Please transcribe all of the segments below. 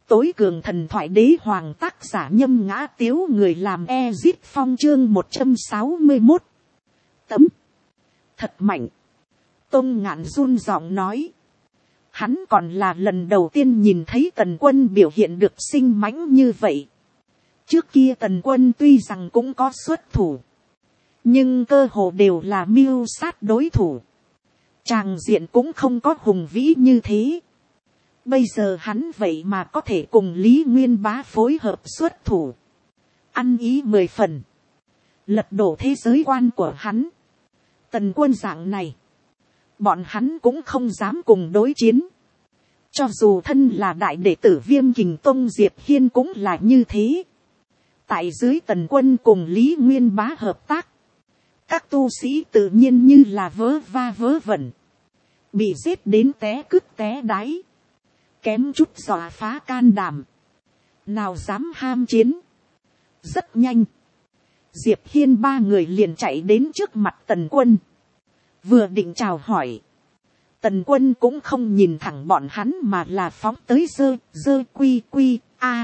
Tối cường thần thoại đế hoàng, tác giả Nhâm Ngã Tiếu, người làm Ezit Phong, chương 161. Tấm. Thật mạnh. Tông Ngạn run giọng nói. Hắn còn là lần đầu tiên nhìn thấy Tần Quân biểu hiện được sinh mãnh như vậy. Trước kia Tần Quân tuy rằng cũng có xuất thủ, nhưng cơ hồ đều là mưu sát đối thủ. Tràng diện cũng không có hùng vĩ như thế. Bây giờ hắn vậy mà có thể cùng Lý Nguyên Bá phối hợp xuất thủ. Ăn ý 10 phần. Lật đổ thế giới quan của hắn. Tần Quân dạng này, bọn hắn cũng không dám cùng đối chiến. Cho dù thân là đại đệ tử Viêm Kình Tông Diệp Hiên cũng là như thế. Tại dưới Tần Quân cùng Lý Nguyên Bá hợp tác, các tu sĩ tự nhiên như là vớ va vớ vẩn, bị giết đến té cứt té đáy, kém chút dọa phá can đảm, nào dám ham chiến. Rất nhanh, Diệp Hiên ba người liền chạy đến trước mặt Tần Quân, vừa định chào hỏi. Tần Quân cũng không nhìn thẳng bọn hắn mà là phóng tới dơ quy quy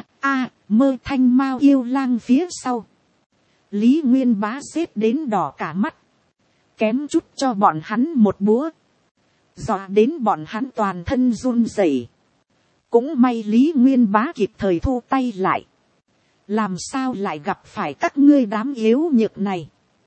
mơ thanh mao yêu lang phía sau. Lý Nguyên Bá xếp đến đỏ cả mắt, kém chút cho bọn hắn một búa, dọa đến bọn hắn toàn thân run rẩy. Cũng may Lý Nguyên Bá kịp thời thu tay lại. Làm sao lại gặp phải các ngươi đám yếu nhược này?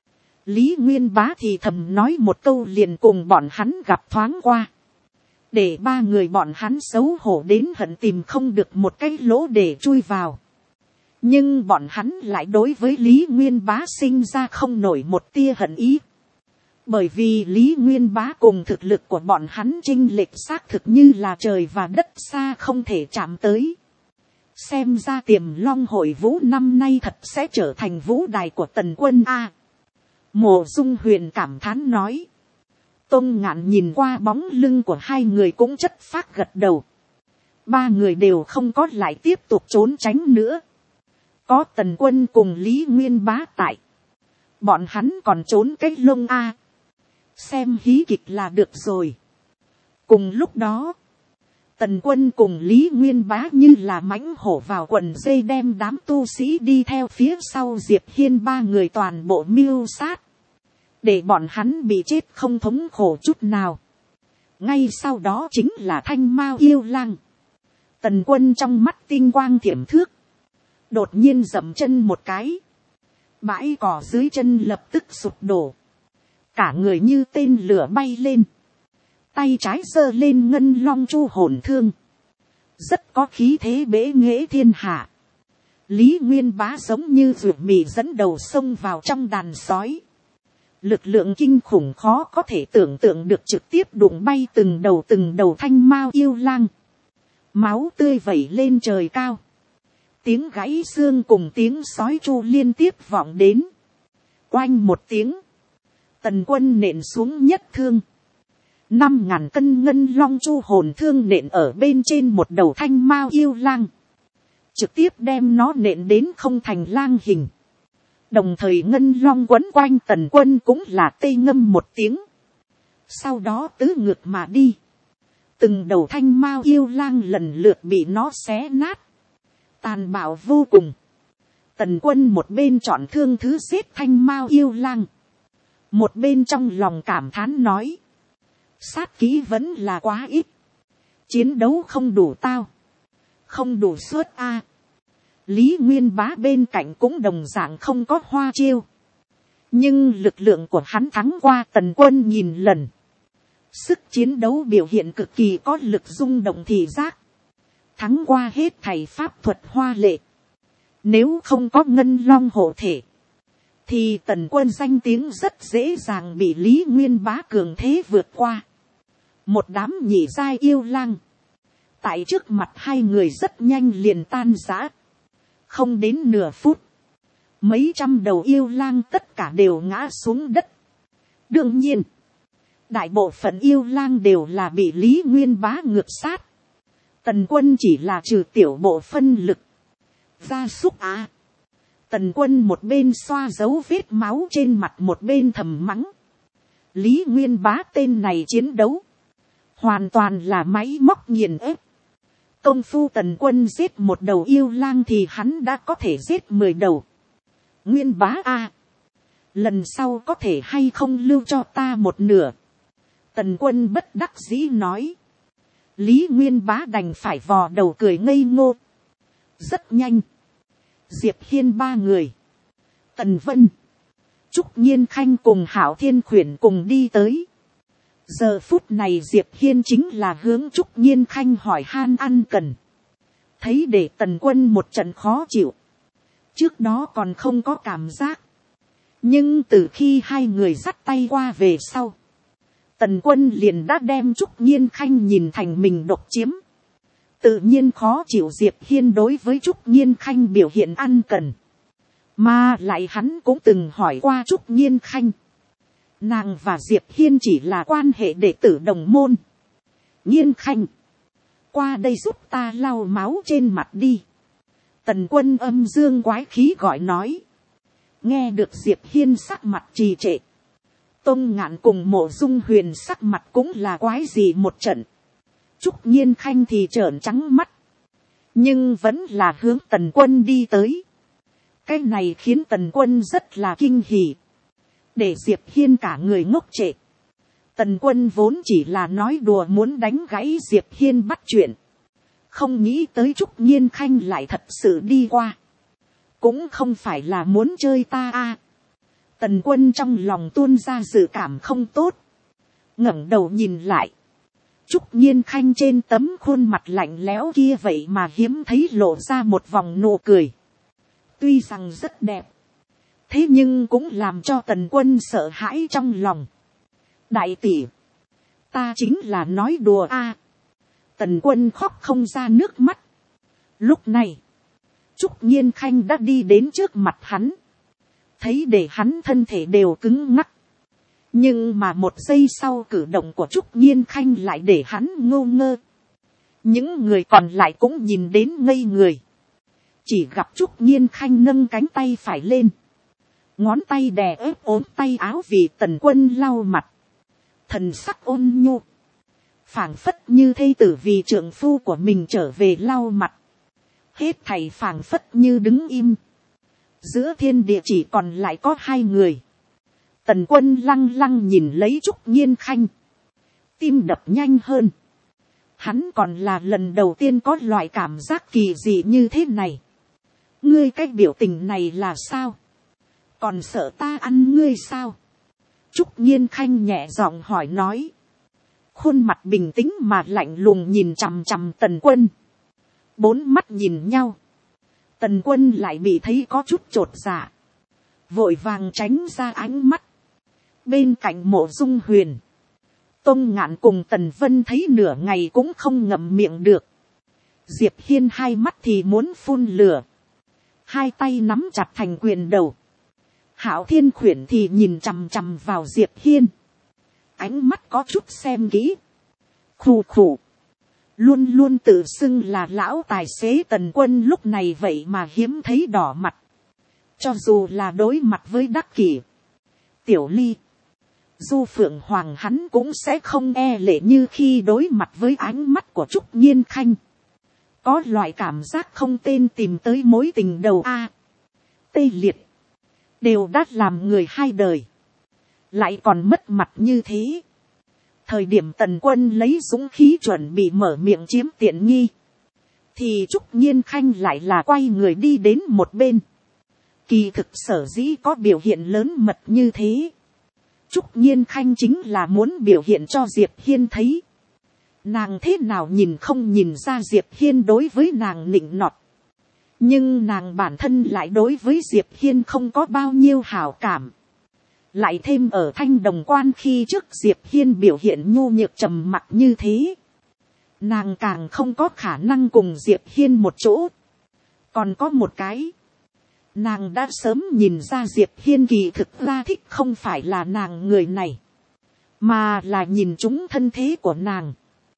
Lý Nguyên Bá thì thầm nói một câu liền cùng bọn hắn gặp thoáng qua. Để ba người bọn hắn xấu hổ đến hận tìm không được một cái lỗ để chui vào. Nhưng bọn hắn lại đối với Lý Nguyên Bá sinh ra không nổi một tia hận ý. Bởi vì Lý Nguyên Bá cùng thực lực của bọn hắn chênh lệch xác thực như là trời và đất xa không thể chạm tới. Xem ra Tiềm Long hội vũ năm nay thật sẽ trở thành vũ đài của Tần Quân a. Mộ Dung Huyền cảm thán nói. Tông Ngạn nhìn qua bóng lưng của hai người cũng chất phác gật đầu. Ba người đều không có lại tiếp tục trốn tránh nữa. Có Tần Quân cùng Lý Nguyên Bá tại, bọn hắn còn trốn cái lông a. Xem hí kịch là được rồi. Cùng lúc đó, Tần Quân cùng Lý Nguyên Bá như là mãnh hổ vào quần dây đem đám tu sĩ đi theo phía sau Diệp Hiên ba người toàn bộ mưu sát. Để bọn hắn bị chết không thống khổ chút nào. Ngay sau đó chính là Thanh Mao yêu lang. Tần Quân trong mắt tinh quang thiểm thước, đột nhiên dậm chân một cái. Bãi cỏ dưới chân lập tức sụp đổ. Cả người như tên lửa bay lên. Tay trái giơ lên ngân long chu hồn thương. Rất có khí thế bế nghệ thiên hạ. Lý Nguyên Bá giống như ruột mì dẫn đầu xông vào trong đàn sói. Lực lượng kinh khủng khó có thể tưởng tượng được trực tiếp đụng bay từng đầu Thanh Mao yêu lang. Máu tươi vẩy lên trời cao. Tiếng gãy xương cùng tiếng sói chu liên tiếp vọng đến. Oanh một tiếng. Tần Quân nện xuống nhất thương. 5.000 cân ngân long chu hồn thương nện ở bên trên một đầu Thanh Mao yêu lang. Trực tiếp đem nó nện đến không thành lang hình. Đồng thời ngân long quấn quanh Tần Quân cũng là tê ngâm một tiếng. Sau đó tứ ngược mà đi. Từng đầu Thanh Mao yêu lang lần lượt bị nó xé nát. Tàn bạo vô cùng. Tần Quân một bên chọn thương thứ giết Thanh Mao yêu lang. Một bên trong lòng cảm thán nói. Sát kỹ vẫn là quá ít. Chiến đấu không đủ tao. Không đủ suốt a. Lý Nguyên Bá bên cạnh cũng đồng dạng không có hoa chiêu. Nhưng lực lượng của hắn thắng qua Tần Quân nghìn lần. Sức chiến đấu biểu hiện cực kỳ có lực rung động thị giác. Thắng qua hết thầy pháp thuật hoa lệ. Nếu không có ngân long hộ thể, thì Tần Quân danh tiếng rất dễ dàng bị Lý Nguyên Bá cường thế vượt qua. Một đám nhị giai yêu lang. Tại trước mặt hai người rất nhanh liền tan rã. Không đến nửa phút. Mấy trăm đầu yêu lang tất cả đều ngã xuống đất. Đương nhiên, đại bộ phận yêu lang đều là bị Lý Nguyên Bá ngược sát. Tần Quân chỉ là trừ tiểu bộ phân lực. Gia súc á. Tần Quân một bên xoa dấu vết máu trên mặt một bên thầm mắng. Lý Nguyên Bá tên này chiến đấu hoàn toàn là máy móc nghiền ép. công phu tần quân giết một đầu yêu lang thì hắn đã có thể giết 10 đầu. Nguyên bá a, lần sau có thể hay không lưu cho ta một nửa. Tần quân bất đắc dĩ nói. Lý Nguyên bá đành phải vò đầu cười ngây ngô. Rất nhanh, Diệp Hiên 3 người, Tần Vân, Trúc Nhiên Khanh cùng Hảo Thiên Khuyển cùng đi tới. Giờ phút này Diệp Hiên chính là hướng Trúc Nhiên Khanh hỏi han ăn cần. Thấy để Tần Quân một trận khó chịu. Trước đó còn không có cảm giác. Nhưng từ khi hai người dắt tay qua về sau, Tần Quân liền đã đem Trúc Nhiên Khanh nhìn thành mình độc chiếm. Tự nhiên khó chịu Diệp Hiên đối với Trúc Nhiên Khanh biểu hiện ăn cần. Mà lại hắn cũng từng hỏi qua Trúc Nhiên Khanh. Nàng và Diệp Hiên chỉ là quan hệ đệ tử đồng môn. Nhiên Khanh, qua đây giúp ta lau máu trên mặt đi. Tần Quân âm dương quái khí gọi nói. Nghe được Diệp Hiên sắc mặt trì trệ, Tông Ngạn cùng Mộ Dung Huyền sắc mặt cũng là quái gì một trận. Trúc Nhiên Khanh thì trợn trắng mắt, nhưng vẫn là hướng Tần Quân đi tới. Cái này khiến Tần Quân rất là kinh hỉ. Để Diệp Hiên cả người ngốc trệ. Tần Quân vốn chỉ là nói đùa muốn đánh gãy Diệp Hiên bắt chuyện. Không nghĩ tới Trúc Nhiên Khanh lại thật sự đi qua. Cũng không phải là muốn chơi ta a. Tần Quân trong lòng tuôn ra dự cảm không tốt. Ngẩng đầu nhìn lại. Trúc Nhiên Khanh trên tấm khuôn mặt lạnh lẽo kia vậy mà hiếm thấy lộ ra một vòng nụ cười. Tuy rằng rất đẹp, thế nhưng cũng làm cho Tần Quân sợ hãi trong lòng. Đại tỷ, ta chính là nói đùa a. Tần Quân khóc không ra nước mắt. Lúc này, Trúc Nhiên Khanh đã đi đến trước mặt hắn. Thấy để hắn thân thể đều cứng ngắc. Nhưng mà một giây sau cử động của Trúc Nhiên Khanh lại để hắn ngô ngơ. Những người còn lại cũng nhìn đến ngây người. Chỉ gặp Trúc Nhiên Khanh nâng cánh tay phải lên. Ngón tay đè ép ốm tay áo vì Tần Quân lau mặt. Thần sắc ôn nhu. Phảng phất như thê tử vì trượng phu của mình trở về lau mặt. Hết thảy phảng phất như đứng im. Giữa thiên địa chỉ còn lại có hai người. Tần Quân lăng lăng nhìn lấy Trúc Nhiên Khanh. Tim đập nhanh hơn. Hắn còn là lần đầu tiên có loại cảm giác kỳ dị như thế này. Ngươi cái biểu tình này là sao? Còn sợ ta ăn ngươi sao? Trúc Nhiên Khanh nhẹ giọng hỏi nói. Khuôn mặt bình tĩnh mà lạnh lùng nhìn chằm chằm Tần Quân. Bốn mắt nhìn nhau. Tần Quân lại bị thấy có chút chột dạ. Vội vàng tránh ra ánh mắt. Bên cạnh Mộ Dung Huyền, Tông Ngạn cùng Tần Vân thấy nửa ngày cũng không ngậm miệng được. Diệp Hiên hai mắt thì muốn phun lửa. Hai tay nắm chặt thành quyền đầu. Hạo Thiên Khuyển thì nhìn chằm chằm vào Diệp Hiên. Ánh mắt có chút xem kỹ. Khù khù. Luôn luôn tự xưng là lão tài xế Tần Quân lúc này vậy mà hiếm thấy đỏ mặt. Cho dù là đối mặt với Đắc Kỷ, Tiểu Ly, Du Phượng Hoàng hắn cũng sẽ không e lệ như khi đối mặt với ánh mắt của Trúc Nhiên Khanh. Có loại cảm giác không tên tìm tới mối tình đầu a. Tê liệt. Đều đã làm người hai đời. Lại còn mất mặt như thế. Thời điểm Tần Quân lấy dũng khí chuẩn bị mở miệng chiếm tiện nghi. Thì Trúc Nhiên Khanh lại là quay người đi đến một bên. Kỳ thực sở dĩ có biểu hiện lớn mật như thế. Trúc Nhiên Khanh chính là muốn biểu hiện cho Diệp Hiên thấy. Nàng thế nào nhìn không nhìn ra Diệp Hiên đối với nàng nịnh nọt. Nhưng nàng bản thân lại đối với Diệp Hiên không có bao nhiêu hảo cảm. Lại thêm ở Thanh Đồng Quan khi trước Diệp Hiên biểu hiện nhu nhược trầm mặc như thế. Nàng càng không có khả năng cùng Diệp Hiên một chỗ. Còn có một cái. Nàng đã sớm nhìn ra Diệp Hiên kỳ thực ra thích không phải là nàng người này. Mà là nhìn chúng thân thế của nàng.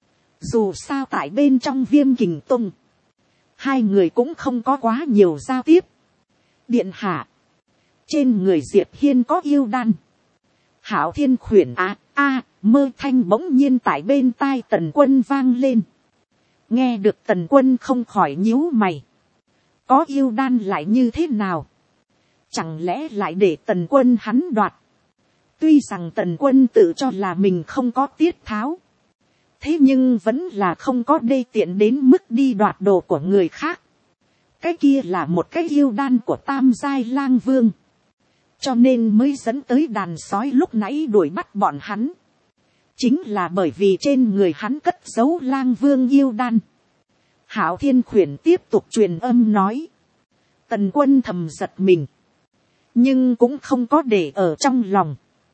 Dù sao tại bên trong Viêm Kình Tông. Hai người cũng không có quá nhiều giao tiếp. Điện hạ. Trên người Diệp Hiên có yêu đan. Hạo Thiên Khuyển mơ thanh bỗng nhiên tại bên tai Tần Quân vang lên. Nghe được Tần Quân không khỏi nhíu mày. Có yêu đan lại như thế nào? Chẳng lẽ lại để Tần Quân hắn đoạt? Tuy rằng Tần Quân tự cho là mình không có tiết tháo. Thế nhưng vẫn là không có đê tiện đến mức đi đoạt đồ của người khác. Cái kia là một cái yêu đan của Tam Giai Lang Vương. Cho nên mới dẫn tới đàn sói lúc nãy đuổi bắt bọn hắn. Chính là bởi vì trên người hắn cất giấu Lang Vương yêu đan. Hạo Thiên Khuyển tiếp tục truyền âm nói. Tần Quân thầm giật mình. Nhưng cũng không có để ở trong lòng.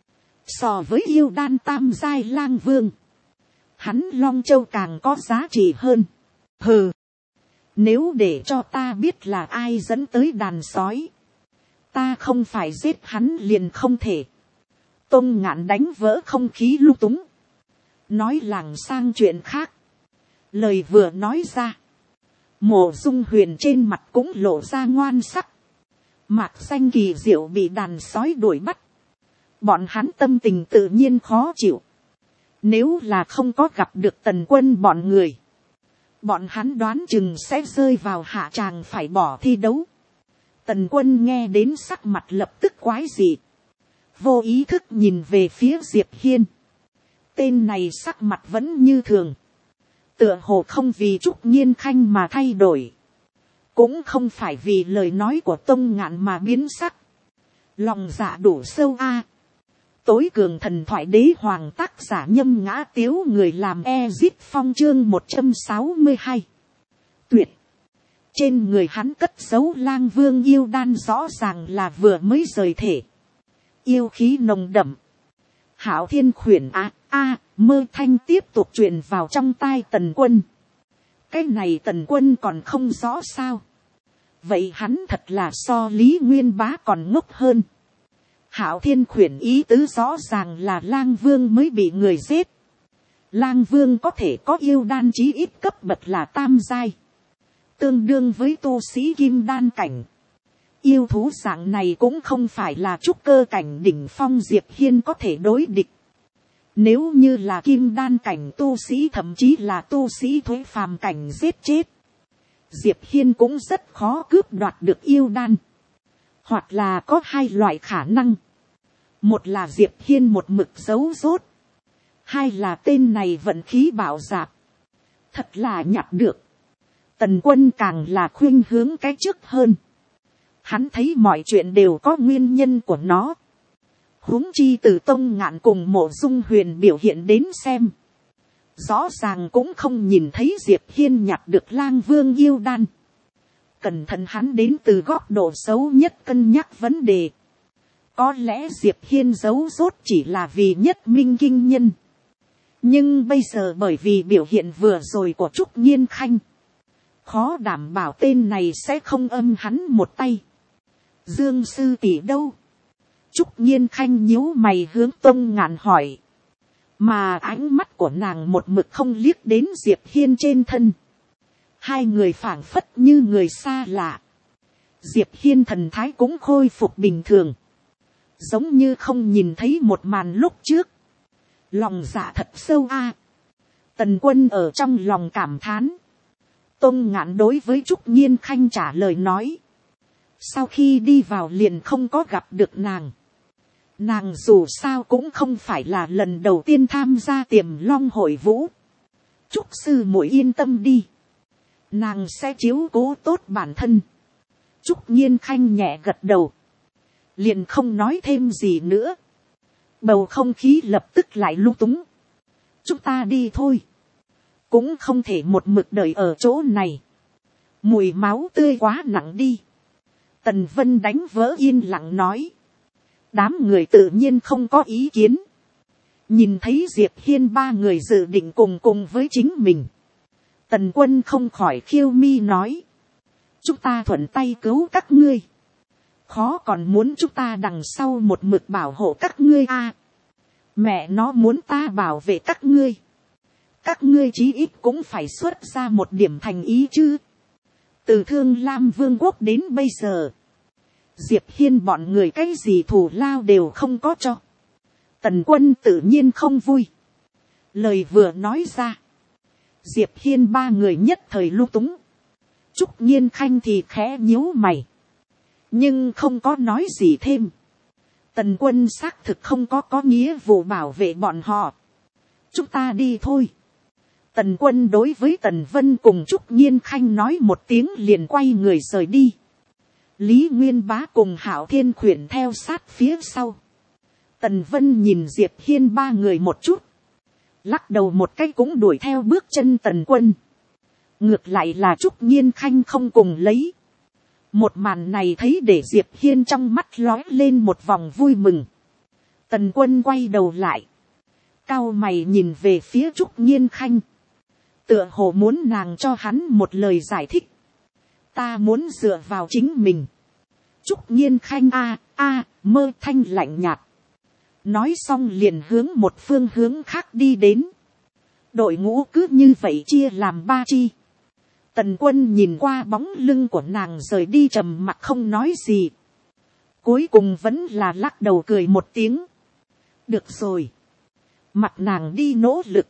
So với yêu đan Tam Giai Lang Vương. Hắn Long Châu càng có giá trị hơn. Hừ. Nếu để cho ta biết là ai dẫn tới đàn sói. Ta không phải giết hắn liền không thể. Tôn Ngạn đánh vỡ không khí lung túng. Nói làng sang chuyện khác. Lời vừa nói ra. Mộ Dung Huyền trên mặt cũng lộ ra ngoan sắc. Mạc Xanh kỳ diệu bị đàn sói đuổi bắt. Bọn hắn tâm tình tự nhiên khó chịu. Nếu là không có gặp được Tần Quân bọn người. Bọn hắn đoán chừng sẽ rơi vào hạ tràng phải bỏ thi đấu. Tần Quân nghe đến sắc mặt lập tức quái dị. Vô ý thức nhìn về phía Diệp Hiên. Tên này sắc mặt vẫn như thường. Tựa hồ không vì Trúc Nhiên Khanh mà thay đổi. Cũng không phải vì lời nói của Tông Ngạn mà biến sắc. Lòng dạ đủ sâu a. Tối cường thần thoại đế hoàng tác giả Nhâm Ngã Tiếu người làm Ezit Phong chương 162. Tuyệt. Trên người hắn cất giấu Lang Vương yêu đan rõ ràng là vừa mới rời thể. Yêu khí nồng đậm. Hạo Thiên Khuyển mơ thanh tiếp tục truyền vào trong tai Tần Quân. Cái này Tần Quân còn không rõ sao. Vậy hắn thật là so Lý Nguyên Bá còn ngốc hơn. Hạo Thiên Khuyển ý tứ rõ ràng là Lang Vương mới bị người giết. Lang Vương có thể có yêu đan chí ít cấp bậc là Tam Giai. Tương đương với tu sĩ kim đan cảnh. Yêu thú dạng này cũng không phải là trúc cơ cảnh đỉnh phong Diệp Hiên có thể đối địch. Nếu như là kim đan cảnh tu sĩ thậm chí là tu sĩ thuế phàm cảnh giết chết. Diệp Hiên cũng rất khó cướp đoạt được yêu đan. Hoặc là có hai loại khả năng. Một là Diệp Hiên một mực giấu rốt. Hai là tên này vận khí bạo dạp. Thật là nhặt được. Tần Quân càng là khuynh hướng cái trước hơn. Hắn thấy mọi chuyện đều có nguyên nhân của nó. Huống chi từ Tông Ngạn cùng Mộ Dung Huyền biểu hiện đến xem. Rõ ràng cũng không nhìn thấy Diệp Hiên nhặt được Lang Vương yêu đan. Cẩn thận hắn đến từ góc độ xấu nhất cân nhắc vấn đề. Có lẽ Diệp Hiên giấu rốt chỉ là vì nhất minh kinh nhân. Nhưng bây giờ bởi vì biểu hiện vừa rồi của Trúc Nhiên Khanh. Khó đảm bảo tên này sẽ không âm hắn một tay. Dương sư tỷ đâu? Trúc Nhiên Khanh nhíu mày hướng Tông Ngạn hỏi. Mà ánh mắt của nàng một mực không liếc đến Diệp Hiên trên thân. Hai người phảng phất như người xa lạ. Diệp Hiên thần thái cũng khôi phục bình thường. Giống như không nhìn thấy một màn lúc trước. Lòng dạ thật sâu a. Tần Quân ở trong lòng cảm thán. Tông Ngạn đối với Trúc Nhiên Khanh trả lời nói. Sau khi đi vào liền không có gặp được nàng. Nàng dù sao cũng không phải là lần đầu tiên tham gia Tiềm Long hội vũ. Trúc sư muội yên tâm đi. Nàng sẽ chiếu cố tốt bản thân. Trúc Nhiên Khanh nhẹ gật đầu. Liền không nói thêm gì nữa. Bầu không khí lập tức lại lung túng. Chúng ta đi thôi. Cũng không thể một mực đợi ở chỗ này. Mùi máu tươi quá nặng đi. Tần Vân đánh vỡ yên lặng nói. Đám người tự nhiên không có ý kiến. Nhìn thấy Diệp Hiên ba người dự định cùng với chính mình. Tần Quân không khỏi khiêu mi nói. Chúng ta thuận tay cứu các ngươi. Khó còn muốn chúng ta đằng sau một mực bảo hộ các ngươi a. Mẹ nó muốn ta bảo vệ các ngươi. Các ngươi chí ít cũng phải xuất ra một điểm thành ý chứ. Từ Thương Lam Vương quốc đến bây giờ. Diệp Hiên bọn người cái gì thù lao đều không có cho. Tần Quân tự nhiên không vui. Lời vừa nói ra. Diệp Hiên ba người nhất thời lung túng. Trúc Nhiên Khanh thì khẽ nhíu mày. Nhưng không có nói gì thêm. Tần Quân xác thực không có nghĩa vụ bảo vệ bọn họ. Chúng ta đi thôi. Tần Quân đối với Tần Vân cùng Trúc Nhiên Khanh nói một tiếng liền quay người rời đi. Lý Nguyên Bá cùng Hạo Thiên Khuyển theo sát phía sau. Tần Vân nhìn Diệp Hiên ba người một chút. Lắc đầu một cái cũng đuổi theo bước chân Tần Quân. Ngược lại là Trúc Nhiên Khanh không cùng lấy. Một màn này thấy để Diệp Hiên trong mắt lóe lên một vòng vui mừng. Tần Quân quay đầu lại. Cau mày nhìn về phía Trúc Nhiên Khanh. Tựa hồ muốn nàng cho hắn một lời giải thích. Ta muốn dựa vào chính mình. Trúc Nhiên Khanh mơ thanh lạnh nhạt. Nói xong liền hướng một phương hướng khác đi đến. Đội ngũ cứ như vậy chia làm ba chi. Tần Quân nhìn qua bóng lưng của nàng rời đi trầm mặc không nói gì. Cuối cùng vẫn là lắc đầu cười một tiếng. Được rồi. Mặc nàng đi nỗ lực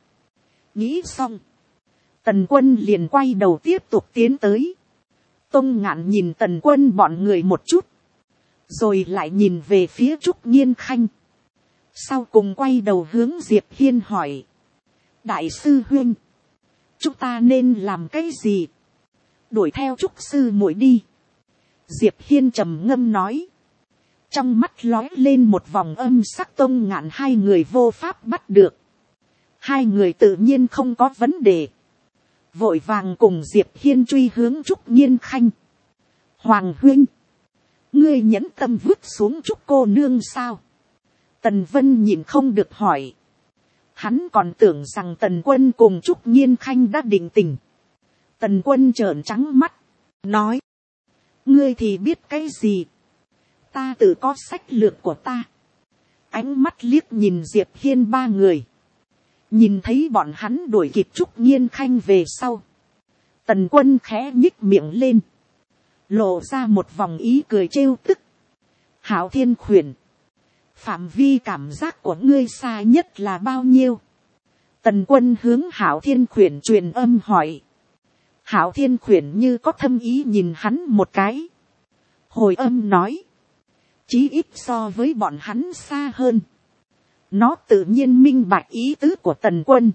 Nghĩ xong. Tần Quân liền quay đầu tiếp tục tiến tới. Tông Ngạn nhìn Tần Quân bọn người một chút. Rồi lại nhìn về phía Trúc Nhiên Khanh. Sau cùng quay đầu hướng Diệp Hiên hỏi. Đại sư huynh. Chúng ta nên làm cái gì? Đuổi theo Trúc sư muội đi. Diệp Hiên trầm ngâm nói. Trong mắt lóe lên một vòng âm sắc. Tông Ngạn hai người vô pháp bắt được. Hai người tự nhiên không có vấn đề. Vội vàng cùng Diệp Hiên truy hướng Trúc Nhiên Khanh. Hoàng huynh. Ngươi nhẫn tâm vứt xuống Trúc cô nương sao? Tần Vân nhìn không được hỏi. Hắn còn tưởng rằng Tần Quân cùng Trúc Nhiên Khanh đã định tình. Tần Quân trợn trắng mắt. Nói. Ngươi thì biết cái gì? Ta tự có sách lược của ta. Ánh mắt liếc nhìn Diệp Hiên ba người. Nhìn thấy bọn hắn đuổi kịp Trúc Nhiên Khanh về sau. Tần Quân khẽ nhích miệng lên. Lộ ra một vòng ý cười trêu tức. Hạo Thiên Khuyển. Phạm vi cảm giác của ngươi xa nhất là bao nhiêu? Tần Quân hướng Hạo Thiên Khuyển truyền âm hỏi. Hạo Thiên Khuyển như có thâm ý nhìn hắn một cái. Hồi âm nói. Chí ít so với bọn hắn xa hơn. Nó tự nhiên minh bạch ý tứ của Tần Quân.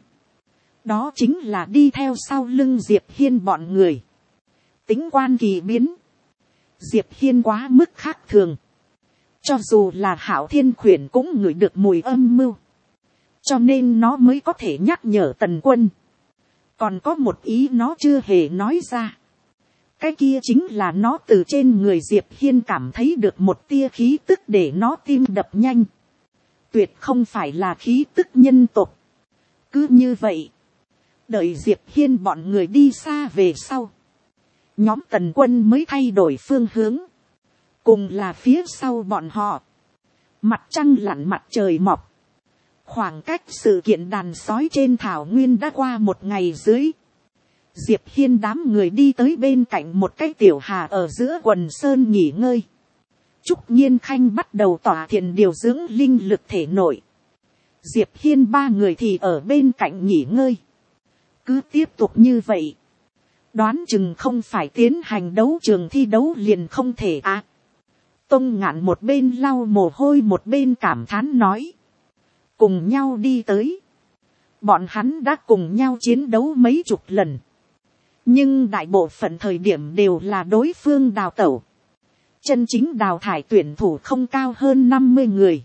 Đó chính là đi theo sau lưng Diệp Hiên bọn người. Tính quan kỳ biến. Diệp Hiên quá mức khác thường. Cho dù là Hạo Thiên Khuyển cũng ngửi được mùi âm mưu. Cho nên nó mới có thể nhắc nhở Tần Quân. Còn có một ý nó chưa hề nói ra. Cái kia chính là nó từ trên người Diệp Hiên cảm thấy được một tia khí tức để nó tim đập nhanh. Tuyệt không phải là khí tức nhân tộc. Cứ như vậy. Đợi Diệp Hiên bọn người đi xa về sau. Nhóm Tần Quân mới thay đổi phương hướng. Cùng là phía sau bọn họ. Mặt trăng lặn mặt trời mọc. Khoảng cách sự kiện đàn sói trên thảo nguyên đã qua một ngày dưới. Diệp Hiên đám người đi tới bên cạnh một cái tiểu hà ở giữa quần sơn nghỉ ngơi. Trúc Nhiên Khanh bắt đầu tỏa thiền điều dưỡng linh lực thể nội. Diệp Hiên ba người thì ở bên cạnh nghỉ ngơi. Cứ tiếp tục như vậy. Đoán chừng không phải tiến hành đấu trường thi đấu liền không thể Tông Ngạn một bên lau mồ hôi một bên cảm thán nói. Cùng nhau đi tới. Bọn hắn đã cùng nhau chiến đấu mấy chục lần. Nhưng đại bộ phận thời điểm đều là đối phương đào tẩu. Chân chính đào thải tuyển thủ không cao hơn 50 người.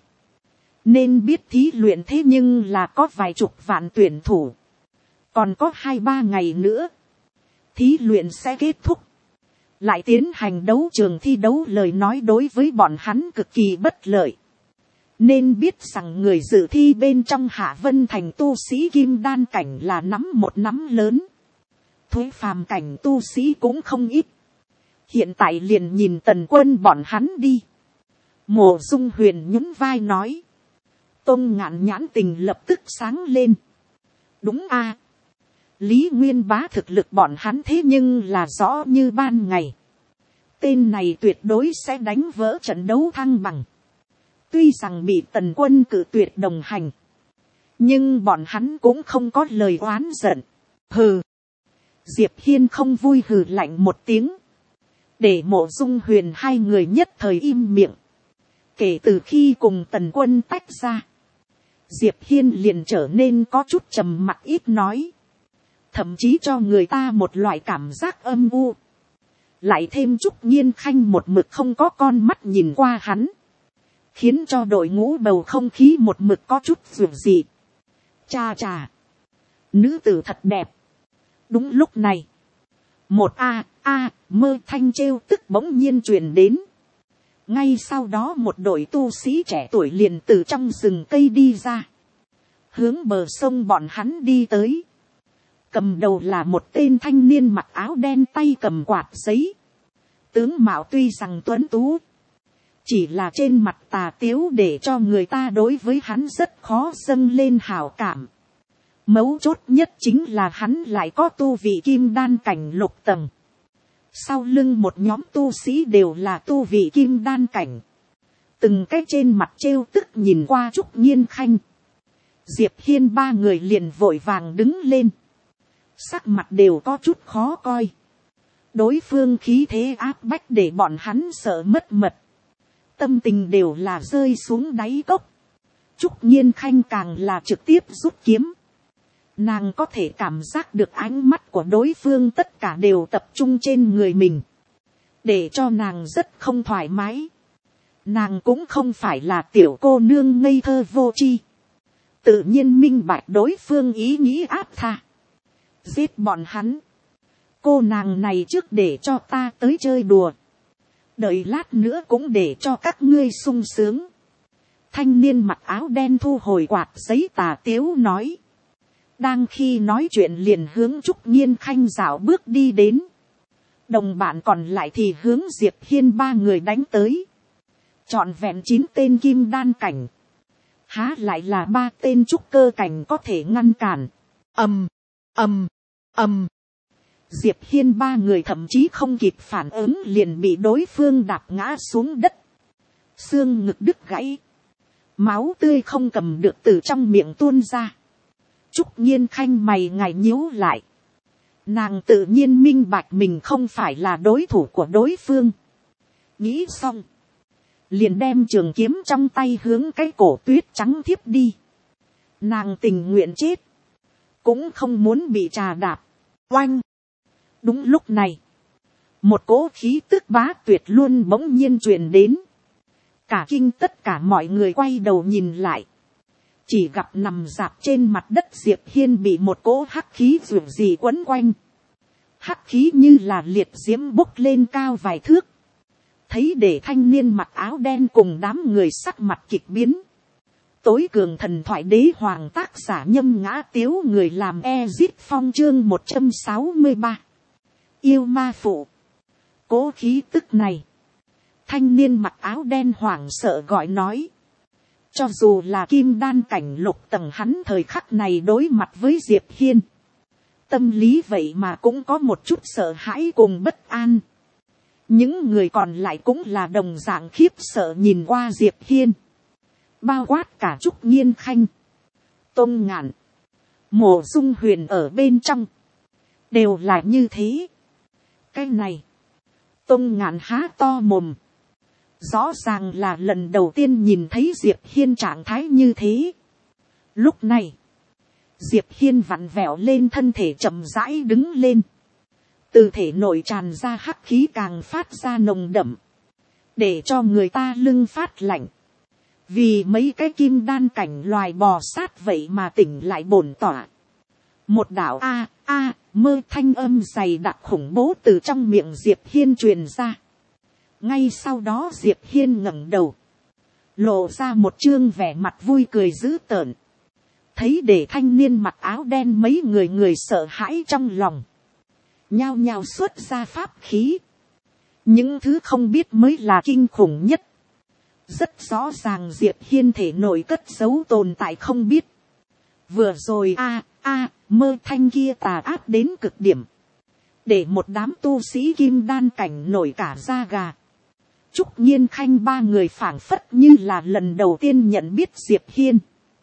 Nên biết thí luyện thế nhưng là có vài chục vạn tuyển thủ. Còn có 2-3 ngày nữa. Thí luyện sẽ kết thúc. Lại tiến hành đấu trường thi đấu lời nói đối với bọn hắn cực kỳ bất lợi. Nên biết rằng người dự thi bên trong Hạ Vân Thành tu sĩ kim đan cảnh là nắm một nắm lớn. Thuế phàm cảnh tu sĩ cũng không ít. Hiện tại liền nhìn Tần Quân bọn hắn đi. Mộ Dung Huyền nhún vai nói. Tông Ngạn nhãn tình lập tức sáng lên. Đúng Lý Nguyên Bá thực lực bọn hắn thế nhưng là rõ như ban ngày. Tên này tuyệt đối sẽ đánh vỡ trận đấu thăng bằng. Tuy rằng bị Tần Quân cự tuyệt đồng hành. Nhưng bọn hắn cũng không có lời oán giận. Hừ. Diệp Hiên không vui hừ lạnh một tiếng. Để Mộ Dung Huyền hai người nhất thời im miệng. Kể từ khi cùng Tần Quân tách ra, Diệp Hiên liền trở nên có chút trầm mặc ít nói. Thậm chí cho người ta một loại cảm giác âm u. Lại thêm Trúc Nhiên Khanh một mực không có con mắt nhìn qua hắn. Khiến cho đội ngũ bầu không khí một mực có chút dường dị. Cha chà. Nữ tử thật đẹp. Đúng lúc này. Một mơ thanh trêu tức bỗng nhiên truyền đến. Ngay sau đó một đội tu sĩ trẻ tuổi liền từ trong rừng cây đi ra. Hướng bờ sông bọn hắn đi tới. Cầm đầu là một tên thanh niên mặc áo đen tay cầm quạt giấy. Tướng mạo tuy rằng tuấn tú. Chỉ là trên mặt tà tiếu để cho người ta đối với hắn rất khó dâng lên hảo cảm. Mấu chốt nhất chính là hắn lại có tu vị kim đan cảnh lục tầng. Sau lưng một nhóm tu sĩ đều là tu vị kim đan cảnh. Từng cái trên mặt trêu tức nhìn qua Trúc Nhiên Khanh. Diệp Hiên ba người liền vội vàng đứng lên. Sắc mặt đều có chút khó coi. Đối phương khí thế áp bách để bọn hắn sợ mất mật. Tâm tình đều là rơi xuống đáy cốc. Trúc Nhiên Khanh càng là trực tiếp rút kiếm. Nàng có thể cảm giác được ánh mắt của đối phương tất cả đều tập trung trên người mình. Để cho nàng rất không thoải mái. Nàng cũng không phải là tiểu cô nương ngây thơ vô tri. Tự nhiên minh bạch đối phương ý nghĩ áp tha. Giết bọn hắn. Cô nàng này trước để cho ta tới chơi đùa. Đợi lát nữa cũng để cho các ngươi sung sướng. Thanh niên mặc áo đen thu hồi quạt giấy tà tiếu nói. Đang khi nói chuyện liền hướng Trúc Nhiên Khanh dạo bước đi đến. Đồng bạn còn lại thì hướng Diệp Hiên ba người đánh tới. Trọn vẹn 9 tên kim đan cảnh. Há lại là 3 tên trúc cơ cảnh có thể ngăn cản. Diệp Hiên ba người thậm chí không kịp phản ứng liền bị đối phương đạp ngã xuống đất. Xương ngực đứt gãy. Máu tươi không cầm được từ trong miệng tuôn ra. Trúc Nhiên Khanh mày ngài nhíu lại. Nàng tự nhiên minh bạch mình không phải là đối thủ của đối phương. Nghĩ xong. Liền đem trường kiếm trong tay hướng cái cổ tuyết trắng thiếp đi. Nàng tình nguyện chết. Cũng không muốn bị trà đạp. Oanh. Đúng lúc này. Một cỗ khí tức bá tuyệt luôn bỗng nhiên truyền đến. Cả kinh tất cả mọi người quay đầu nhìn lại. Chỉ gặp nằm dạp trên mặt đất Diệp Hiên bị một cỗ hắc khí rủ gì quấn quanh. Hắc khí như là liệt diễm bốc lên cao vài thước. Thấy để thanh niên mặc áo đen cùng đám người sắc mặt kịch biến. Tối cường thần thoại đế hoàng tác giả Nhâm Ngã Tiếu người làm Ezit Phong chương 163. Yêu ma phụ. Cố khí tức này. Thanh niên mặc áo đen hoảng sợ gọi nói. Cho dù là kim đan cảnh lục tầng hắn thời khắc này đối mặt với Diệp Hiên. Tâm lý vậy mà cũng có một chút sợ hãi cùng bất an. Những người còn lại cũng là đồng dạng khiếp sợ nhìn qua Diệp Hiên. Bao quát cả Trúc Nhiên Khanh. Tôn Ngạn. Mộ Dung Huyền ở bên trong. Đều là như thế. Cái này. Tôn Ngạn há to mồm. Rõ ràng là lần đầu tiên nhìn thấy Diệp Hiên trạng thái như thế. Lúc này. Diệp Hiên vặn vẹo lên thân thể chậm rãi đứng lên. Từ thể nội tràn ra hắc khí càng phát ra nồng đậm. Để cho người ta lưng phát lạnh. Vì mấy cái kim đan cảnh loài bò sát vậy mà tỉnh lại bổn tỏa. Một đạo mơ thanh âm dày đặc khủng bố từ trong miệng Diệp Hiên truyền ra. Ngay sau đó Diệp Hiên ngẩng đầu. Lộ ra một trương vẻ mặt vui cười dữ tợn. Thấy để thanh niên mặc áo đen mấy người sợ hãi trong lòng. Nhao nhao xuất ra pháp khí. Những thứ không biết mới là kinh khủng nhất. Rất rõ ràng Diệp Hiên thể nội cất giấu tồn tại không biết. Vừa rồi mơ thanh kia tà áp đến cực điểm. Để một đám tu sĩ kim đan cảnh nổi cả da gà. Trúc Nhiên Khanh ba người phảng phất như là lần đầu tiên nhận biết Diệp Hiên.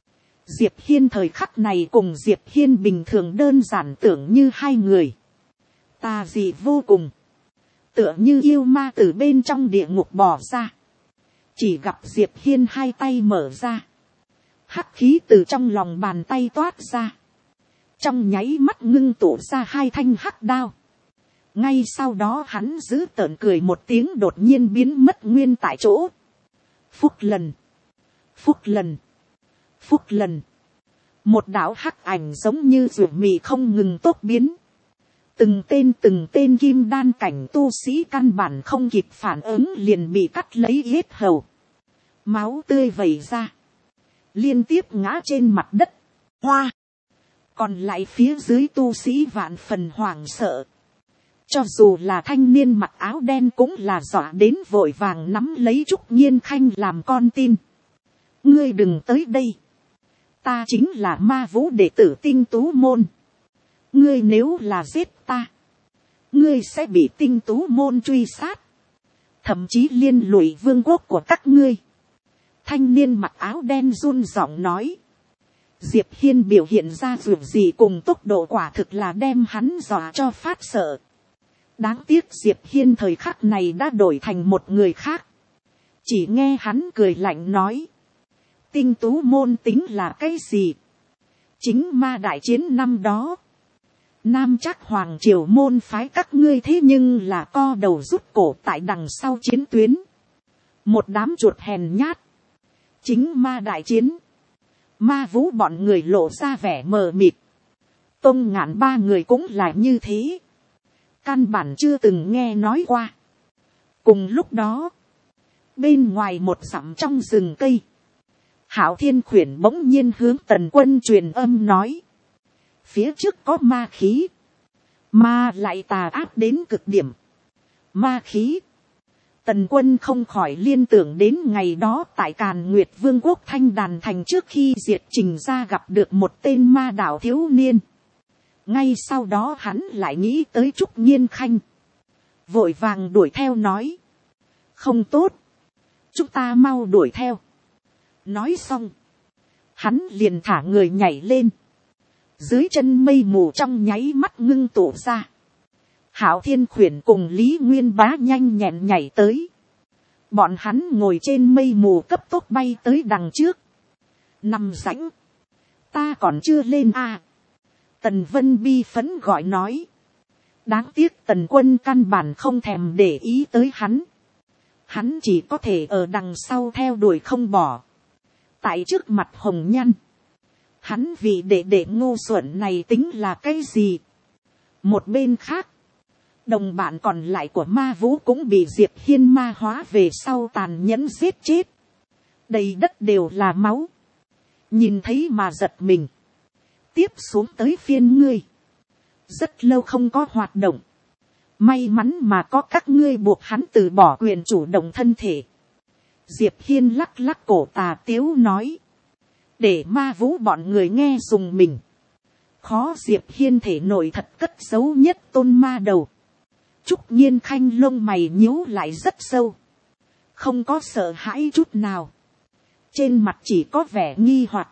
Diệp Hiên thời khắc này cùng Diệp Hiên bình thường đơn giản tưởng như hai người. Tà dị vô cùng. Tựa như yêu ma từ bên trong địa ngục bò ra. Chỉ gặp Diệp Hiên hai tay mở ra. Hắc khí từ trong lòng bàn tay toát ra. Trong nháy mắt ngưng tụ ra hai thanh hắc đao. Ngay sau đó hắn giữ tợn cười một tiếng đột nhiên biến mất nguyên tại chỗ. Phúc lần. Phúc lần. Phúc lần. Một đạo hắc ảnh giống như ruột mì không ngừng tốt biến. Từng tên kim đan cảnh tu sĩ căn bản không kịp phản ứng liền bị cắt lấy yết hầu. Máu tươi vẩy ra. Liên tiếp ngã trên mặt đất. Hoa. Còn lại phía dưới tu sĩ vạn phần hoảng sợ. Cho dù là thanh niên mặc áo đen cũng là dọa đến vội vàng nắm lấy Trúc Nhiên Khanh làm con tin. Ngươi đừng tới đây. Ta chính là ma vũ đệ tử Tinh Tú Môn. Ngươi nếu là giết ta, ngươi sẽ bị Tinh Tú Môn truy sát. Thậm chí liên lụy vương quốc của các ngươi. Thanh niên mặc áo đen run giọng nói. Diệp Hiên biểu hiện ra dù gì cùng tốc độ quả thực là đem hắn dọa cho phát sợ. Đáng tiếc Diệp Hiên thời khắc này đã đổi thành một người khác. Chỉ nghe hắn cười lạnh nói. Tinh Tú Môn tính là cái gì? Chính ma đại chiến năm đó. Nam Trác Hoàng Triều môn phái các ngươi thế nhưng là co đầu rút cổ tại đằng sau chiến tuyến. Một đám chuột hèn nhát. Chính ma đại chiến. Ma vũ bọn người lộ ra vẻ mờ mịt. Tông Ngạn ba người cũng là như thế. Căn bản chưa từng nghe nói qua. Cùng lúc đó. Bên ngoài một dặm trong rừng cây. Hạo Thiên Khuyển bỗng nhiên hướng Tần Quân truyền âm nói. Phía trước có ma khí. Ma lại tà ác đến cực điểm. Ma khí. Tần Quân không khỏi liên tưởng đến ngày đó tại Càn Nguyệt Vương quốc Thanh Đàn Thành trước khi diệt Trình ra gặp được một tên ma đạo thiếu niên. Ngay sau đó hắn lại nghĩ tới Trúc Nhiên Khanh. Vội vàng đuổi theo nói. Không tốt. Chúng ta mau đuổi theo. Nói xong. Hắn liền thả người nhảy lên. Dưới chân mây mù trong nháy mắt ngưng tụ ra. Hạo Thiên Khuyển cùng Lý Nguyên Bá nhanh nhẹn nhảy tới. Bọn hắn ngồi trên mây mù cấp tốc bay tới đằng trước. Nằm rãnh. Ta còn chưa lên à. Tần Vân bi phấn gọi nói. Đáng tiếc Tần Quân căn bản không thèm để ý tới hắn. Hắn chỉ có thể ở đằng sau theo đuổi không bỏ. Tại trước mặt Hồng Nhan. Hắn vì đệ ngu xuẩn này tính là cái gì? Một bên khác. Đồng bạn còn lại của ma vũ cũng bị Diệp Hiên ma hóa về sau tàn nhẫn giết chết. Đầy đất đều là máu. Nhìn thấy mà giật mình. Tiếp xuống tới phiên ngươi. Rất lâu không có hoạt động. May mắn mà có các ngươi buộc hắn từ bỏ quyền chủ động thân thể. Diệp Hiên lắc lắc cổ tà tiếu nói. Để ma vũ bọn người nghe dùng mình. Khó Diệp Hiên thể nội thật cất giấu nhất tôn ma đầu. Trúc Nhiên Khanh lông mày nhíu lại rất sâu. Không có sợ hãi chút nào. Trên mặt chỉ có vẻ nghi hoặc.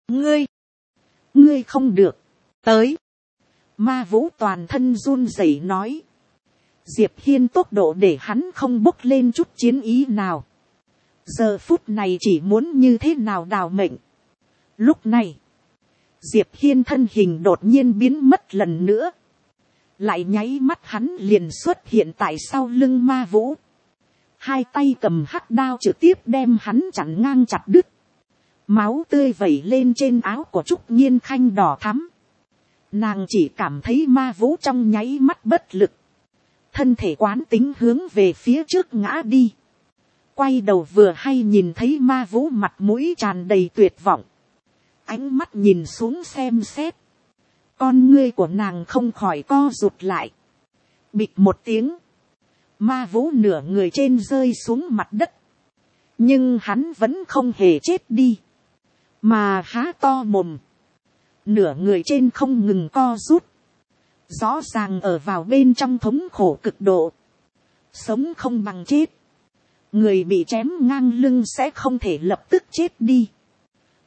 Ngươi không được. Tới. Ma vũ toàn thân run rẩy nói. Diệp Hiên tốc độ để hắn không bốc lên chút chiến ý nào. Giờ phút này chỉ muốn như thế nào đào mệnh. Lúc này. Diệp Hiên thân hình đột nhiên biến mất lần nữa. Lại nháy mắt hắn liền xuất hiện tại sau lưng ma vũ. Hai tay cầm hắc đao trực tiếp đem hắn chặn ngang chặt đứt. Máu tươi vẩy lên trên áo của Trúc Nhiên Khanh đỏ thắm. Nàng chỉ cảm thấy ma vũ trong nháy mắt bất lực. Thân thể quán tính hướng về phía trước ngã đi. Quay đầu vừa hay nhìn thấy ma vũ mặt mũi tràn đầy tuyệt vọng. Ánh mắt nhìn xuống xem xét. Con ngươi của nàng không khỏi co rụt lại. Bịch một tiếng. Ma vũ nửa người trên rơi xuống mặt đất. Nhưng hắn vẫn không hề chết đi. Mà há to mồm. Nửa người trên không ngừng co rút. Rõ ràng ở vào bên trong thống khổ cực độ. Sống không bằng chết. Người bị chém ngang lưng sẽ không thể lập tức chết đi.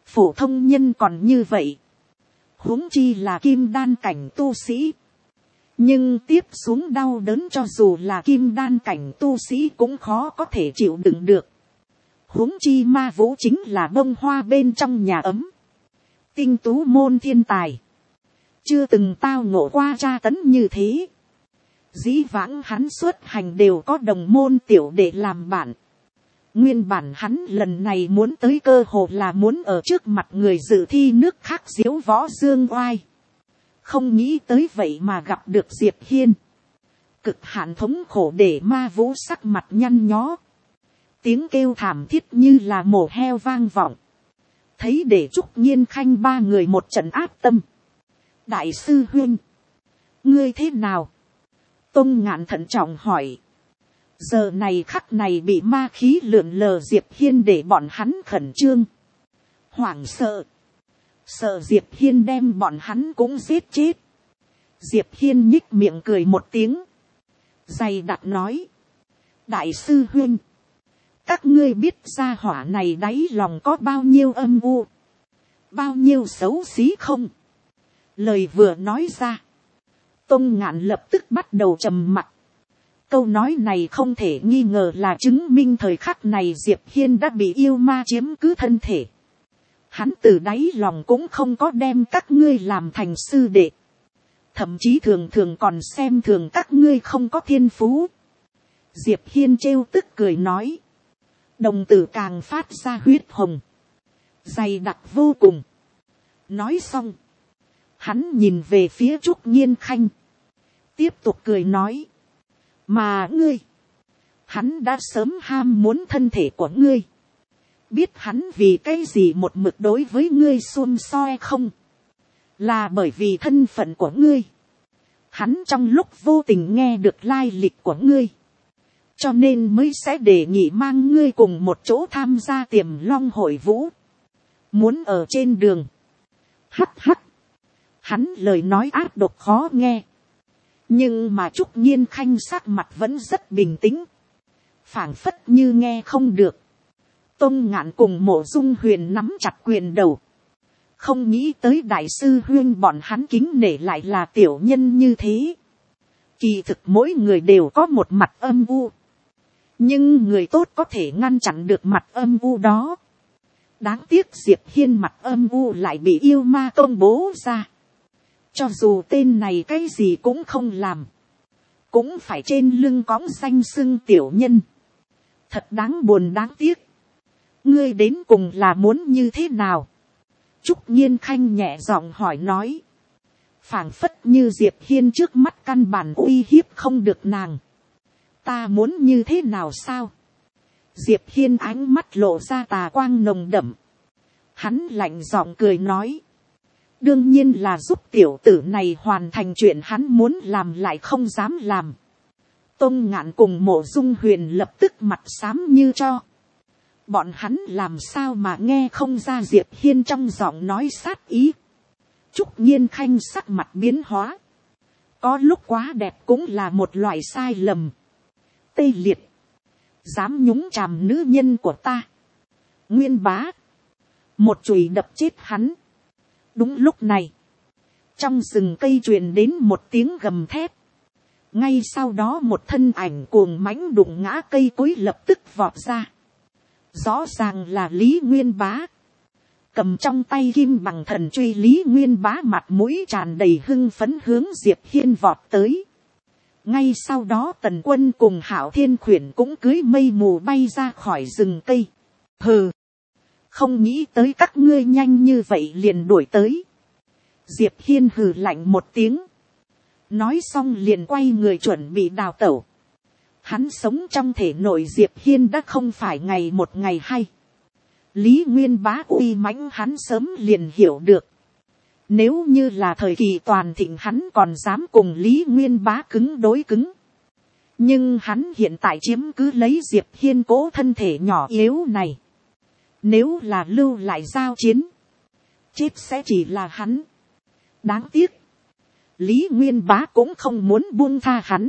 phổ thông nhân còn như vậy, huống chi là kim đan cảnh tu sĩ. Nhưng tiếp xuống đau đớn cho dù là kim đan cảnh tu sĩ cũng khó có thể chịu đựng được. Huống chi Ma Vũ chính là bông hoa bên trong nhà ấm, tinh tú môn thiên tài, chưa từng tao ngộ qua tra tấn như thế. Dĩ vãng hắn xuất hành đều có đồng môn tiểu đệ làm bạn. Nguyên bản hắn lần này muốn tới cơ hồ là muốn ở trước mặt người dự thi nước khác diếu võ dương oai. Không nghĩ tới vậy mà gặp được Diệp Hiên. Cực hạn thống khổ để Ma Vũ sắc mặt nhăn nhó. Tiếng kêu thảm thiết như là mổ heo vang vọng. Thấy để Trúc Nhiên Khanh ba người một trận áp tâm. Đại sư huynh, ngươi thế nào? Tông Ngạn thận trọng hỏi. Giờ này khắc này bị ma khí lượn lờ Diệp Hiên để bọn hắn khẩn trương, hoảng sợ. Sợ Diệp Hiên đem bọn hắn cũng giết chết. Diệp Hiên nhích miệng cười một tiếng, dày đặc nói. Đại sư huynh, các ngươi biết gia hỏa này đáy lòng có bao nhiêu âm u, bao nhiêu xấu xí không? Lời vừa nói ra, Tông Ngạn lập tức bắt đầu trầm mặc. Câu nói này không thể nghi ngờ là chứng minh thời khắc này Diệp Hiên đã bị yêu ma chiếm cứ thân thể. Hắn từ đáy lòng cũng không có đem các ngươi làm thành sư đệ. Thậm chí thường thường còn xem thường các ngươi không có thiên phú. Diệp Hiên trêu tức cười nói. Đồng tử càng phát ra huyết hồng, dày đặc vô cùng. Nói xong, hắn nhìn về phía Trúc Nhiên Khanh, tiếp tục cười nói. Mà ngươi, hắn đã sớm ham muốn thân thể của ngươi. Biết hắn vì cái gì một mực đối với ngươi xum soi không? Là bởi vì thân phận của ngươi. Hắn trong lúc vô tình nghe được lai lịch của ngươi, cho nên mới sẽ đề nghị mang ngươi cùng một chỗ tham gia Tiềm Long hội vũ. Muốn ở trên đường. Hắc hắc. Hắn lời nói ác độc khó nghe. Nhưng mà Trúc Nhiên Khanh sắc mặt vẫn rất bình tĩnh, phảng phất như nghe không được. Tông Ngạn cùng Mộ Dung Huyền nắm chặt quyền đầu. Không nghĩ tới đại sư huyên bọn hắn kính nể lại là tiểu nhân như thế. Kỳ thực mỗi người đều có một mặt âm u, nhưng người tốt có thể ngăn chặn được mặt âm u đó. Đáng tiếc Diệp Hiên mặt âm u lại bị yêu ma công bố ra. Cho dù tên này cái gì cũng không làm, cũng phải trên lưng cõng danh xưng tiểu nhân. Thật đáng buồn đáng tiếc. Ngươi đến cùng là muốn như thế nào? Trúc Nhiên Khanh nhẹ giọng hỏi nói. Phảng phất như Diệp Hiên trước mắt căn bản uy hiếp không được nàng. Ta muốn như thế nào sao? Diệp Hiên ánh mắt lộ ra tà quang nồng đậm. Hắn lạnh giọng cười nói. Đương nhiên là giúp tiểu tử này hoàn thành chuyện hắn muốn làm lại không dám làm. Tông Ngạn cùng Mộ Dung Huyền lập tức mặt xám như cho. Bọn hắn làm sao mà nghe không ra Diệp Hiên trong giọng nói sát ý. Trúc Nhiên Khanh sắc mặt biến hóa. Có lúc quá đẹp cũng là một loại sai lầm. Tê liệt. Dám nhúng chàm nữ nhân của ta. Nguyên Bá. Một chùy đập chết hắn. Đúng lúc này, trong rừng cây truyền đến một tiếng gầm thét. Ngay sau đó một thân ảnh cuồng mãnh đụng ngã cây cối lập tức vọt ra. Rõ ràng là Lý Nguyên Bá. Cầm trong tay kim bằng thần truy, Lý Nguyên Bá mặt mũi tràn đầy hưng phấn hướng Diệp Hiên vọt tới. Ngay sau đó Tần Quân cùng Hạo Thiên Khuyển cũng cưới mây mù bay ra khỏi rừng cây. Hừ, không nghĩ tới các ngươi nhanh như vậy liền đuổi tới. Diệp Hiên hừ lạnh một tiếng, nói xong liền quay người chuẩn bị đào tẩu. Hắn sống trong thể nội Diệp Hiên đã không phải ngày một ngày hay. Lý Nguyên Bá uy mãnh hắn sớm liền hiểu được. Nếu như là thời kỳ toàn thịnh hắn còn dám cùng Lý Nguyên Bá cứng đối cứng. Nhưng hắn hiện tại chiếm cứ lấy Diệp Hiên cố thân thể nhỏ yếu này. Nếu là lưu lại giao chiến, chết sẽ chỉ là hắn. Đáng tiếc, Lý Nguyên Bá cũng không muốn buông tha hắn.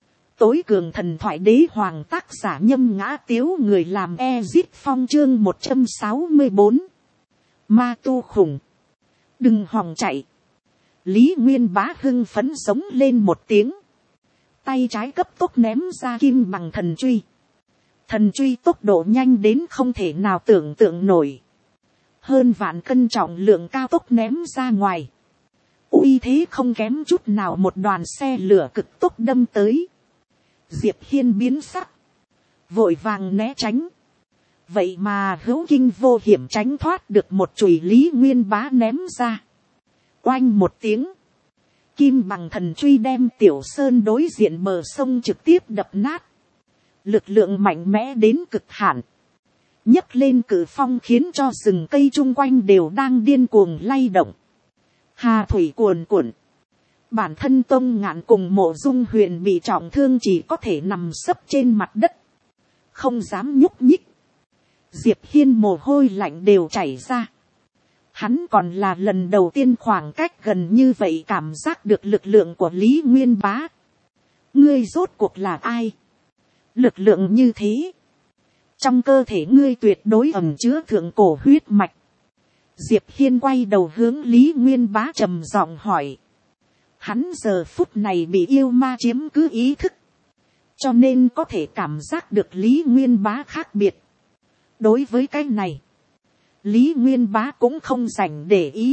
Tối cường thần thoại đế hoàng tác giả Nhâm Ngã Tiếu, người làm Ezit Phong chương 164. Ma tu khủng, đừng hòng chạy. Lý Nguyên Bá hưng phấn giống lên một tiếng, tay trái cấp tốc ném ra kim bằng thần truy. Thần truy tốc độ nhanh đến không thể nào tưởng tượng nổi, hơn vạn cân trọng lượng cao tốc ném ra ngoài, uy thế không kém chút nào một đoàn xe lửa cực tốc đâm tới. Diệp Hiên biến sắc, vội vàng né tránh, vậy mà hữu kinh vô hiểm tránh thoát được một chùy Lý Nguyên Bá ném ra. Oanh một tiếng, kim bằng thần truy đem Tiểu Sơn đối diện bờ sông trực tiếp đập nát. Lực lượng mạnh mẽ đến cực hạn, nhấc lên cự phong khiến cho rừng cây chung quanh đều đang điên cuồng lay động. Hà thủy cuồn cuộn, bản thân Tông Ngạn cùng Mộ Dung Huyền bị trọng thương chỉ có thể nằm sấp trên mặt đất, không dám nhúc nhích. Diệp Hiên mồ hôi lạnh đều chảy ra. Hắn còn là lần đầu tiên khoảng cách gần như vậy cảm giác được lực lượng của Lý Nguyên Bá. Ngươi rốt cuộc là ai? Lực lượng như thế, trong cơ thể ngươi tuyệt đối ẩn chứa thượng cổ huyết mạch. Diệp Hiên quay đầu hướng Lý Nguyên Bá trầm giọng hỏi. Hắn giờ phút này bị yêu ma chiếm cứ ý thức, cho nên có thể cảm giác được Lý Nguyên Bá khác biệt. Đối với cái này, Lý Nguyên Bá cũng không dành để ý,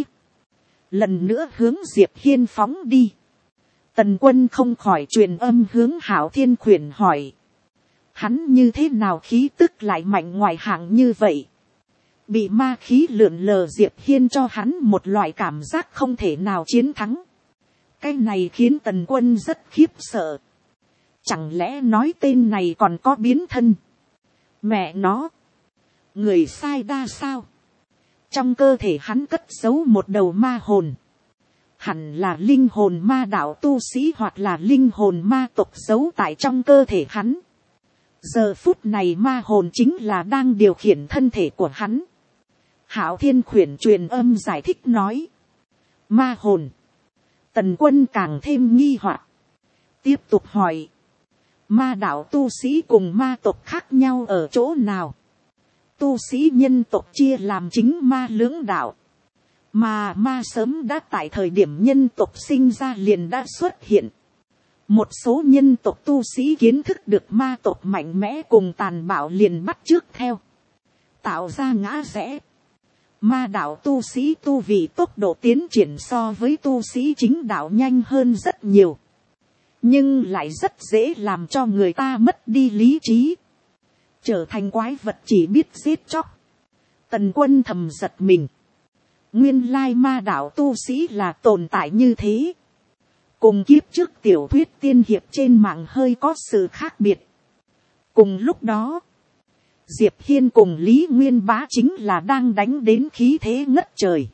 lần nữa hướng Diệp Hiên phóng đi. Tần Quân không khỏi truyền âm hướng Hạo Thiên Khuyển hỏi. Hắn như thế nào khí tức lại mạnh ngoài hạng như vậy? Bị ma khí lượn lờ Diệp Hiên cho hắn một loại cảm giác không thể nào chiến thắng. Cái này khiến Tần Quân rất khiếp sợ. Chẳng lẽ nói tên này còn có biến thân? Mẹ nó, người sai đa sao? Trong cơ thể hắn cất giấu một đầu ma hồn. Hẳn là linh hồn ma đạo tu sĩ hoặc là linh hồn ma tộc giấu tại trong cơ thể hắn. Giờ phút này ma hồn chính là đang điều khiển thân thể của hắn. Hạo Thiên Khuyển truyền âm giải thích nói. Ma hồn. Tần Quân càng thêm nghi hoặc, tiếp tục hỏi. Ma đạo tu sĩ cùng ma tộc khác nhau ở chỗ nào? Tu sĩ nhân tộc chia làm chính ma lưỡng đạo. Mà ma sớm đã tại thời điểm nhân tộc sinh ra liền đã xuất hiện. Một số nhân tộc tu sĩ kiến thức được ma tộc mạnh mẽ cùng tàn bạo liền bắt chước theo, tạo ra ngã rẽ. Ma đạo tu sĩ tu vì tốc độ tiến triển so với tu sĩ chính đạo nhanh hơn rất nhiều, nhưng lại rất dễ làm cho người ta mất đi lý trí, trở thành quái vật chỉ biết giết chóc. Tần Quân thầm giật mình, nguyên lai ma đạo tu sĩ là tồn tại như thế, cùng kiếp trước tiểu thuyết tiên hiệp trên mạng hơi có sự khác biệt. Cùng lúc đó, Diệp Hiên cùng Lý Nguyên Bá chính là đang đánh đến khí thế ngất trời.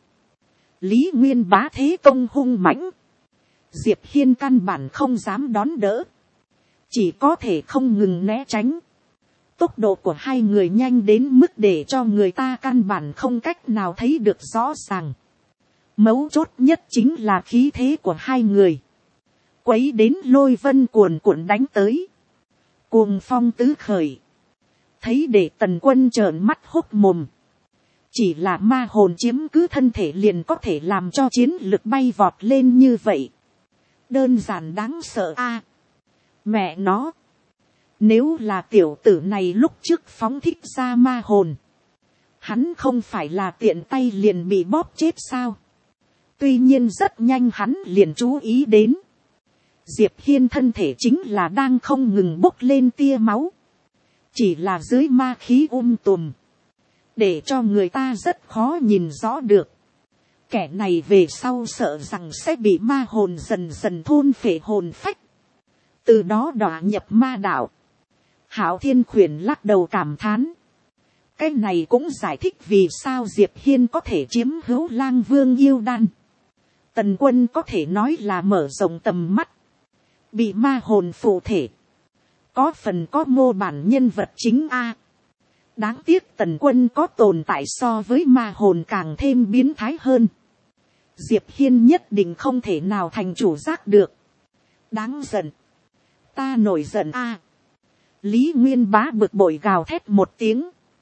Lý Nguyên Bá thế công hung mãnh, Diệp Hiên căn bản không dám đón đỡ, chỉ có thể không ngừng né tránh. Tốc độ của hai người nhanh đến mức để cho người ta căn bản không cách nào thấy được rõ ràng. Mấu chốt nhất chính là khí thế của hai người, quấy đến lôi vân cuồn cuộn đánh tới, cuồng phong tứ khởi. Thấy để Tần Quân trợn mắt hốc mồm. Chỉ là ma hồn chiếm cứ thân thể liền có thể làm cho chiến lực bay vọt lên như vậy. Đơn giản đáng sợ a. Mẹ nó, nếu là tiểu tử này lúc trước phóng thích ra ma hồn, hắn không phải là tiện tay liền bị bóp chết sao? Tuy nhiên rất nhanh hắn liền chú ý đến, Diệp Hiên thân thể chính là đang không ngừng bốc lên tia máu. Chỉ là dưới ma khí tùm, để cho người ta rất khó nhìn rõ được. Kẻ này về sau sợ rằng sẽ bị ma hồn dần dần thôn phệ hồn phách, từ đó đọa nhập ma đạo. Hạo Thiên Khuyển lắc đầu cảm thán. Cái này cũng giải thích vì sao Diệp Hiên có thể chiếm hữu Lang Vương yêu đan. Tần Quân có thể nói là mở rộng tầm mắt, bị ma hồn phụ thể, có phần có mô bản nhân vật chính a. Đáng tiếc Tần Quân có tồn tại so với ma hồn càng thêm biến thái hơn. Diệp Hiên nhất định không thể nào thành chủ giác được. Đáng giận, ta nổi giận a. Lý Nguyên Bá bực bội gào thét một tiếng,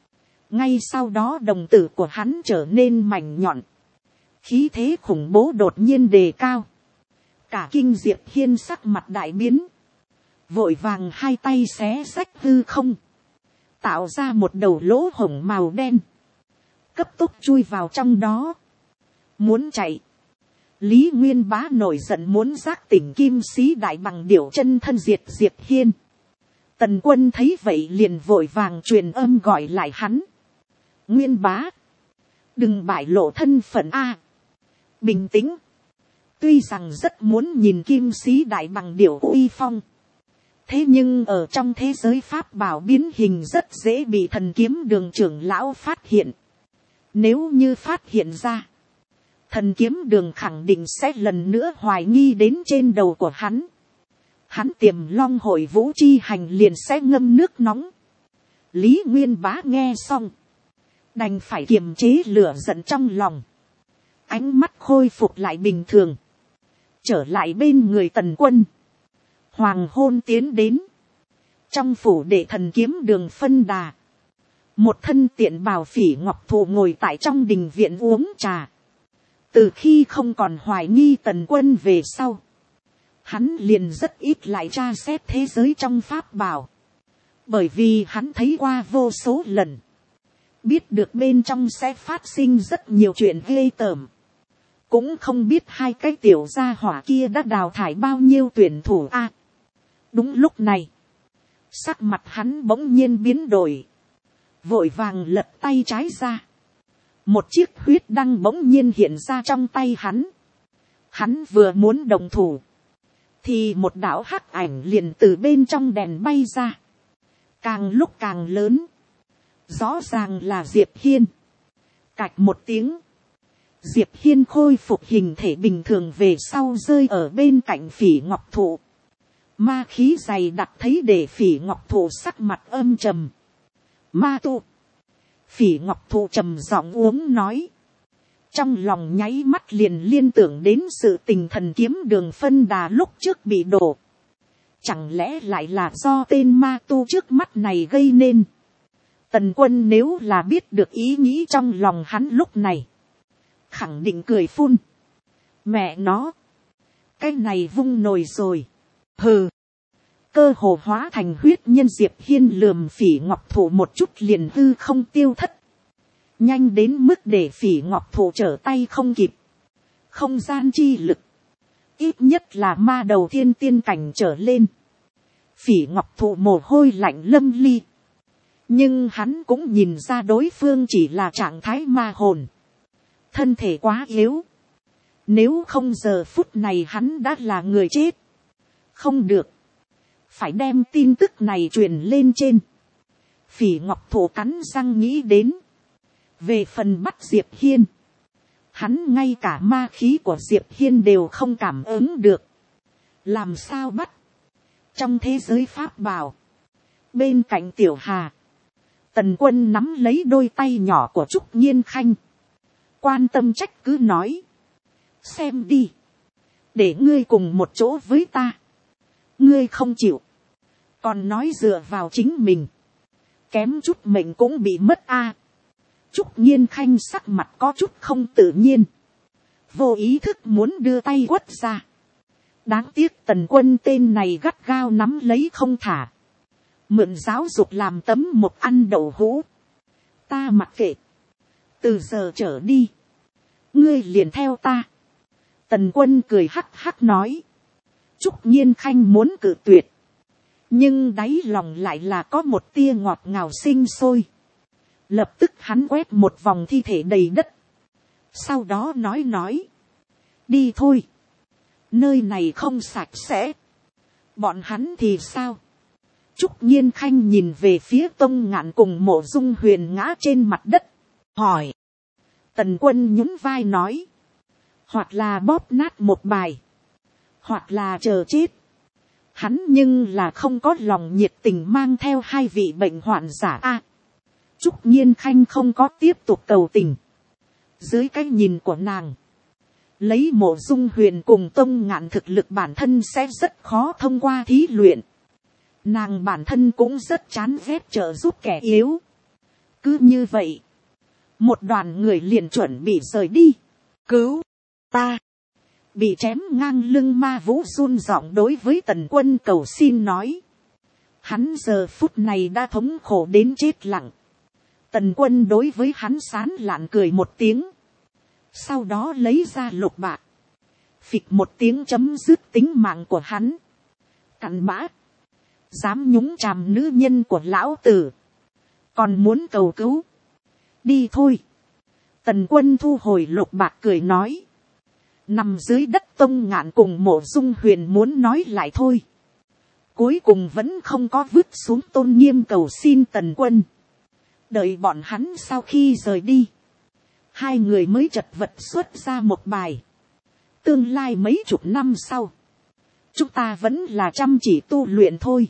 Ngay sau đó đồng tử của hắn trở nên mảnh nhọn. Khí thế khủng bố đột nhiên đề cao. Cả kinh Diệp Hiên sắc mặt đại biến. Vội vàng hai tay xé xách hư không. Tạo ra một đầu lỗ hổng màu đen. Cấp tốc chui vào trong đó. Muốn chạy. Lý Nguyên Bá nổi giận muốn giác tỉnh kim sĩ đại bằng điểu chân thân diệt Diệp Hiên. Tần Quân thấy vậy liền vội vàng truyền âm gọi lại hắn. Nguyên Bá. Đừng bại lộ thân phận A. Bình tĩnh. Tuy rằng rất muốn nhìn kim sĩ đại bằng điểu uy phong. Thế nhưng ở trong thế giới pháp bảo biến hình rất dễ bị thần kiếm đường trưởng lão phát hiện. Nếu như phát hiện ra. Thần kiếm đường khẳng định sẽ lần nữa hoài nghi đến trên đầu của hắn. Hắn Tiềm Long hội vũ chi hành liền sẽ ngâm nước nóng. Lý Nguyên Bá nghe xong. Đành phải kiềm chế lửa giận trong lòng. Ánh mắt khôi phục lại bình thường. Trở lại bên người Tần Quân. Hoàng hôn tiến đến. Trong phủ đệ thần kiếm đường phân đà. Một thân tiện bào Phỉ Ngọc Thụ ngồi tại trong đình viện uống trà. Từ khi không còn hoài nghi Tần Quân về sau. Hắn liền rất ít lại tra xét thế giới trong pháp bảo. Bởi vì hắn thấy qua vô số lần. Biết được bên trong sẽ phát sinh rất nhiều chuyện ghê tởm. Cũng không biết hai cái tiểu gia hỏa kia đã đào thải bao nhiêu tuyển thủ a. Đúng lúc này. Sắc mặt hắn bỗng nhiên biến đổi. Vội vàng lật tay trái ra. Một chiếc huyết đăng bỗng nhiên hiện ra trong tay hắn. Hắn vừa muốn động thủ. Thì một đạo hắc ảnh liền từ bên trong đèn bay ra. Càng lúc càng lớn. Rõ ràng là Diệp Hiên. Cạch một tiếng. Diệp Hiên khôi phục hình thể bình thường về sau rơi ở bên cạnh Phỉ Ngọc Thụ. Ma khí dày đặc thấy để Phỉ Ngọc Thụ sắc mặt âm trầm. Ma tu. Phỉ Ngọc Thụ trầm giọng uống nói. Trong lòng nháy mắt liền liên tưởng đến sự tình thần kiếm đường phân đà lúc trước bị đổ. Chẳng lẽ lại là do tên ma tu trước mắt này gây nên. Tần Quân nếu là biết được ý nghĩ trong lòng hắn lúc này. Khẳng định cười phun. Mẹ nó. Cái này vung nồi rồi. Hừ. Cơ hồ hóa thành huyết nhân Diệp Hiên lườm Phỉ Ngọc Thụ một chút liền hư không tiêu thất. Nhanh đến mức để Phỉ Ngọc Thụ trở tay không kịp. Không gian chi lực. Ít nhất là ma đầu thiên tiên cảnh trở lên. Phỉ Ngọc Thụ mồ hôi lạnh lâm ly. Nhưng hắn cũng nhìn ra đối phương chỉ là trạng thái ma hồn. Thân thể quá yếu. Nếu không giờ phút này hắn đã là người chết. Không được. Phải đem tin tức này truyền lên trên. Phỉ Ngọc Thụ cắn răng nghĩ đến. Về phần bắt Diệp Hiên. Hắn ngay cả ma khí của Diệp Hiên đều không cảm ứng được. Làm sao bắt? Trong thế giới pháp bảo. Bên cạnh Tiểu Hà. Tần Quân nắm lấy đôi tay nhỏ của Trúc Nhiên Khanh. Quan tâm trách cứ nói. Xem đi. Để ngươi cùng một chỗ với ta. Ngươi không chịu. Còn nói dựa vào chính mình. Kém chút mệnh cũng bị mất a. Trúc Nhiên Khanh sắc mặt có chút không tự nhiên. Vô ý thức muốn đưa tay quất ra. Đáng tiếc Tần Quân tên này gắt gao nắm lấy không thả. Mượn giáo dục làm tấm một ăn đậu hũ. Ta mặc kệ. Từ giờ trở đi. Ngươi liền theo ta. Tần Quân cười hắc hắc nói. Trúc Nhiên Khanh muốn cự tuyệt. Nhưng đáy lòng lại là có một tia ngọt ngào sinh sôi. Lập tức hắn quét một vòng thi thể đầy đất. Sau đó nói. Đi thôi. Nơi này không sạch sẽ. Bọn hắn thì sao? Trúc Nhiên Khanh nhìn về phía Tông Ngạn cùng Mộ Dung Huyền ngã trên mặt đất. Hỏi. Tần Quân nhún vai nói. Hoặc là bóp nát một bài. Hoặc là chờ chết. Hắn nhưng là không có lòng nhiệt tình mang theo hai vị bệnh hoạn giả a. Trúc Nhiên Khanh không có tiếp tục cầu tình. Dưới cái nhìn của nàng. Lấy Mộ Dung Huyền cùng Tông Ngạn thực lực bản thân sẽ rất khó thông qua thí luyện. Nàng bản thân cũng rất chán ghét trợ giúp kẻ yếu. Cứ như vậy, một đoàn người liền chuẩn bị rời đi. Cứu ta! Bị chém ngang lưng Ma Vũ run giọng đối với Tần Quân cầu xin nói. Hắn giờ phút này đã thống khổ đến chết lặng. Tần Quân đối với hắn sán lạn cười một tiếng. Sau đó lấy ra lục bạc. Phịch một tiếng chấm dứt tính mạng của hắn. Cặn bã! Dám nhúng chàm nữ nhân của lão tử. Còn muốn cầu cứu. Đi thôi. Tần Quân thu hồi lục bạc cười nói. Nằm dưới đất Tông Ngạn cùng Mộ Dung Huyền muốn nói lại thôi. Cuối cùng vẫn không có vứt xuống tôn nghiêm cầu xin Tần Quân. Đợi bọn hắn sau khi rời đi. Hai người mới chật vật xuất ra một bài. Tương lai mấy chục năm sau. Chúng ta vẫn là chăm chỉ tu luyện thôi.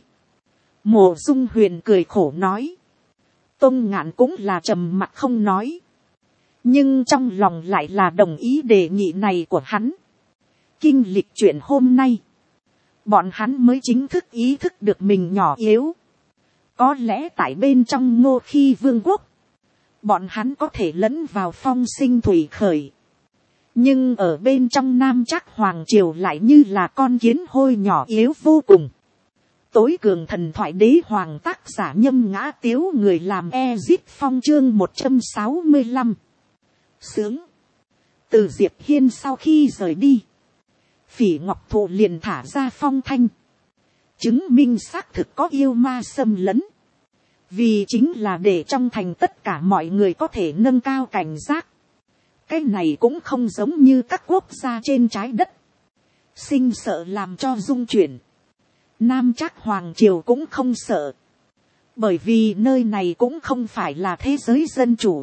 Mộ Dung Huyền cười khổ nói. Tông Ngạn cũng là trầm mặc không nói. Nhưng trong lòng lại là đồng ý đề nghị này của hắn. Kinh lịch chuyện hôm nay. Bọn hắn mới chính thức ý thức được mình nhỏ yếu. Có lẽ tại bên trong Ngô Khi Vương quốc. Bọn hắn có thể lẫn vào phong sinh thủy khởi. Nhưng ở bên trong Nam Trác Hoàng Triều lại như là con kiến hôi nhỏ yếu vô cùng. Tối cường thần thoại đế hoàng tác giả Nhâm Ngã Tiếu người làm Ezip Phong chương 165. Sướng. Từ Diệp Hiên sau khi rời đi. Phỉ Ngọc Thụ liền thả ra phong thanh. Chứng minh xác thực có yêu ma xâm lấn. Vì chính là để trong thành tất cả mọi người có thể nâng cao cảnh giác. Cái này cũng không giống như các quốc gia trên trái đất. Sinh sợ làm cho rung chuyển. Nam Trác Hoàng Triều cũng không sợ. Bởi vì nơi này cũng không phải là thế giới dân chủ.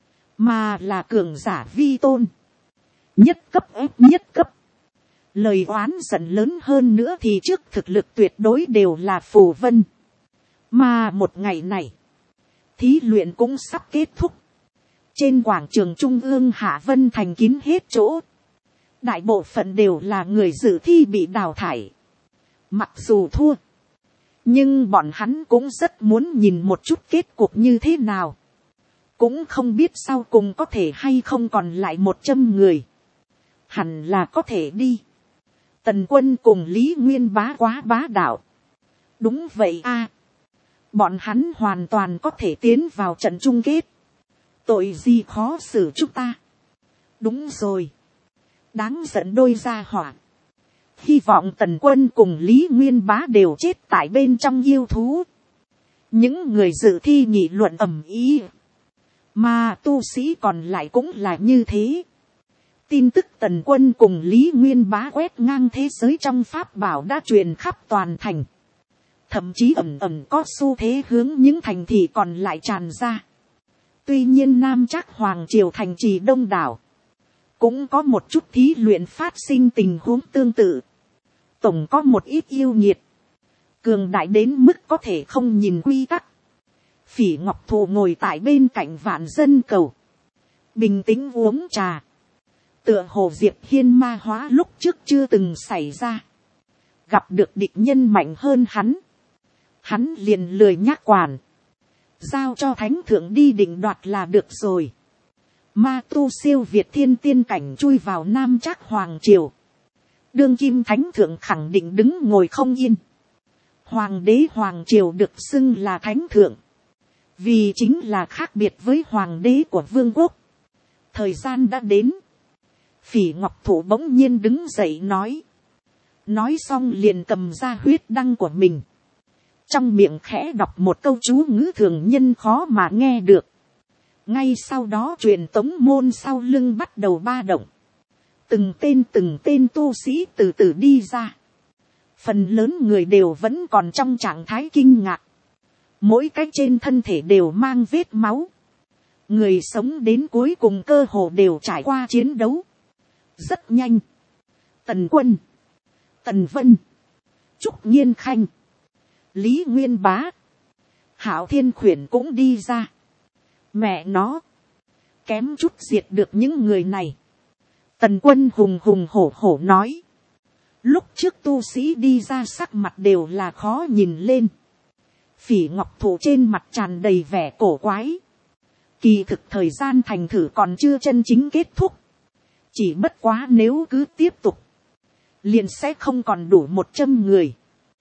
Mà là cường giả vi tôn. Nhất cấp ép nhất cấp. Lời oán giận lớn hơn nữa thì trước thực lực tuyệt đối đều là phù vân. Mà một ngày này. Thí luyện cũng sắp kết thúc. Trên quảng trường Trung ương Hạ Vân thành kín hết chỗ. Đại bộ phận đều là người dự thi bị đào thải. Mặc dù thua. Nhưng bọn hắn cũng rất muốn nhìn một chút kết cục như thế nào. Cũng không biết sau cùng có thể hay không còn lại 100 người. Hẳn là có thể đi. Tần Quân cùng Lý Nguyên Bá quá bá đạo. Đúng vậy a. Bọn hắn hoàn toàn có thể tiến vào trận chung kết. Tội gì khó xử chúng ta. Đúng rồi. Đáng giận đôi gia hỏa. Hy vọng Tần Quân cùng Lý Nguyên Bá đều chết tại bên trong yêu thú. Những người dự thi nghị luận ầm ĩ. Mà tu sĩ còn lại cũng là như thế. Tin tức Tần Quân cùng Lý Nguyên Bá quét ngang thế giới trong pháp bảo đã truyền khắp toàn thành. Thậm chí ẩn ẩn có xu thế hướng những thành thị còn lại tràn ra. Tuy nhiên Nam Trác Hoàng Triều thành trì đông đảo. Cũng có một chút thí luyện phát sinh tình huống tương tự. Tổng có một ít yêu nghiệt. Cường đại đến mức có thể không nhìn quy tắc. Phỉ Ngọc Thụ ngồi tại bên cạnh Vạn Dân Cầu. Bình tĩnh uống trà. Tựa hồ Diệp Hiên ma hóa lúc trước chưa từng xảy ra. Gặp được địch nhân mạnh hơn hắn. Hắn liền lười nhác quản. Giao cho thánh thượng đi định đoạt là được rồi. Ma tu siêu Việt thiên tiên cảnh chui vào Nam Trác Hoàng Triều. Đương kim thánh thượng khẳng định đứng ngồi không yên. Hoàng đế Hoàng Triều được xưng là thánh thượng. Vì chính là khác biệt với hoàng đế của vương quốc. Thời gian đã đến. Phỉ Ngọc Thụ bỗng nhiên đứng dậy nói. Nói xong liền cầm ra huyết đăng của mình. Trong miệng khẽ đọc một câu chú ngữ thường nhân khó mà nghe được. Ngay sau đó truyền tống môn sau lưng bắt đầu ba động. Từng tên tu sĩ từ từ đi ra. Phần lớn người đều vẫn còn trong trạng thái kinh ngạc. Mỗi cái trên thân thể đều mang vết máu. Người sống đến cuối cùng cơ hồ đều trải qua chiến đấu. Rất nhanh. Tần Quân, Tần Vân, Trúc Nhiên Khanh, Lý Nguyên Bá, Hạo Thiên Khuyển cũng đi ra. Mẹ nó. Kém chút diệt được những người này. Tần Quân hùng hùng hổ hổ nói. Lúc trước tu sĩ đi ra sắc mặt đều là khó nhìn lên. Phỉ Ngọc Thụ trên mặt tràn đầy vẻ cổ quái. Kỳ thực thời gian thành thử còn chưa chân chính kết thúc. Chỉ bất quá nếu cứ tiếp tục, liền sẽ không còn đủ 100 người,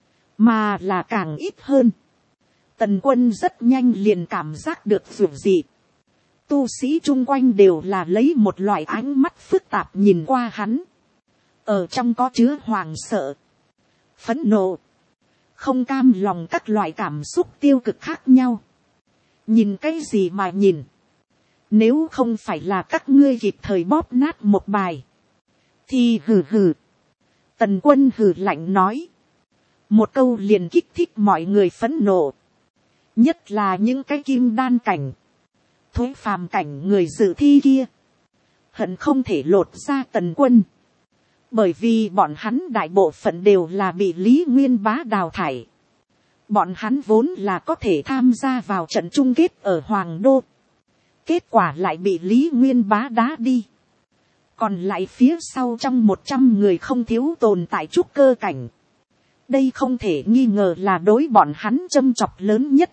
mà là càng ít hơn. Tần Quân rất nhanh liền cảm giác được dù gì. Tu sĩ chung quanh đều là lấy một loại ánh mắt phức tạp nhìn qua hắn. Ở trong có chứa hoàng sợ, phẫn nộ, không cam lòng, các loại cảm xúc tiêu cực khác nhau. Nhìn cái gì mà nhìn? Nếu không phải là các ngươi kịp thời bóp nát một bài, thì hừ hừ. Tần Quân hừ lạnh nói. Một câu liền kích thích mọi người phẫn nộ. Nhất là những cái kim đan cảnh, Thuế phàm cảnh người dự thi kia. Hận không thể lột ra Tần Quân. Bởi vì bọn hắn đại bộ phận đều là bị Lý Nguyên Bá đào thải. Bọn hắn vốn là có thể tham gia vào trận chung kết ở Hoàng Đô. Kết quả lại bị Lý Nguyên Bá đá đi. Còn lại phía sau trong 100 người không thiếu tồn tại trúc cơ cảnh. Đây không thể nghi ngờ là đối bọn hắn châm chọc lớn nhất.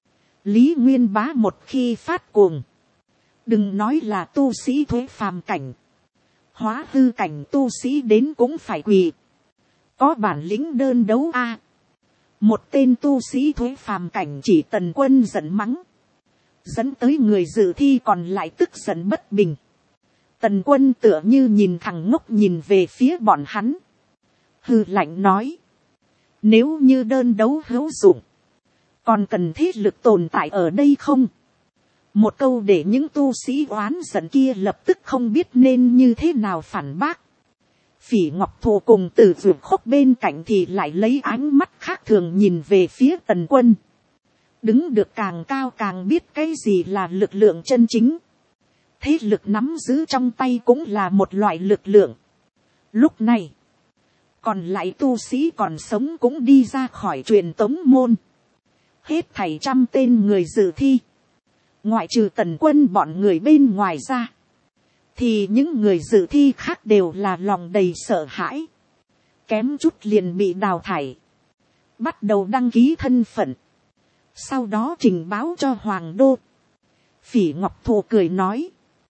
Lý Nguyên Bá một khi phát cuồng, đừng nói là tu sĩ thuế phàm cảnh, hóa hư cảnh tu sĩ đến cũng phải quỳ. Có bản lĩnh đơn đấu a. Một tên tu sĩ thuế phàm cảnh chỉ Tần Quân giận mắng, dẫn tới người dự thi còn lại tức giận bất bình. Tần Quân tựa như nhìn thằng ngốc nhìn về phía bọn hắn. Hừ lạnh nói. Nếu như đơn đấu hữu dụng, còn cần thiết lực tồn tại ở đây không? Một câu để những tu sĩ oán giận kia lập tức không biết nên như thế nào phản bác. Phỉ Ngọc Thụ cùng Từ Dược Khốc bên cạnh thì lại lấy ánh mắt khác thường nhìn về phía Tần Quân. Đứng được càng cao càng biết cái gì là lực lượng chân chính. Thế lực nắm giữ trong tay cũng là một loại lực lượng. Lúc này, còn lại tu sĩ còn sống cũng đi ra khỏi truyền tống môn. Hết thảy 100 tên người dự thi, ngoại trừ Tần Quân bọn người bên ngoài ra, thì những người dự thi khác đều là lòng đầy sợ hãi. Kém chút liền bị đào thải. Bắt đầu đăng ký thân phận. Sau đó trình báo cho Hoàng Đô. Phỉ Ngọc Thụ cười nói.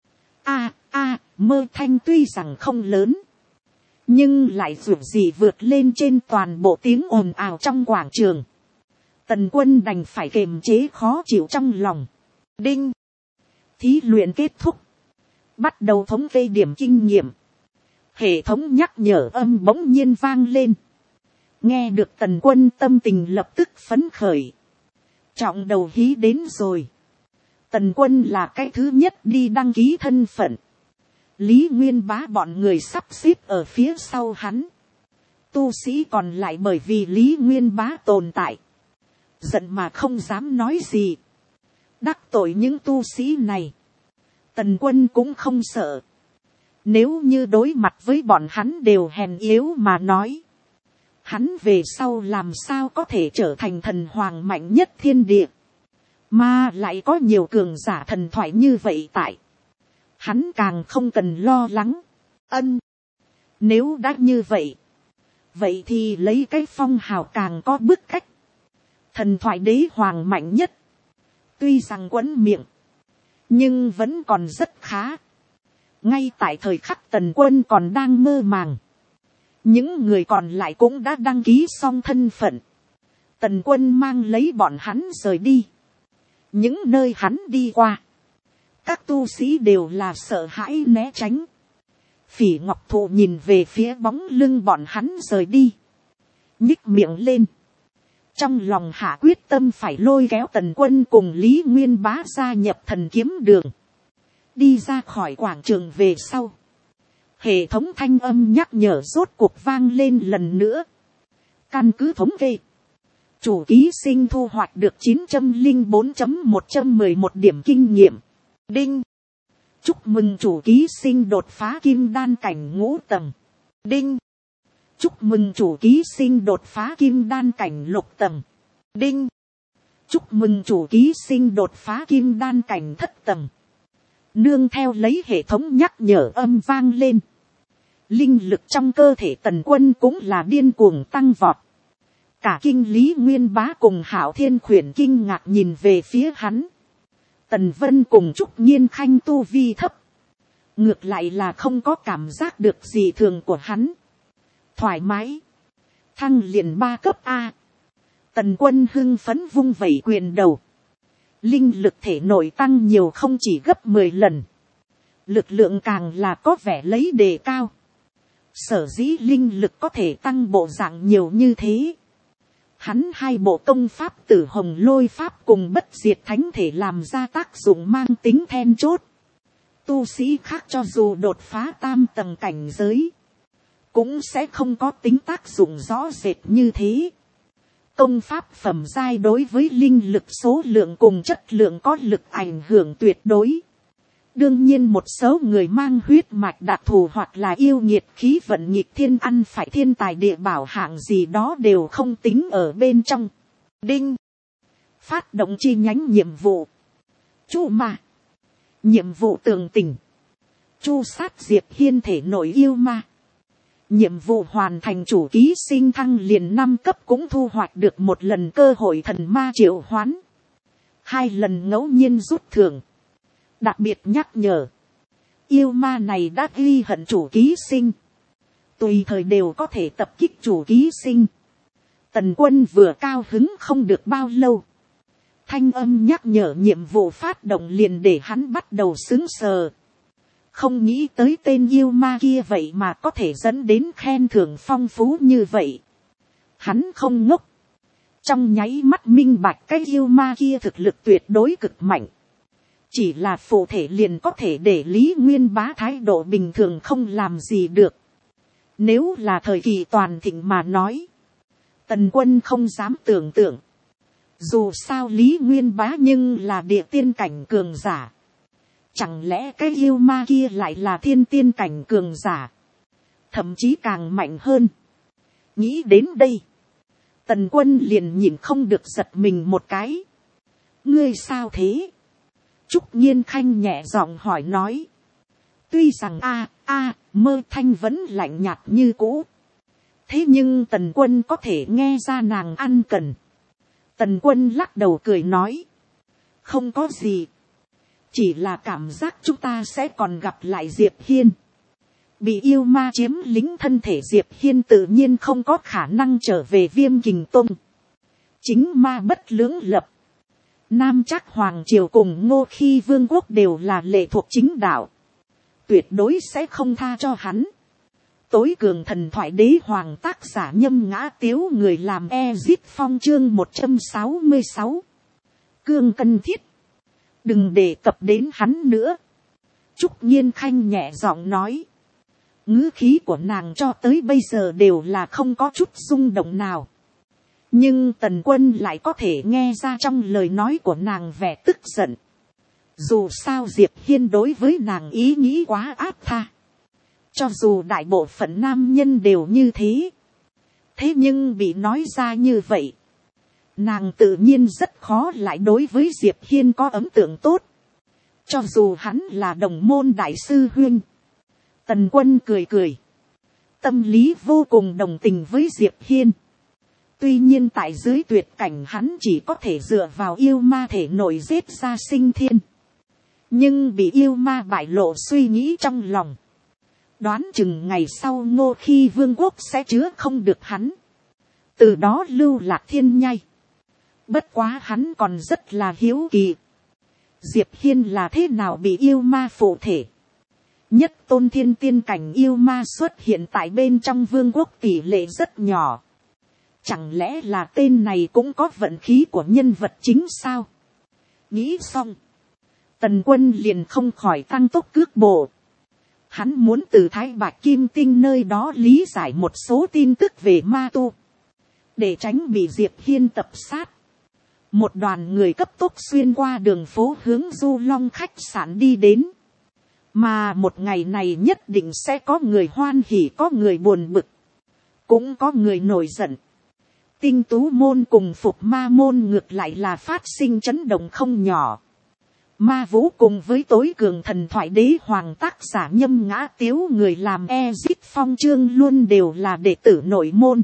Mơ thanh tuy rằng không lớn, nhưng lại dù gì vượt lên trên toàn bộ tiếng ồn ào trong quảng trường. Tần Quân đành phải kiềm chế khó chịu trong lòng. Đinh. Thí luyện kết thúc. Bắt đầu thống kê điểm kinh nghiệm. Hệ thống nhắc nhở âm bỗng nhiên vang lên. Nghe được Tần Quân tâm tình lập tức phấn khởi. Trọng đầu hí đến rồi. Tần Quân là cái thứ nhất đi đăng ký thân phận. Lý Nguyên Bá bọn người sắp xếp ở phía sau hắn. Tu sĩ còn lại bởi vì Lý Nguyên Bá tồn tại, giận mà không dám nói gì. Đắc tội những tu sĩ này, Tần Quân cũng không sợ. Nếu như đối mặt với bọn hắn đều hèn yếu mà nói, hắn về sau làm sao có thể trở thành thần hoàng mạnh nhất thiên địa. Mà lại có nhiều cường giả thần thoại như vậy tại. Hắn càng không cần lo lắng. Nếu đã như vậy, vậy thì lấy cái phong hào càng có bức cách. Thần thoại đế hoàng mạnh nhất, tuy rằng quấn miệng, nhưng vẫn còn rất khá. Ngay tại thời khắc Tần Quân còn đang mơ màng, những người còn lại cũng đã đăng ký xong thân phận. Tần Quân mang lấy bọn hắn rời đi. Những nơi hắn đi qua, các tu sĩ đều là sợ hãi né tránh. Phỉ Ngọc Thụ nhìn về phía bóng lưng bọn hắn rời đi, nhích miệng lên. Trong lòng hạ quyết tâm phải lôi kéo Tần Quân cùng Lý Nguyên Bá gia nhập Thần Kiếm Đường. Đi ra khỏi quảng trường về sau, hệ thống thanh âm nhắc nhở rốt cuộc vang lên lần nữa. Căn cứ thống kê, chủ ký sinh thu hoạch được 904.111 điểm kinh nghiệm. Đinh. Chúc mừng chủ ký sinh đột phá kim đan cảnh 5 tầng. Đinh. Chúc mừng chủ ký sinh đột phá kim đan cảnh 6 tầng. Đinh. Chúc mừng chủ ký sinh đột phá kim đan cảnh 7 tầng. Nương theo lấy hệ thống nhắc nhở âm vang lên, linh lực trong cơ thể Tần Quân cũng là điên cuồng tăng vọt. Cả kinh Lý Nguyên Bá cùng Hạo Thiên Khuyển kinh ngạc nhìn về phía hắn. Tần Vân cùng Trúc Nhiên Khanh tu vi thấp, ngược lại là không có cảm giác được gì thường của hắn. Thoải mái, thăng liền 3 cấp A. Tần Quân hưng phấn vung vẩy quyền đầu, linh lực thể nội tăng nhiều không chỉ gấp 10 lần, lực lượng càng là có vẻ lấy đề cao. Sở dĩ linh lực có thể tăng bộ dạng nhiều như thế, hắn 2 bộ công pháp Tử Hồng Lôi Pháp cùng Bất Diệt Thánh Thể làm ra tác dụng mang tính then chốt. Tu sĩ khác cho dù đột phá tam tầng cảnh giới, cũng sẽ không có tính tác dụng rõ rệt như thế. Công pháp phẩm giai đối với linh lực số lượng cùng chất lượng có lực ảnh hưởng tuyệt đối. Đương nhiên một số người mang huyết mạch đặc thù hoặc là yêu nghiệt khí vận nghịch thiên ăn phải thiên tài địa bảo hạng gì đó đều không tính ở bên trong. Đinh. Phát động chi nhánh nhiệm vụ. Chu ma. Nhiệm vụ tường tình. Chu sát Diệp Hiên thể nội yêu ma. Nhiệm vụ hoàn thành, chủ ký sinh thăng liền 5 cấp cũng thu hoạch được 1 lần cơ hội thần ma triệu hoán. 2 lần ngẫu nhiên rút thưởng. Đặc biệt nhắc nhở, yêu ma này đã ghi hận chủ ký sinh, tùy thời đều có thể tập kích chủ ký sinh. Tần Quân vừa cao hứng không được bao lâu, thanh âm nhắc nhở nhiệm vụ phát động liền để hắn bắt đầu sững sờ. Không nghĩ tới tên yêu ma kia vậy mà có thể dẫn đến khen thưởng phong phú như vậy. Hắn không ngốc, trong nháy mắt minh bạch cái yêu ma kia thực lực tuyệt đối cực mạnh. Chỉ là phụ thể liền có thể để Lý Nguyên Bá thái độ bình thường không làm gì được. Nếu là thời kỳ toàn thịnh mà nói, Tần Quân không dám tưởng tượng. Dù sao Lý Nguyên Bá nhưng là địa tiên cảnh cường giả. Chẳng lẽ cái yêu ma kia lại là thiên tiên cảnh cường giả, thậm chí càng mạnh hơn. Nghĩ đến đây, Tần Quân liền nhìn không được giật mình một cái. Ngươi sao thế? Trúc Nhiên Khanh nhẹ giọng hỏi nói. Tuy rằng mơ thanh vẫn lạnh nhạt như cũ, thế nhưng Tần Quân có thể nghe ra nàng ăn cần. Tần Quân lắc đầu cười nói. Không có gì. Chỉ là cảm giác chúng ta sẽ còn gặp lại Diệp Hiên. Bị yêu ma chiếm lĩnh thân thể Diệp Hiên tự nhiên không có khả năng trở về Viêm Kình Tông. Chính ma bất lưỡng lập. Nam Trác Hoàng Triều cùng Ngô Khi Vương quốc đều là lệ thuộc chính đạo. Tuyệt đối sẽ không tha cho hắn. Tối cường thần thoại đế hoàng tác giả Nhâm Ngã Tiếu, người làm Ezit Phong chương 166. Cương Cân Thiết. Đừng đề cập đến hắn nữa. Trúc Nhiên Khanh nhẹ giọng nói. Ngữ khí của nàng cho tới bây giờ đều là không có chút rung động nào. Nhưng Tần Quân lại có thể nghe ra trong lời nói của nàng vẻ tức giận. Dù sao Diệp Hiên đối với nàng ý nghĩ quá áp tha. Cho dù đại bộ phận nam nhân đều như thế. Thế nhưng bị nói ra như vậy, nàng tự nhiên rất khó lại đối với Diệp Hiên có ấn tượng tốt. Cho dù hắn là đồng môn đại sư huynh. Tần Quân cười cười. Tâm lý vô cùng đồng tình với Diệp Hiên. Tuy nhiên tại dưới tuyệt cảnh hắn chỉ có thể dựa vào yêu ma thể nội giết ra sinh thiên. Nhưng bị yêu ma bại lộ suy nghĩ trong lòng. Đoán chừng ngày sau Ngô Khi Vương quốc sẽ chứa không được hắn. Từ đó lưu lạc thiên nhai. Bất quá hắn còn rất là hiếu kỳ. Diệp Hiên là thế nào bị yêu ma phụ thể. Nhất tôn thiên tiên cảnh yêu ma xuất hiện tại bên trong vương quốc tỷ lệ rất nhỏ. Chẳng lẽ là tên này cũng có vận khí của nhân vật chính sao? Nghĩ xong, Tần Quân liền không khỏi tăng tốc cước bộ. Hắn muốn từ Thái Bạch Kim Tinh nơi đó lý giải một số tin tức về ma tu. Để tránh bị Diệp Hiên tập sát. Một đoàn người cấp tốc xuyên qua đường phố hướng Du Long khách sạn đi đến. Mà một ngày này nhất định sẽ có người hoan hỉ, có người buồn bực. Cũng có người nổi giận. Tinh tú môn cùng Phục Ma môn ngược lại là phát sinh chấn động không nhỏ. Ma Vũ cùng với tối cường thần thoại đế hoàng tác giả Nhâm Ngã Tiếu, người làm Ezit Phong chương luôn đều là đệ tử nội môn.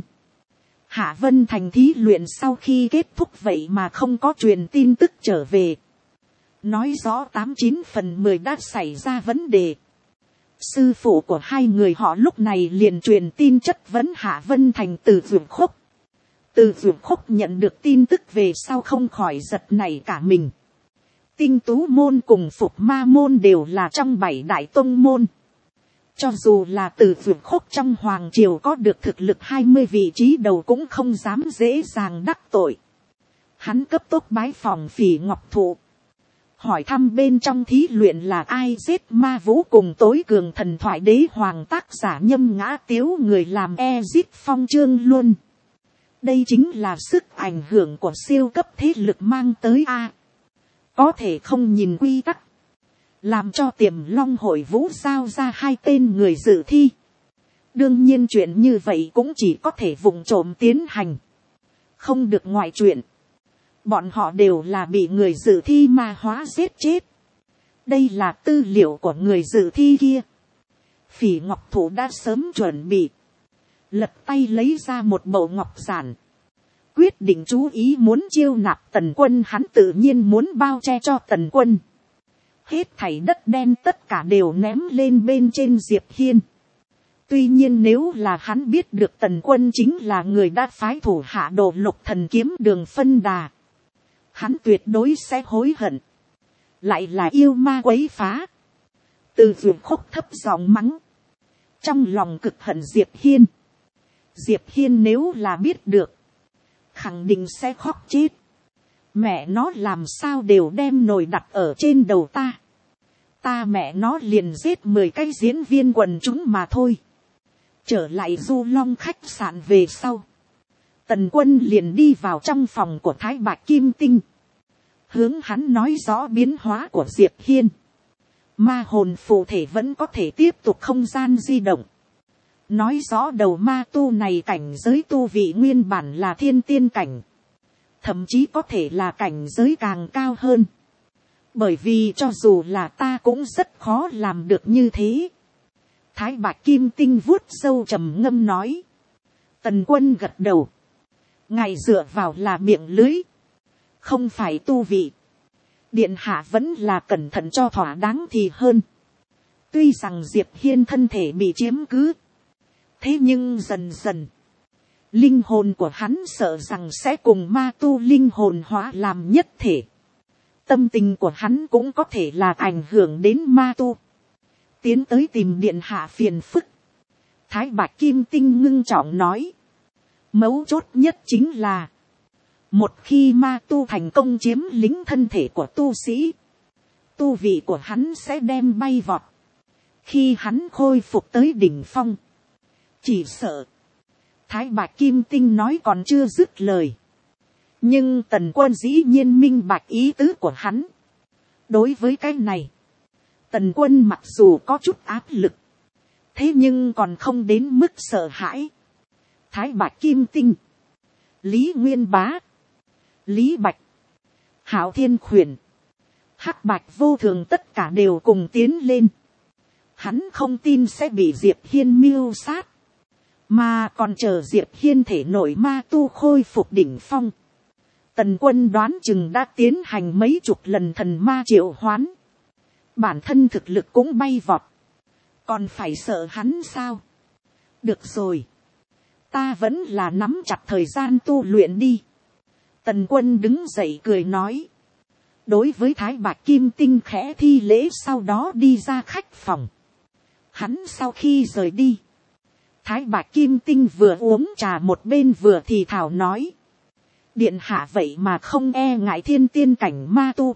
Hạ Vân Thành thí luyện sau khi kết thúc vậy mà không có truyền tin tức trở về. nói rõ 89/10 đã xảy ra vấn đề. Sư phụ của hai người họ lúc này liền truyền tin chất vấn Hạ Vân Thành từ Dược Khúc. Từ Dược Khúc nhận được tin tức về sau không khỏi giật nảy cả mình. Tinh Tú môn cùng Phục Ma môn đều là trong 7 đại tông môn. Cho dù là Từ Dược Khúc trong hoàng triều có được thực lực 20 vị trí đầu cũng không dám dễ dàng đắc tội. Hắn cấp tốc bái phòng Phỉ Ngọc Thụ, hỏi thăm bên trong thí luyện là ai giết Ma Vũ cùng tối cường thần thoại đế hoàng tác giả Nhâm Ngã Tiếu người làm Ezit Phong Trương Luân. Đây chính là sức ảnh hưởng của siêu cấp thế lực mang tới a. Có thể không nhìn quy tắc, làm cho Tiềm Long hội Vũ giao ra 2 tên người dự thi. Đương nhiên chuyện như vậy cũng chỉ có thể vụng trộm tiến hành, không được ngoại chuyện. Bọn họ đều là bị người dự thi ma hóa giết chết. Đây là tư liệu của người dự thi kia. Phỉ Ngọc Thụ đã sớm chuẩn bị, lật tay lấy ra một bộ ngọc giản, quyết định chú ý muốn chiêu nạp Tần Quân. Hắn tự nhiên muốn bao che cho Tần Quân. Hết thảy đất đen tất cả đều ném lên bên trên Diệp Hiên. Tuy nhiên nếu là hắn biết được Tần Quân chính là người đã phái thủ hạ Đồ Lục Thần Kiếm Đường phân đà, hắn tuyệt đối sẽ hối hận. Lại là yêu ma quấy phá. Từ Dược Khúc thấp giọng mắng, trong lòng cực hận Diệp Hiên. Diệp Hiên nếu là biết được, khẳng định sẽ khóc chết. Mẹ nó làm sao đều đem nồi đặt ở trên đầu ta. Ta mẹ nó liền giết 10 cái diễn viên quần chúng mà thôi. Trở lại Du Long khách sạn về sau, Tần Quân liền đi vào trong phòng của Thái Bạch Kim Tinh, hướng hắn nói rõ biến hóa của Diệp Hiên. Ma hồn phù thể vẫn có thể tiếp tục không gian di động. Nói rõ đầu ma tu này cảnh giới tu vị nguyên bản là thiên tiên cảnh, thậm chí có thể là cảnh giới càng cao hơn. Bởi vì cho dù là ta cũng rất khó làm được như thế. Thái Bạch Kim Tinh vuốt râu trầm ngâm nói. Tần Quân gật đầu. Ngài dựa vào là miệng lưới, không phải tu vị. Điện hạ vẫn là cẩn thận cho thỏa đáng thì hơn. Tuy rằng Diệp Hiên thân thể bị chiếm cứ, thế nhưng dần dần, linh hồn của hắn sợ rằng sẽ cùng ma tu linh hồn hóa làm nhất thể. Tâm tình của hắn cũng có thể là ảnh hưởng đến ma tu. Tiến tới tìm điện hạ phiền phức. Thái Bạch Kim Tinh ngưng trọng nói. Mấu chốt nhất chính là, một khi ma tu thành công chiếm lĩnh thân thể của tu sĩ, tu vị của hắn sẽ đem bay vọt. Khi hắn khôi phục tới đỉnh phong, chỉ sợ. Thái Bạch Kim Tinh nói còn chưa dứt lời, nhưng Tần Quân dĩ nhiên minh bạch ý tứ của hắn. Đối với cái này, Tần Quân mặc dù có chút áp lực, thế nhưng còn không đến mức sợ hãi. Thái Bạch Kim Tinh, Lý Nguyên Bá, Lý Bạch, Hạo Thiên Khuyển, Hắc Bạch Vô Thường tất cả đều cùng tiến lên. Hắn không tin sẽ bị Diệp Hiên mưu sát, mà còn chờ Diệp Hiên thể nội ma tu khôi phục đỉnh phong. Tần Quân đoán chừng đã tiến hành mấy chục lần thần ma triệu hoán, bản thân thực lực cũng bay vọt, còn phải sợ hắn sao? Được rồi, ta vẫn là nắm chặt thời gian tu luyện đi. Tần Quân đứng dậy cười nói. Đối với Thái Bạch Kim Tinh khẽ thi lễ, sau đó đi ra khách phòng. Hắn sau khi rời đi, Thái Bạch Kim Tinh vừa uống trà một bên vừa thì thảo nói. Điện hạ vậy mà không e ngại thiên tiên cảnh ma tu.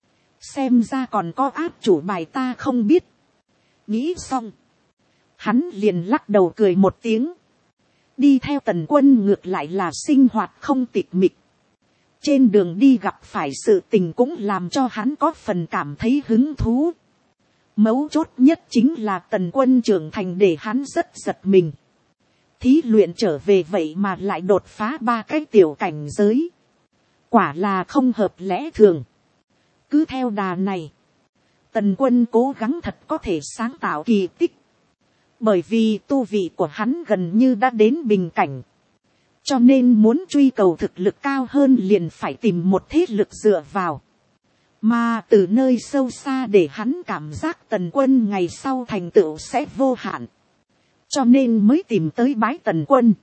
Xem ra còn có áp chủ bài ta không biết. Nghĩ xong, hắn liền lắc đầu cười một tiếng. Đi theo Tần Quân ngược lại là sinh hoạt không tịch mịch. Trên đường đi gặp phải sự tình cũng làm cho hắn có phần cảm thấy hứng thú. Mấu chốt nhất chính là Tần Quân trưởng thành để hắn rất giật mình. Thí luyện trở về vậy mà lại đột phá 3 cái tiểu cảnh giới. Quả là không hợp lẽ thường. Cứ theo đà này, Tần Quân cố gắng thật có thể sáng tạo kỳ tích. Bởi vì tu vị của hắn gần như đã đến bình cảnh. Cho nên muốn truy cầu thực lực cao hơn liền phải tìm một thế lực dựa vào. Mà từ nơi sâu xa để hắn cảm giác Tần Quân ngày sau thành tựu sẽ vô hạn. Cho nên mới tìm tới bái Tần Quân.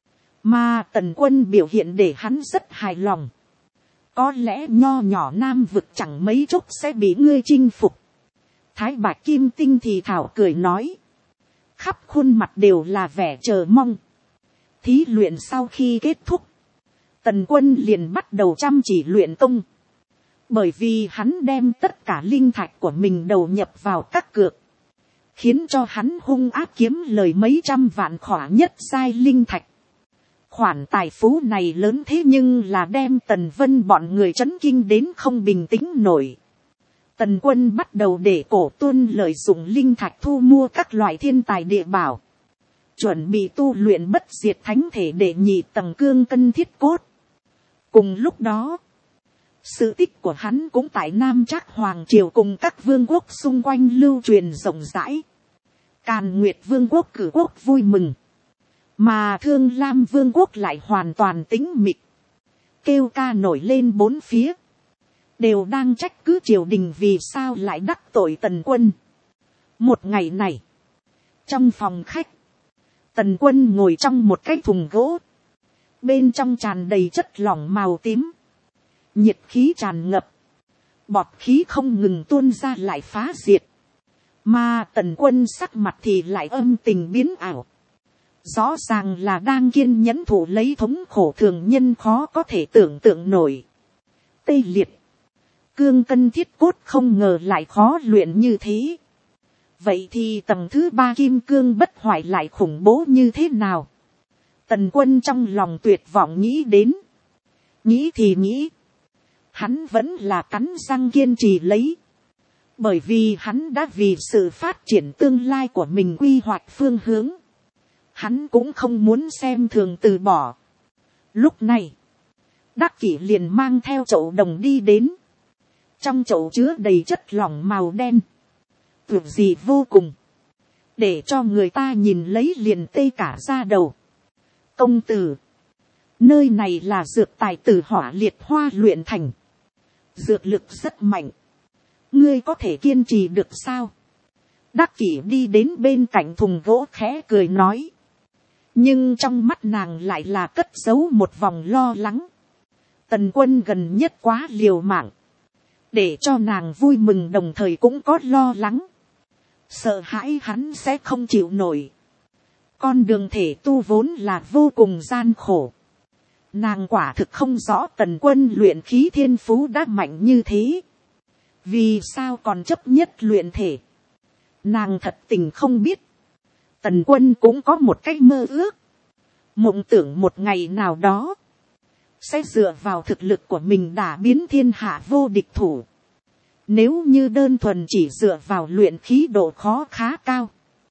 Mà Tần Quân biểu hiện để hắn rất hài lòng. Có lẽ nho nhỏ Nam vực chẳng mấy chốc sẽ bị ngươi chinh phục. Thái Bạch Kim Tinh thì thảo cười nói. Khắp khuôn mặt đều là vẻ chờ mong. Thí luyện sau khi kết thúc, Tần Quân liền bắt đầu chăm chỉ luyện công. Bởi vì hắn đem tất cả linh thạch của mình đầu nhập vào các cược. Khiến cho hắn hung ác kiếm lời mấy trăm vạn khỏa nhất giai linh thạch. Khoản tài phú này lớn thế nhưng là đem Tần Vân bọn người chấn kinh đến không bình tĩnh nổi. Tần Quân bắt đầu để cổ tuân lợi dụng linh thạch thu mua các loại thiên tài địa bảo. Chuẩn bị tu luyện bất diệt thánh thể để nhị tầng cương cân thiết cốt. Cùng lúc đó, sự tích của hắn cũng tại Nam Trác Hoàng Triều cùng các vương quốc xung quanh lưu truyền rộng rãi. Càn Nguyệt Vương quốc Cử quốc vui mừng. Mà Thương Lam Vương quốc lại hoàn toàn tĩnh mịch. Kêu ca nổi lên bốn phía. Đều đang trách cứ triều đình vì sao lại đắc tội Tần Quân. Một ngày này, trong phòng khách, Tần Quân ngồi trong một cái thùng gỗ. Bên trong tràn đầy chất lỏng màu tím. Nhiệt khí tràn ngập. Bọt khí không ngừng tuôn ra lại phá diệt. Mà Tần Quân sắc mặt thì lại âm tình biến ảo. Rõ ràng là đang kiên nhẫn thủ lấy thống khổ thường nhân khó có thể tưởng tượng nổi. Tê liệt. Cương cân thiết cốt không ngờ lại khó luyện như thế. Vậy thì tầng thứ 3 kim cương bất hoại lại khủng bố như thế nào? Tần Quân trong lòng tuyệt vọng nghĩ đến. Nghĩ thì nghĩ. Hắn vẫn là cắn răng kiên trì lấy. Bởi vì hắn đã vì sự phát triển tương lai của mình quy hoạch phương hướng. Hắn cũng không muốn xem thường từ bỏ. Lúc này, Đắc Kỷ liền mang theo chậu đồng đi đến. Trong chậu chứa đầy chất lỏng màu đen. Tưởng gì vô cùng. Để cho người ta nhìn lấy liền tê cả da đầu. Công tử. Nơi này là dược tài tử hỏa liệt hoa luyện thành. Dược lực rất mạnh. Ngươi có thể kiên trì được sao? Đắc Kỷ đi đến bên cạnh thùng gỗ khẽ cười nói. Nhưng trong mắt nàng lại là cất giấu một vòng lo lắng. Tần Quân gần nhất quá liều mạng. Để cho nàng vui mừng đồng thời cũng có lo lắng. Sợ hãi hắn sẽ không chịu nổi. Con đường thể tu vốn là vô cùng gian khổ. Nàng quả thực không rõ Tần Quân luyện khí thiên phú đã mạnh như thế. Vì sao còn chấp nhất luyện thể? Nàng thật tình không biết. Tần Quân cũng có một cách mơ ước. Mộng tưởng một ngày nào đó. Sẽ dựa vào thực lực của mình đả biến thiên hạ vô địch thủ. Nếu như đơn thuần chỉ dựa vào luyện khí độ khó khá cao.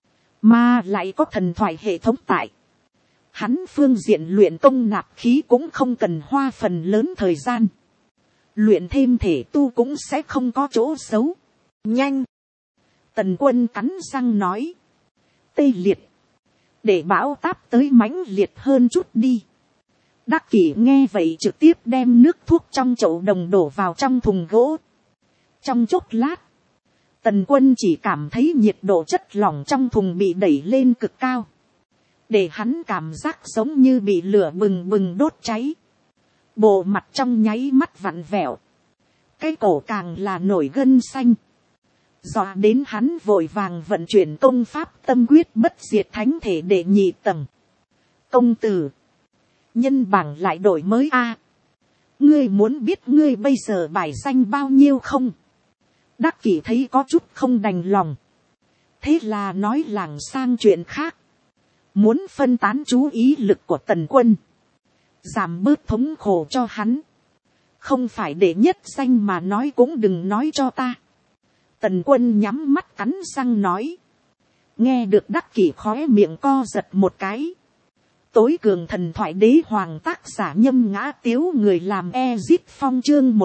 Mà lại có thần thoại hệ thống tại. Hắn phương diện luyện công nạp khí cũng không cần hoa phần lớn thời gian. Luyện thêm thể tu cũng sẽ không có chỗ xấu. Nhanh. Tần Quân cắn răng nói. Tê liệt. Để bão táp tới mãnh liệt hơn chút đi. Đắc Kỷ nghe vậy trực tiếp đem nước thuốc trong chậu đồng đổ vào trong thùng gỗ. Trong chốc lát. Tần Quân chỉ cảm thấy nhiệt độ chất lỏng trong thùng bị đẩy lên cực cao. Để hắn cảm giác giống như bị lửa bừng bừng đốt cháy. Bộ mặt trong nháy mắt vặn vẹo. Cái cổ càng là nổi gân xanh. Dọa đến hắn vội vàng vận chuyển công pháp tâm quyết bất diệt thánh thể để nhị tầng. Công tử. Nhân bảng lại đổi mới a. Ngươi muốn biết ngươi bây giờ bài danh bao nhiêu không? Đắc Kỷ thấy có chút không đành lòng. Thế là nói làng sang chuyện khác. Muốn phân tán chú ý lực của Tần Quân. Giảm bớt thống khổ cho hắn. Không phải để nhất danh mà nói cũng đừng nói cho ta. Tần Quân nhắm mắt cắn răng nói. Nghe được Đắc Kỷ khóe miệng co giật một cái. Tối cường thần thoại đế hoàng tác giả Nhâm Ngã Tiếu người làm Ezit Phong chương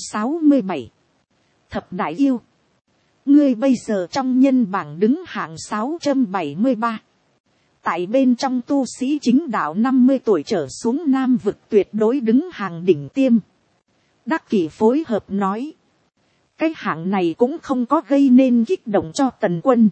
167. Thập đại yêu. Ngươi bây giờ trong nhân bảng đứng hạng 673. Tại bên trong tu sĩ chính đạo 50 tuổi trở xuống Nam vực tuyệt đối đứng hàng đỉnh tiêm. Đắc Kỷ phối hợp nói. cái hạng này cũng không có gây nên kích động cho Tần Quân.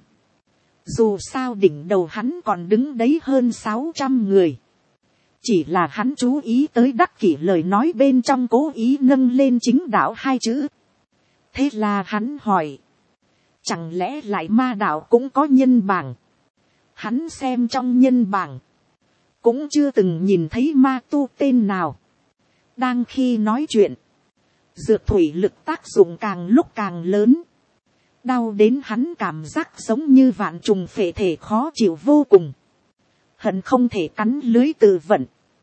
Dù sao đỉnh đầu hắn còn đứng đấy hơn 600 người. Chỉ là hắn chú ý tới Đắc Kỷ lời nói bên trong cố ý nâng lên chính đạo hai chữ. Thế là hắn hỏi. Chẳng lẽ lại ma đạo cũng có nhân bảng? Hắn xem trong nhân bảng. Cũng chưa từng nhìn thấy ma tu tên nào. Đang khi nói chuyện. Dược thủy lực tác dụng càng lúc càng lớn. Đau đến hắn cảm giác giống như vạn trùng phệ thể khó chịu vô cùng. Hận không thể cắn lưới tự vận.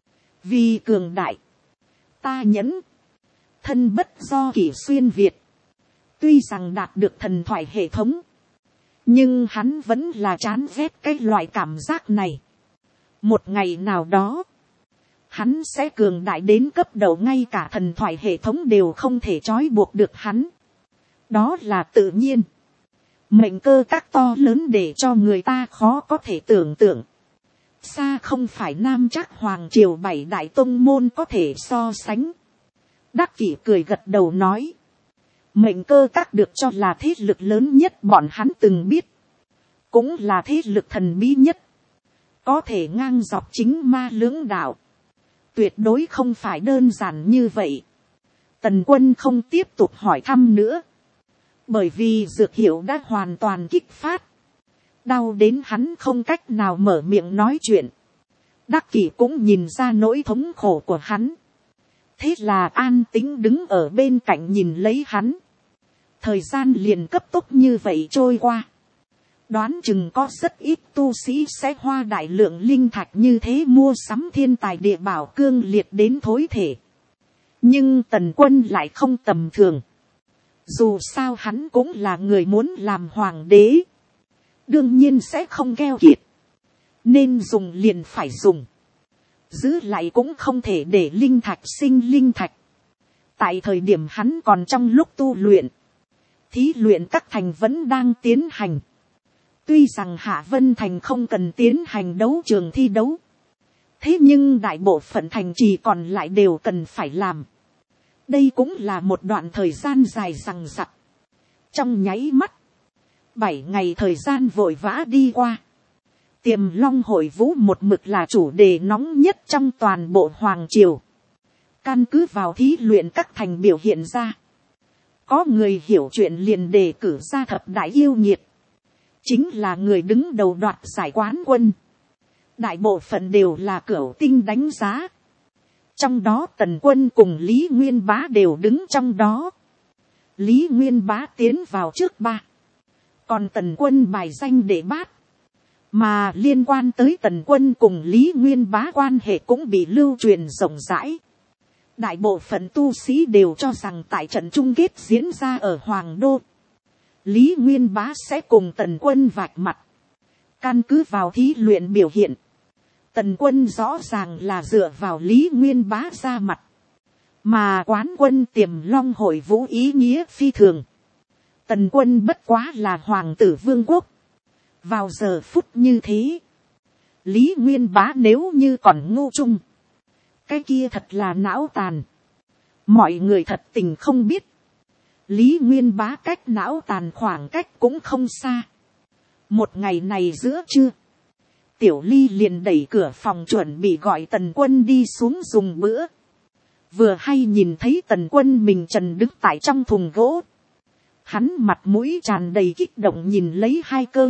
Vì cường đại. Ta nhẫn. Thân bất do kỷ xuyên Việt. Tuy rằng đạt được thần thoại hệ thống. Nhưng hắn vẫn là chán ghét cái loại cảm giác này. Một ngày nào đó. Hắn sẽ cường đại đến cấp độ ngay cả thần thoại hệ thống đều không thể trói buộc được hắn. Đó là tự nhiên. Mệnh cơ các to lớn để cho người ta khó có thể tưởng tượng. Xa không phải Nam Trác Hoàng Triều 7 đại tông môn có thể so sánh. Đắc Kỷ cười gật đầu nói. Mệnh cơ các được cho là thế lực lớn nhất bọn hắn từng biết. Cũng là thế lực thần bí nhất. Có thể ngang dọc chính ma lưỡng đạo. Tuyệt đối không phải đơn giản như vậy. Tần Quân không tiếp tục hỏi thăm nữa. Bởi vì dược hiệu đã hoàn toàn kích phát. Đau đến hắn không cách nào mở miệng nói chuyện. Đắc Kỷ cũng nhìn ra nỗi thống khổ của hắn. Thế là an tĩnh đứng ở bên cạnh nhìn lấy hắn. Thời gian liền cấp tốc như vậy trôi qua. Đoán chừng có rất ít tu sĩ sẽ hoa đại lượng linh thạch như thế mua sắm thiên tài địa bảo cương liệt đến thối thể. Nhưng Tần Quân lại không tầm thường. Dù sao hắn cũng là người muốn làm hoàng đế. Đương nhiên sẽ không keo kiệt. Nên dùng liền phải dùng. Giữ lại cũng không thể để linh thạch sinh linh thạch. Tại thời điểm hắn còn trong lúc tu luyện. Thí luyện các thành vẫn đang tiến hành. Tuy rằng Hạ Vân Thành không cần tiến hành đấu trường thi đấu. Thế nhưng đại bộ phận thành trì còn lại đều cần phải làm. Đây cũng là một đoạn thời gian dài dằng dặc. Trong nháy mắt. 7 ngày thời gian vội vã đi qua. Tiềm Long hội vũ một mực là chủ đề nóng nhất trong toàn bộ Hoàng Triều. Căn cứ vào thí luyện các thành biểu hiện ra. Có người hiểu chuyện liền đề cử ra thập đại yêu nghiệt. Chính là người đứng đầu đoạt giải quán quân. Đại bộ phận đều là cửu tinh đánh giá. Trong đó Tần Quân cùng Lý Nguyên Bá đều đứng trong đó. Lý Nguyên Bá tiến vào trước 3. Còn Tần Quân bài danh đệ bát. Mà liên quan tới Tần Quân cùng Lý Nguyên Bá quan hệ cũng bị lưu truyền rộng rãi. Đại bộ phận tu sĩ đều cho rằng tại trận chung kết diễn ra ở Hoàng Đô. Lý Nguyên Bá sẽ cùng Tần Quân vạch mặt. Căn cứ vào thí luyện biểu hiện. Tần Quân rõ ràng là dựa vào Lý Nguyên Bá ra mặt. Mà quán quân Tiềm Long hội vũ ý nghĩa phi thường. Tần Quân bất quá là hoàng tử vương quốc. Vào giờ phút như thế. Lý Nguyên Bá nếu như còn ngu trung. Cái kia thật là não tàn. Mọi người thật tình không biết. Lý Nguyên Bá cách não tàn khoảng cách cũng không xa. Một ngày này giữa trưa. Tiểu Ly liền đẩy cửa phòng chuẩn bị gọi Tần Quân đi xuống dùng bữa. Vừa hay nhìn thấy Tần Quân mình trần đứng tại trong thùng gỗ. Hắn mặt mũi tràn đầy kích động nhìn lấy hai cơ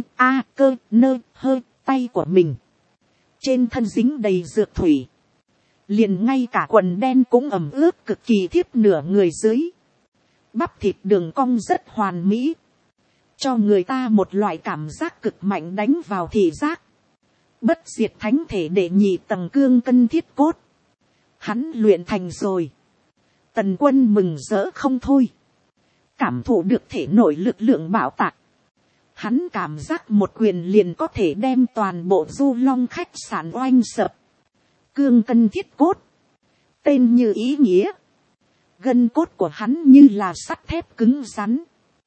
nơ hơi tay của mình. Trên thân dính đầy dược thủy. Liền ngay cả quần đen cũng ẩm ướt cực kỳ thiếp nửa người dưới. Bắp thịt đường cong rất hoàn mỹ. Cho người ta một loại cảm giác cực mạnh đánh vào thị giác. Bất diệt thánh thể đệ nhị tầng cương cân thiết cốt. Hắn luyện thành rồi. Tần Quân mừng rỡ không thôi. Cảm thụ được thể nội lực lượng bạo tạc. Hắn cảm giác một quyền liền có thể đem toàn bộ Du Long khách sạn oanh sập. Cương cân thiết cốt. Tên như ý nghĩa. Gân cốt của hắn như là sắt thép cứng rắn.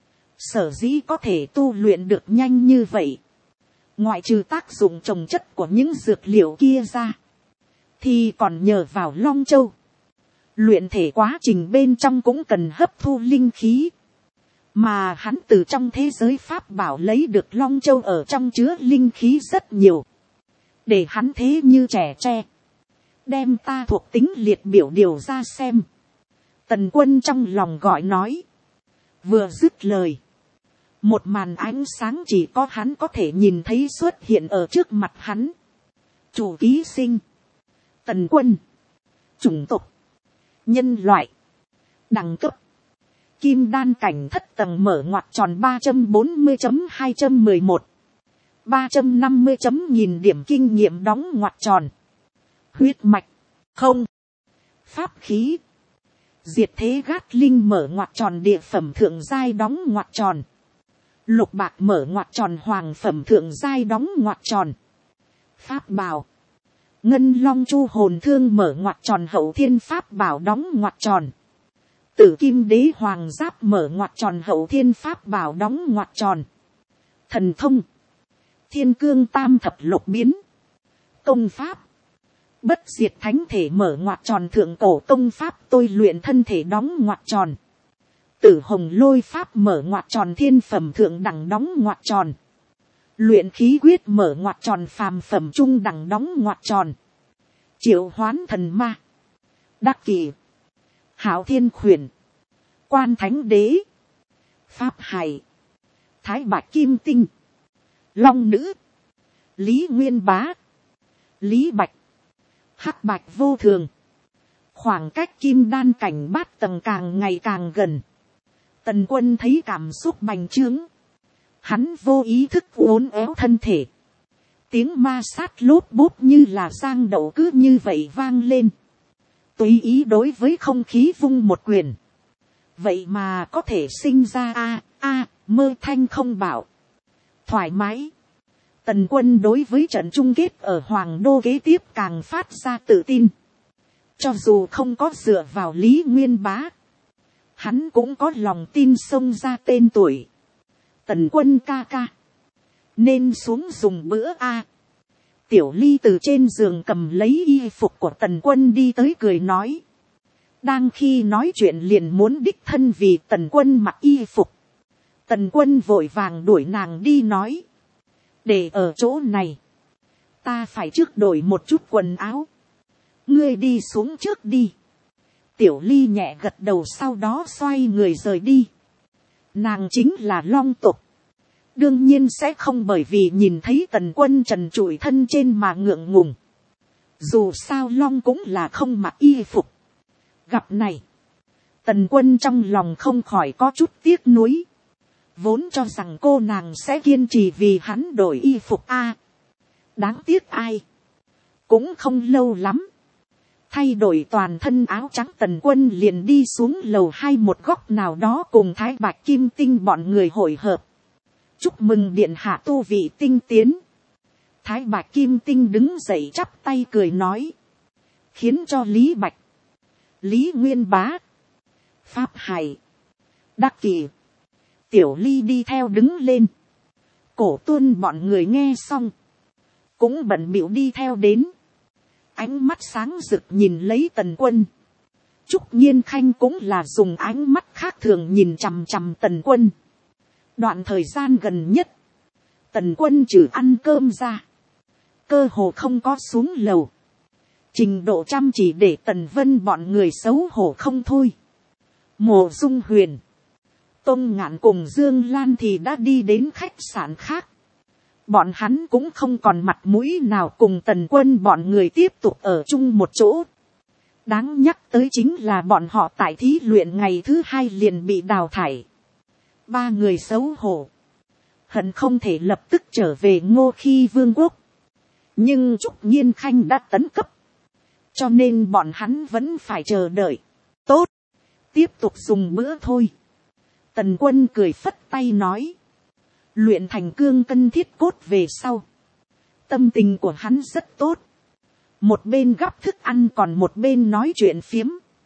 Sở dĩ có thể tu luyện được nhanh như vậy. Ngoại trừ tác dụng trồng chất của những dược liệu kia ra. Thì còn nhờ vào Long Châu. Luyện thể quá trình bên trong cũng cần hấp thu linh khí. mà hắn từ trong thế giới pháp bảo lấy được long châu ở trong chứa linh khí rất nhiều, để hắn thế như trẻ tre, đem ta thuộc tính liệt biểu điều ra xem. Tần Quân trong lòng gọi nói, vừa dứt lời, một màn ánh sáng chỉ có hắn có thể nhìn thấy xuất hiện ở trước mặt hắn. Chủ ký sinh, Tần Quân, chủng tộc, nhân loại, đẳng cấp, kim đan cảnh thất tầng mở ngoặc tròn 340.211, 350 nhìn điểm kinh nghiệm đóng ngoặc tròn. Huyết mạch, không. Pháp khí, diệt thế gát linh mở ngoặc tròn địa phẩm thượng giai đóng ngoặc tròn. Lục bạc mở ngoặc tròn hoàng phẩm thượng giai đóng ngoặc tròn. Pháp bảo, ngân long chu hồn thương mở ngoặc tròn hậu thiên pháp bảo đóng ngoặc tròn. Tử kim đế hoàng giáp mở ngoặc tròn hậu thiên pháp bảo đóng ngoặc tròn. Thần thông, thiên cương tam thập lục biến. Công pháp, bất diệt thánh thể mở ngoặc tròn thượng cổ công pháp tôi luyện thân thể đóng ngoặc tròn. Tử hồng lôi pháp mở ngoặc tròn thiên phẩm thượng đẳng đóng ngoặc tròn. Luyện khí quyết mở ngoặc tròn phàm phẩm trung đẳng đóng ngoặc tròn. Triệu hoán thần ma, đắc kỳ, hảo thiên khuyển, quan thánh đế, pháp hải, thái bạch kim tinh, long nữ, lý nguyên bá, lý bạch, hắc bạch vô thường. Khoảng cách kim đan cảnh bát tầng càng ngày càng gần. Tần Quân thấy cảm xúc bành trướng, hắn vô ý thức uốn éo thân thể, tiếng ma sát lốp bốp như là giang đậu cứ như vậy vang lên. Tùy ý đối với không khí vung một quyền, vậy mà có thể sinh ra mơ thanh không bảo. Thoải mái. Tần Quân đối với trận chung kết ở Hoàng Đô kế tiếp càng phát ra tự tin. Cho dù không có dựa vào Lý Nguyên Bá, hắn cũng có lòng tin xông ra tên tuổi. Tần Quân ca ca, nên xuống dùng bữa a. Tiểu Ly từ trên giường cầm lấy y phục của Tần Quân đi tới cười nói. Đang khi nói chuyện liền muốn đích thân vì Tần Quân mặc y phục. Tần Quân vội vàng đuổi nàng đi nói. Để ở chỗ này, ta phải trước đổi một chút quần áo. Ngươi đi xuống trước đi. Tiểu Ly nhẹ gật đầu, sau đó xoay người rời đi. Nàng chính là Long tộc, đương nhiên sẽ không bởi vì nhìn thấy Tần Quân trần trụi thân trên mà ngượng ngùng. Dù sao Long cũng là không mặc y phục. Gặp này, Tần Quân trong lòng không khỏi có chút tiếc nuối. Vốn cho rằng cô nàng sẽ kiên trì vì hắn đổi y phục đáng tiếc ai. Cũng không lâu lắm, thay đổi toàn thân áo trắng Tần Quân liền đi xuống lầu 2 một góc nào đó cùng Thái Bạch Kim Tinh bọn người hội hợp. Chúc mừng điện hạ tu vị tinh tiến. Thái Bạch Kim Tinh đứng dậy chắp tay cười nói. Khiến cho Lý Bạch, Lý Nguyên Bá, Pháp Hải, Đắc Kỳ, Tiểu Ly đi theo đứng lên. Cổ Tuân bọn người nghe xong, cũng bận bịu đi theo đến. Ánh mắt sáng rực nhìn lấy Tần Quân. Trúc Nhiên Khanh cũng là dùng ánh mắt khác thường nhìn chằm chằm Tần Quân. Đoạn thời gian gần nhất, Tần Quân trừ ăn cơm ra, cơ hồ không có xuống lầu. Trình độ chăm chỉ để Tần Vân bọn người xấu hổ không thôi. Mộ Dung Huyền, Tôn Ngạn cùng Dương Lan thì đã đi đến khách sạn khác. Bọn hắn cũng không còn mặt mũi nào cùng Tần Quân bọn người tiếp tục ở chung một chỗ. Đáng nhắc tới chính là bọn họ tại thí luyện ngày thứ 2 liền bị đào thải. 3 người xấu hổ, hận không thể lập tức trở về Ngô Khi Vương quốc. Nhưng Trúc Nhiên Khanh đã tấn cấp, cho nên bọn hắn vẫn phải chờ đợi. Tốt, tiếp tục dùng bữa thôi. Tần Quân cười phất tay nói. Luyện thành cương cân thiết cốt về sau, tâm tình của hắn rất tốt. Một bên gắp thức ăn còn một bên nói chuyện phiếm.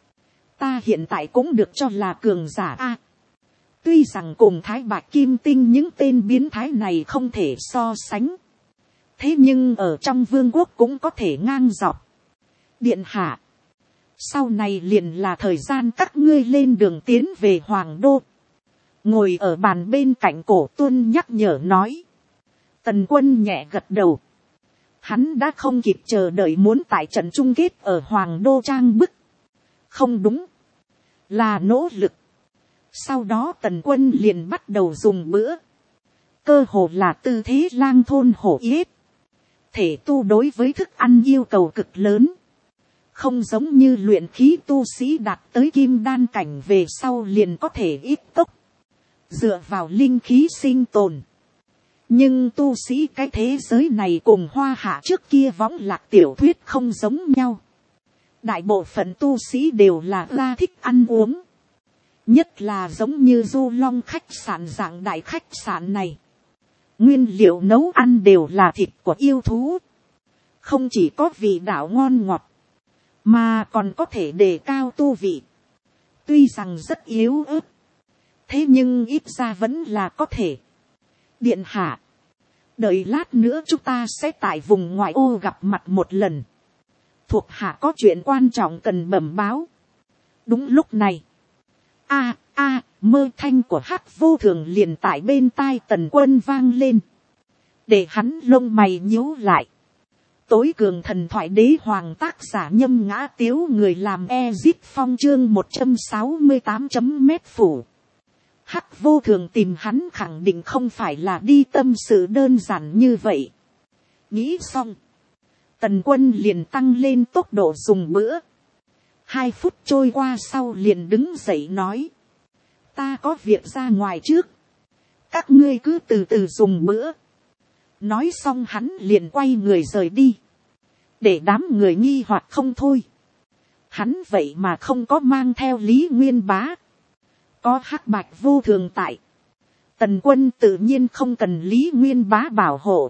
Ta hiện tại cũng được cho là cường giả tuy rằng cùng Thái Bạch Kim Tinh những tên biến thái này không thể so sánh, thế nhưng ở trong vương quốc cũng có thể ngang dọc. Điện hạ, sau này liền là thời gian các ngươi lên đường tiến về Hoàng Đô. ngồi ở bàn bên cạnh cổ tuân nhắc nhở nói. Tần Quân nhẹ gật đầu. Hắn đã không kịp chờ đợi muốn tại trận chung kết ở Hoàng Đô trang bức. Không đúng, là nỗ lực. Sau đó Tần Quân liền bắt đầu dùng bữa. Cơ hồ là tư thế lang thôn hổ yết. Thể tu đối với thức ăn yêu cầu cực lớn. Không giống như luyện khí tu sĩ đạt tới kim đan cảnh về sau liền có thể ít tốc. Dựa vào linh khí sinh tồn. Nhưng tu sĩ cái thế giới này cùng Hoa Hạ trước kia võng lạc tiểu thuyết không giống nhau. Đại bộ phận tu sĩ đều là ra thích ăn uống. Nhất là giống như Du Long khách sạn dạng đại khách sạn này. Nguyên liệu nấu ăn đều là thịt của yêu thú. Không chỉ có vị đạo ngon ngọt, mà còn có thể đề cao tu vị. Tuy rằng rất yếu ớt, thế nhưng ít ra vẫn là có thể. Điện hạ, đợi lát nữa chúng ta sẽ tại vùng ngoại ô gặp mặt một lần. Thuộc hạ có chuyện quan trọng cần bẩm báo. Đúng lúc này, mơ thanh của Hắc Vô Thường liền tại bên tai Tần Quân vang lên, để hắn lông mày nhíu lại. Tối cường thần thoại đế hoàng tác giả Nhâm Ngã Tiếu, người làm Ezip Phong, chương 168 mét phủ. Hắc Vô Thường tìm hắn khẳng định không phải là đi tâm sự đơn giản như vậy. Nghĩ xong, Tần Quân liền tăng lên tốc độ dùng bữa. 2 phút trôi qua sau liền đứng dậy nói. Ta có việc ra ngoài trước. Các ngươi cứ từ từ dùng bữa. Nói xong hắn liền quay người rời đi. Để đám người nghi hoặc không thôi. Hắn vậy mà không có mang theo Lý Nguyên Bá. Có Hắc Bạch Vô Thường tại. Tần Quân tự nhiên không cần Lý Nguyên Bá bảo hộ.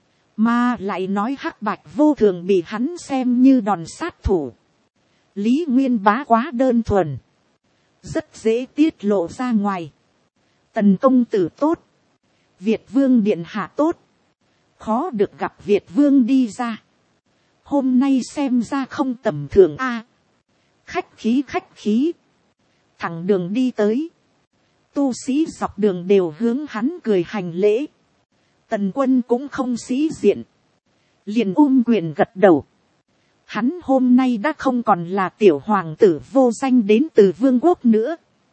Mà lại nói Hắc Bạch Vô Thường bị hắn xem như đòn sát thủ. Lý Nguyên Bá quá đơn thuần. Rất dễ tiết lộ ra ngoài. Tần công tử tốt. Việt Vương điện hạ tốt. Khó được gặp Việt Vương đi ra. Hôm nay xem ra không tầm thường a. Khách khí. Thẳng đường đi tới. Tu sĩ dọc đường đều hướng hắn cười hành lễ. Tần Quân cũng không sĩ diện. Liền ôm quyền gật đầu. Hắn hôm nay đã không còn là tiểu hoàng tử vô danh đến từ vương quốc nữa.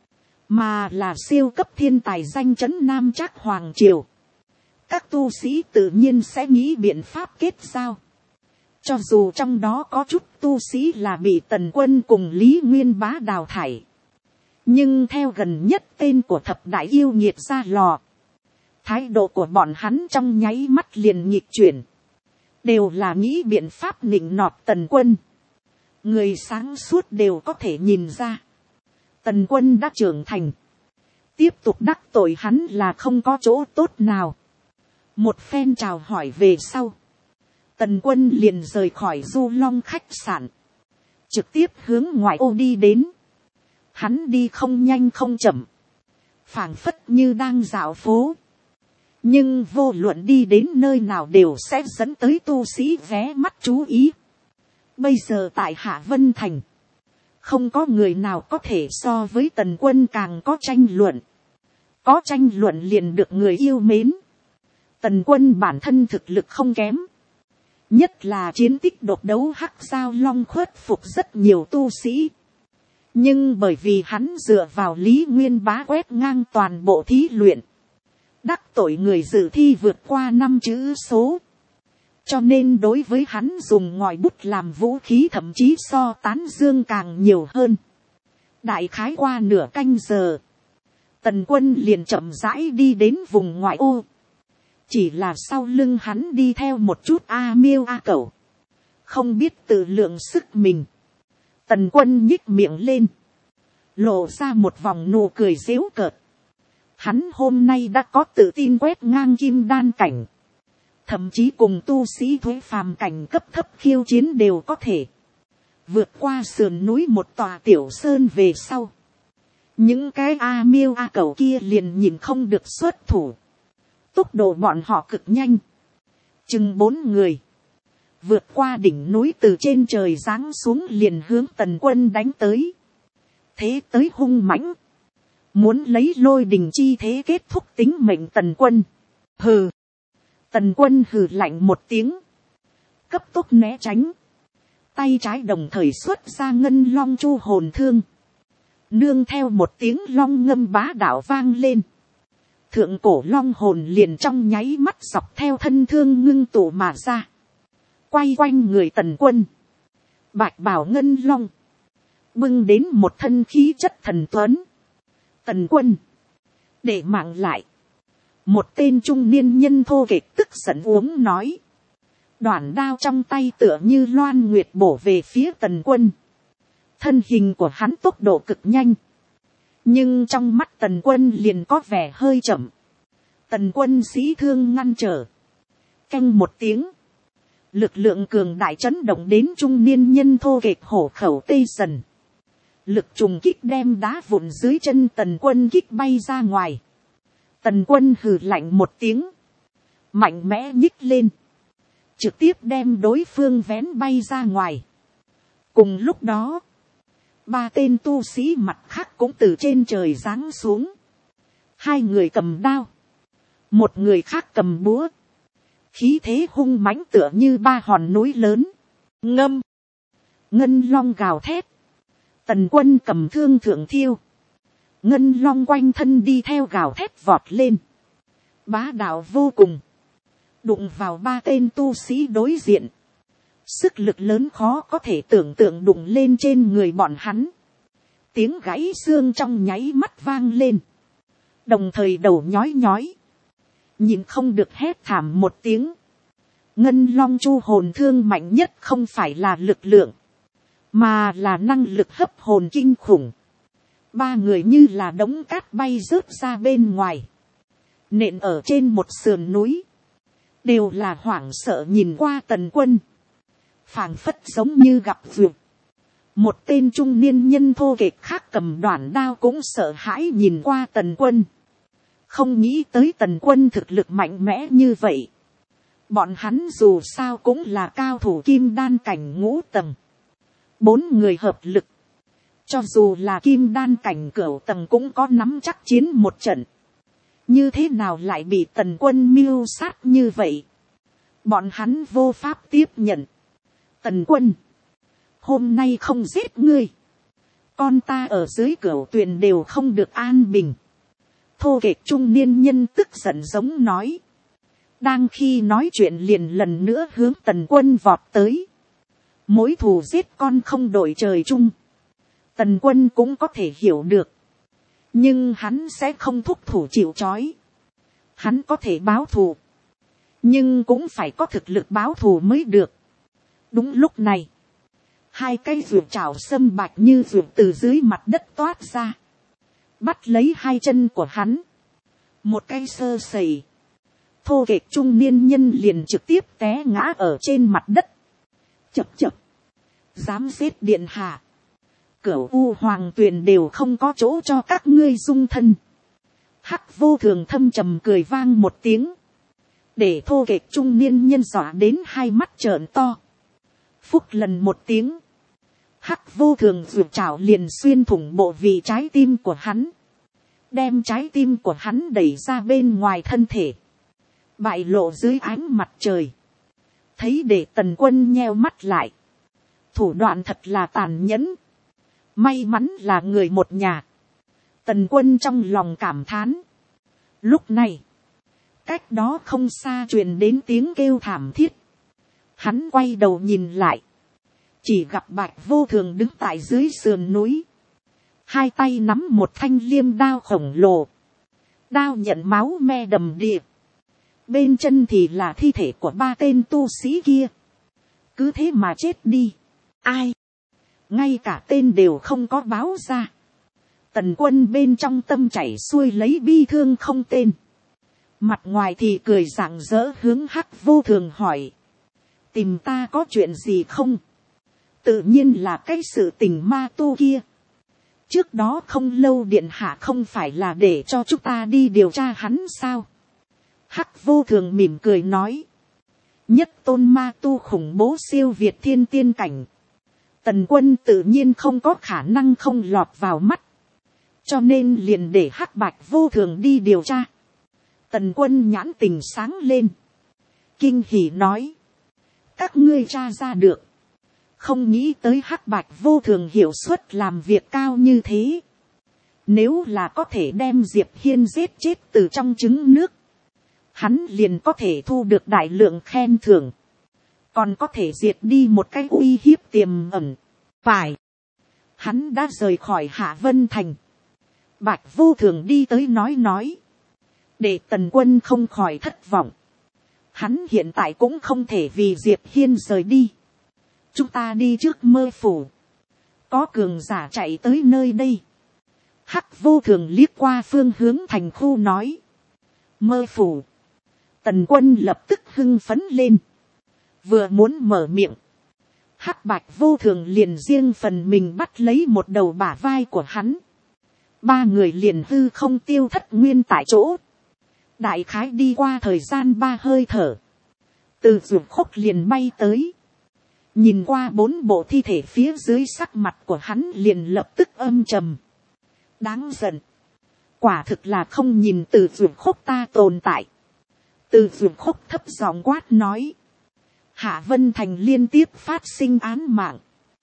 Mà là siêu cấp thiên tài danh chấn Nam Trác Hoàng Triều. Các tu sĩ tự nhiên sẽ nghĩ biện pháp kết giao. Cho dù trong đó có chút tu sĩ là bị Tần Quân cùng Lý Nguyên Bá đào thải. Nhưng theo gần nhất tên của thập đại yêu nghiệt ra lò. Thái độ của bọn hắn trong nháy mắt liền nghịch chuyển. Đều là nghĩ biện pháp nịnh nọt Tần Quân. Người sáng suốt đều có thể nhìn ra. Tần Quân đã trưởng thành. Tiếp tục đắc tội hắn là không có chỗ tốt nào. Một phen chào hỏi về sau. Tần Quân liền rời khỏi Du Long khách sạn. Trực tiếp hướng ngoại ô đi đến. Hắn đi không nhanh không chậm. Phảng phất như đang dạo phố. Nhưng vô luận đi đến nơi nào đều sẽ dẫn tới tu sĩ ghé mắt chú ý. Bây giờ tại Hạ Vân Thành. Không có người nào có thể so với Tần Quân càng có tranh luận. Có tranh luận liền được người yêu mến. Tần Quân bản thân thực lực không kém. Nhất là chiến tích độc đấu Hắc Giao Long khuất phục rất nhiều tu sĩ. Nhưng bởi vì hắn dựa vào Lý Nguyên Bá quét ngang toàn bộ thí luyện. Đắc tội người dự thi vượt qua 5 chữ số. Cho nên đối với hắn dùng ngòi bút làm vũ khí thậm chí so tán dương càng nhiều hơn. Đại khái qua nửa canh giờ. Tần Quân liền chậm rãi đi đến vùng ngoại ô. Chỉ là sau lưng hắn đi theo một chút miêu cẩu. Không biết tự lượng sức mình. Tần Quân nhích miệng lên. Lộ ra một vòng nụ cười giễu cợt. Hắn hôm nay đã có tự tin quét ngang kim đan cảnh. Thậm chí cùng tu sĩ thuế phàm cảnh cấp thấp khiêu chiến đều có thể. Vượt qua sườn núi một tòa tiểu sơn về sau. Những cái miêu cẩu kia liền nhìn không được xuất thủ. Tốc độ bọn họ cực nhanh. Chừng 4 người. Vượt qua đỉnh núi từ trên trời giáng xuống liền hướng Tần Quân đánh tới. Thế tới hung mãnh. muốn lấy lôi đình chi thế kết thúc tính mệnh tần quân. Hừ. Tần quân hừ lạnh một tiếng, cấp tốc né tránh, tay trái đồng thời xuất ra ngân long chu hồn thương, nương theo một tiếng long ngâm bá đạo vang lên, thượng cổ long hồn liền trong nháy mắt dọc theo thân thương ngưng tụ mà ra, quay quanh người tần quân. Bạch bào ngân long, bưng đến một thân khí chất thần tuấn. Tần quân, để mạng lại. Một tên trung niên nhân thô kệch tức giận uống nói. Đoản đao trong tay tựa như loan nguyệt bổ về phía tần quân. Thân hình của hắn tốc độ cực nhanh. Nhưng trong mắt tần quân liền có vẻ hơi chậm. Tần quân sĩ thương ngăn trở. Canh một tiếng. Lực lượng cường đại chấn động đến trung niên nhân thô kệch hổ khẩu tê dần. Lực trùng kích đem đá vụn dưới chân tần quân kích bay ra ngoài. Tần quân hừ lạnh một tiếng. Mạnh mẽ nhích lên. Trực tiếp đem đối phương vén bay ra ngoài. Cùng lúc đó. 3 tên tu sĩ mặt khác cũng từ trên trời giáng xuống. 2 người cầm đao. 1 người khác cầm búa. Khí thế hung mãnh tựa như 3 hòn núi lớn. Ngâm. Ngân long gào thét. Tần quân cầm thương thượng thiêu. Ngân long quanh thân đi theo gào thét vọt lên. Bá đạo vô cùng. Đụng vào 3 tên tu sĩ đối diện. Sức lực lớn khó có thể tưởng tượng đụng lên trên người bọn hắn. Tiếng gãy xương trong nháy mắt vang lên. Đồng thời đầu nhói nhói. Nhìn không được hét thảm một tiếng. Ngân long chu hồn thương mạnh nhất không phải là lực lượng. Mà là năng lực hấp hồn kinh khủng. 3 người như là đống cát bay rớt ra bên ngoài. Nện ở trên một sườn núi. Đều là hoảng sợ nhìn qua tần quân. Phảng phất giống như gặp vượt. Một tên trung niên nhân thô kệch khác cầm đoản đao cũng sợ hãi nhìn qua tần quân. Không nghĩ tới tần quân thực lực mạnh mẽ như vậy. Bọn hắn dù sao cũng là cao thủ kim đan cảnh ngũ tầng. 4 người hợp lực. Cho dù là kim đan cảnh cửu tầng cũng có nắm chắc chiến một trận. Như thế nào lại bị tần quân mưu sát như vậy? Bọn hắn vô pháp tiếp nhận. Tần quân. Hôm nay không giết ngươi. Con ta ở dưới cửu tuyền đều không được an bình. Thô kệch trung niên nhân tức giận giống nói. Đang khi nói chuyện liền lần nữa hướng tần quân vọt tới. Mối thù giết con không đổi trời chung. Tần quân cũng có thể hiểu được. Nhưng hắn sẽ không thúc thủ chịu trói. Hắn có thể báo thù. Nhưng cũng phải có thực lực báo thù mới được. Đúng lúc này. 2 cây vượt trảo sâm bạch như vượt từ dưới mặt đất toát ra. Bắt lấy 2 chân của hắn. Một cây sơ sẩy. Thô kệch trung niên nhân liền trực tiếp té ngã ở trên mặt đất. Chập chập. Dám giết điện hạ. Cửu U Hoàng Tuyền đều không có chỗ cho các ngươi dung thân. Hắc Vô Thường thâm trầm cười vang một tiếng. Để thô kệch trung niên nhân dọa đến 2 mắt trợn to. Phúc lần một tiếng. Hắc Vô Thường vượt trảo liền xuyên thủng bộ vị trái tim của hắn. Đem trái tim của hắn đẩy ra bên ngoài thân thể. Bại lộ dưới ánh mặt trời. Thấy để tần quân nheo mắt lại. Thủ đoạn thật là tàn nhẫn. May mắn là người một nhà. Tần quân trong lòng cảm thán. Lúc này. Cách đó không xa truyền đến tiếng kêu thảm thiết. Hắn quay đầu nhìn lại. Chỉ gặp Bạch Vô Thường đứng tại dưới sườn núi. 2 tay nắm một thanh liêm đao khổng lồ. Đao nhận máu me đầm đìa. Bên chân thì là thi thể của 3 tên tu sĩ kia. Cứ thế mà chết đi. Ai? Ngay cả tên đều không có báo ra. Tần quân bên trong tâm chảy xuôi lấy bi thương không tên. Mặt ngoài thì cười rạng rỡ hướng Hắc Vô Thường hỏi. Tìm ta có chuyện gì không? Tự nhiên là cái sự tình ma tu kia. Trước đó không lâu điện hạ không phải là để cho chúng ta đi điều tra hắn sao? Hắc Vô Thường mỉm cười nói. Nhất tôn ma tu khủng bố siêu việt thiên tiên cảnh. Tần quân tự nhiên không có khả năng không lọt vào mắt. cho nên liền để hắc bạch vô thường đi điều tra. Tần Quân nhãn tình sáng lên, kinh hỉ nói, các ngươi tra ra được, không nghĩ tới hắc bạch vô thường hiệu suất làm việc cao như thế. Nếu là có thể đem Diệp Hiên giết chết từ trong trứng nước, hắn liền có thể thu được đại lượng khen thưởng, còn có thể diệt đi một cái uy hiếp tiềm ẩn. Phải, hắn đã rời khỏi Hạ Vân Thành. Bạch vô thường đi tới nói, để Tần Quân không khỏi thất vọng. Hắn hiện tại cũng không thể vì Diệp Hiên rời đi. Chúng ta đi trước Mơ Phủ, có cường giả chạy tới nơi đây. Hắc vô thường liếc qua phương hướng thành khu nói, Mơ Phủ. Tần Quân lập tức hưng phấn lên, vừa muốn mở miệng, hắc bạch vô thường liền riêng phần mình bắt lấy một đầu bả vai của hắn. Ba người liền hư không tiêu thất nguyên tại chỗ. Đại khái đi qua thời gian 3 hơi thở, từ ruột khúc liền bay tới. Nhìn qua 4 bộ thi thể phía dưới, sắc mặt của hắn liền lập tức âm trầm. Đáng giận, quả thực là không nhìn từ ruột khúc ta tồn tại. Từ ruột khúc thấp giọng quát nói, Hạ Vân Thành liên tiếp phát sinh án mạng,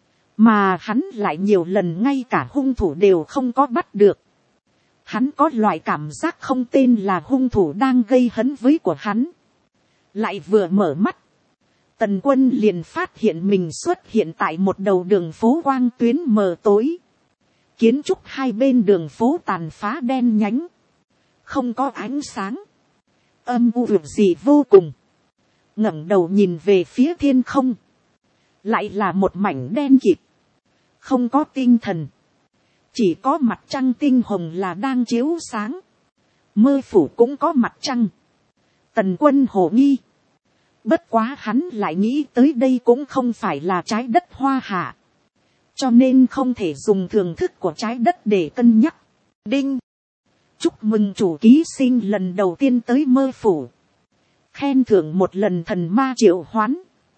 mà hắn lại nhiều lần ngay cả hung thủ đều không có bắt được. Hắn có loại cảm giác không tên là hung thủ đang gây hấn với của hắn. Lại vừa mở mắt, Tần Quân liền phát hiện mình xuất hiện tại một đầu đường phố quang tuyến mờ tối. Kiến trúc hai bên đường phố tàn phá đen nhánh, không có ánh sáng, âm u vực gì vô cùng. Ngẩng đầu nhìn về phía thiên không, lại là một mảnh đen kịt, không có tinh thần, chỉ có mặt trăng tinh hồng là đang chiếu sáng. Mơ Phủ cũng có mặt trăng. Tần Quân hồ nghi, bất quá hắn lại nghĩ tới đây cũng không phải là trái đất hoa hạ, cho nên không thể dùng thường thức của trái đất để cân nhắc. Đinh, chúc mừng chủ ký sinh lần đầu tiên tới Mơ Phủ, khen thưởng một lần thần ma triệu hoán.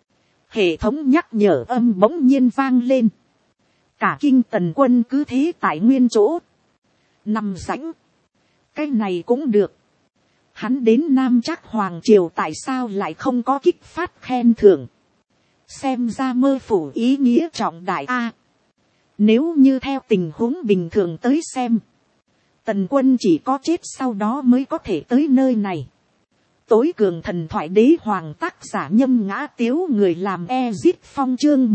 Hệ thống nhắc nhở âm bỗng nhiên vang lên. Cả kinh Tần Quân cứ thế tại nguyên chỗ, nằm rãnh. Cái này cũng được. Hắn đến Nam Trác Hoàng Triều tại sao lại không có kích phát khen thưởng? Xem ra Mơ Phủ ý nghĩa trọng đại a. Nếu như theo tình huống bình thường tới xem, Tần Quân chỉ có chết sau đó mới có thể tới nơi này. Tối cường thần thoại đế hoàng, tác giả Nhâm Ngã Tiếu, người làm Ezit Phong, chương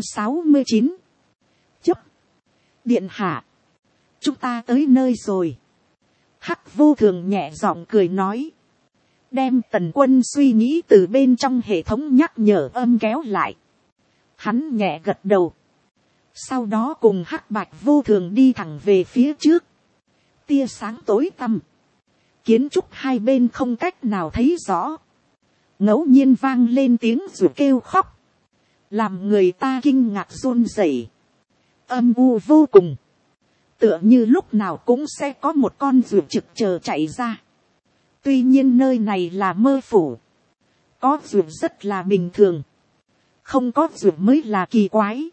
169. Chấp, điện hạ, chúng ta tới nơi rồi. Hắc vô thường nhẹ giọng cười nói, đem Tần Quân suy nghĩ từ bên trong hệ thống nhắc nhở âm kéo lại. Hắn nhẹ gật đầu, sau đó cùng hắc bạch vô thường đi thẳng về phía trước. Tia sáng tối tăm, kiến trúc hai bên không cách nào thấy rõ, ngẫu nhiên vang lên tiếng ruột kêu khóc, làm người ta kinh ngạc run rẩy, âm u vô cùng, tựa như lúc nào cũng sẽ có một con ruột trực chờ chạy ra. Tuy nhiên nơi này là Mơ Phủ, có ruột rất là bình thường, không có ruột mới là kỳ quái.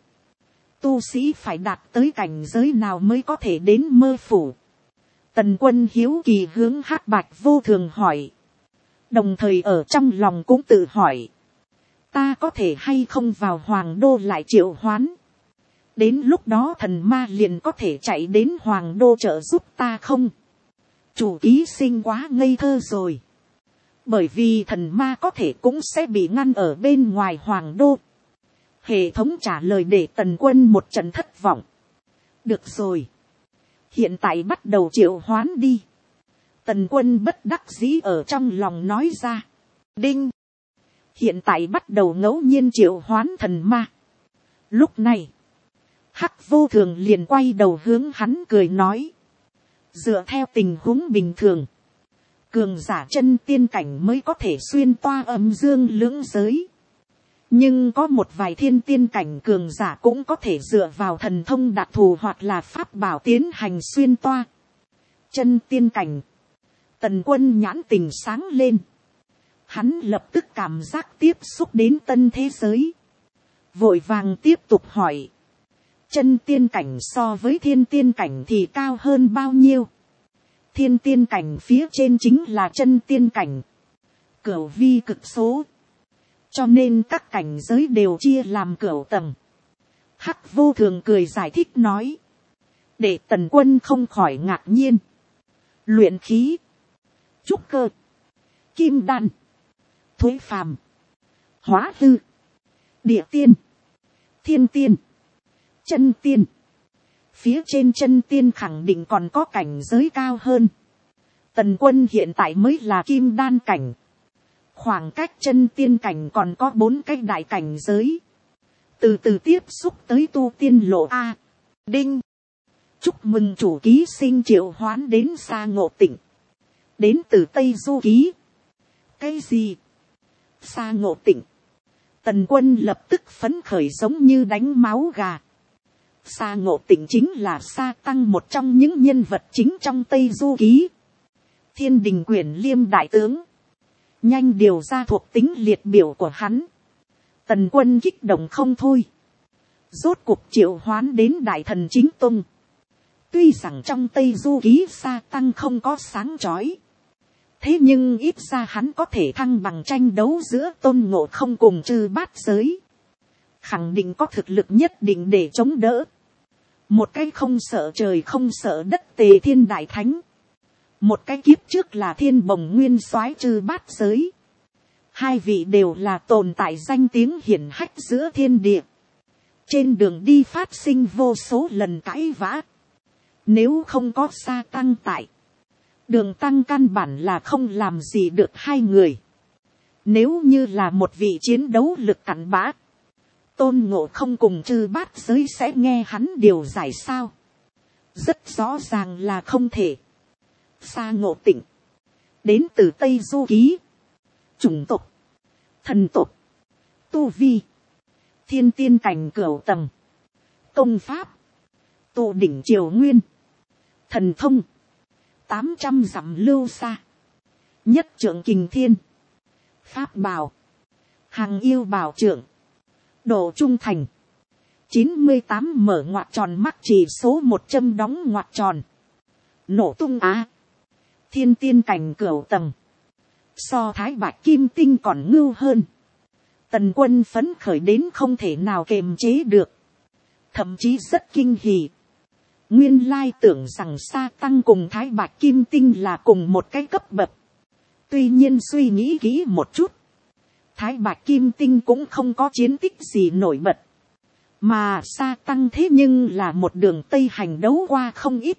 Tu sĩ phải đạt tới cảnh giới nào mới có thể đến Mơ Phủ? Tần Quân hiếu kỳ hướng hắc bạch vô thường hỏi, đồng thời ở trong lòng cũng tự hỏi, ta có thể hay không vào Hoàng Đô lại triệu hoán? Đến lúc đó thần ma liền có thể chạy đến Hoàng Đô trợ giúp ta không? Chủ ký sinh quá ngây thơ rồi, bởi vì thần ma có thể cũng sẽ bị ngăn ở bên ngoài Hoàng Đô. Hệ thống trả lời để Tần Quân một trận thất vọng. Được rồi, hiện tại bắt đầu triệu hoán đi. Tần Quân bất đắc dĩ ở trong lòng nói ra. Đinh, hiện tại bắt đầu ngẫu nhiên triệu hoán thần ma. Lúc này, hắc vô thường liền quay đầu hướng hắn cười nói, dựa theo tình huống bình thường, cường giả chân tiên cảnh mới có thể xuyên toa âm dương lưỡng giới. Nhưng có một vài thiên tiên cảnh cường giả cũng có thể dựa vào thần thông đặc thù hoặc là pháp bảo tiến hành xuyên toa. Chân tiên cảnh, Tần Quân nhãn tình sáng lên. Hắn lập tức cảm giác tiếp xúc đến tân thế giới, vội vàng tiếp tục hỏi, Chân tiên cảnh so với thiên tiên cảnh thì cao hơn bao nhiêu. Thiên tiên cảnh phía trên chính là chân tiên cảnh. Cửu vi cực số. Cho nên các cảnh giới đều chia làm cửu tầng. Hắc vô thường cười giải thích nói. Để Tần Quân không khỏi ngạc nhiên. Luyện khí. Trúc cơ. Kim đan. Thuế phàm. Hóa hư. Địa tiên. Thiên tiên. Chân tiên. Phía trên chân tiên khẳng định còn có cảnh giới cao hơn. Tần Quân hiện tại mới là kim đan cảnh. Khoảng cách chân tiên cảnh còn có 4 cái đại cảnh giới. Từ từ tiếp xúc tới tu tiên lộ A. Đinh. Chúc mừng chủ ký sinh triệu hoán đến Sa Ngộ Tịnh. Đến từ Tây Du Ký. Cái gì? Sa Ngộ Tịnh. Tần Quân lập tức phấn khởi giống như đánh máu gà. Sa Ngộ Tịnh chính là Sa Tăng, một trong những nhân vật chính trong Tây Du Ký. Thiên Đình Quyển Liêm đại tướng. Nhanh điều ra thuộc tính liệt biểu của hắn. Tần Quân kích động không thôi. Rốt cuộc triệu hoán đến Đại Thần Chính Tông. Tuy rằng trong Tây Du Ký Sa Tăng không có sáng chói. Thế nhưng ít ra hắn có thể thăng bằng tranh đấu giữa Tôn Ngộ Không cùng Chư Bát Giới. Khẳng định có thực lực nhất định để chống đỡ. Một cái không sợ trời không sợ đất Tề Thiên Đại Thánh. Một cái kiếp trước là Thiên Bồng Nguyên Soái Chư Bát Giới. Hai vị đều là tồn tại danh tiếng hiển hách giữa thiên địa. Trên đường đi phát sinh vô số lần cãi vã. Nếu không có Sa Tăng tại, Đường Tăng căn bản là không làm gì được hai người. Nếu như là một vị chiến đấu lực cặn bã, Tôn Ngộ Không cùng Chư Bát Giới sẽ nghe hắn điều giải sao? Rất rõ ràng là không thể. Sa Ngộ Tịnh. Đến từ Tây Du Ký. Chủng tộc. Thần tộc. Tu vi. Thiên tiên cảnh cửu tầng. Công pháp. Tụ đỉnh triều nguyên. Thần thông. 800 dặm lưu xa. Nhất trượng kình thiên. Pháp bảo. Hàng yêu bảo trượng. Độ trung thành. 98 mở ngoặc tròn mắc chỉ số 100 đóng ngoặc tròn. Nổ tung á. Thiên tiên cảnh cửu tầng. So Thái Bạch Kim Tinh còn ngưu hơn. Tần Quân phấn khởi đến không thể nào kềm chế được. Thậm chí rất kinh hỉ. Nguyên lai tưởng rằng Sa Tăng cùng Thái Bạch Kim Tinh là cùng một cái cấp bậc. Tuy nhiên suy nghĩ kỹ một chút. Thái Bạch Kim Tinh cũng không có chiến tích gì nổi bật. Mà Sa Tăng thế nhưng là một đường Tây hành đấu qua không ít.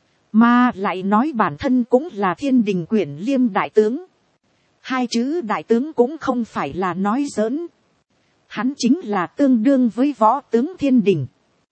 Mà lại nói bản thân cũng là Thiên Đình Quyển Liêm đại tướng. Hai chữ đại tướng cũng không phải là nói giỡn. Hắn chính là tương đương với võ tướng Thiên Đình.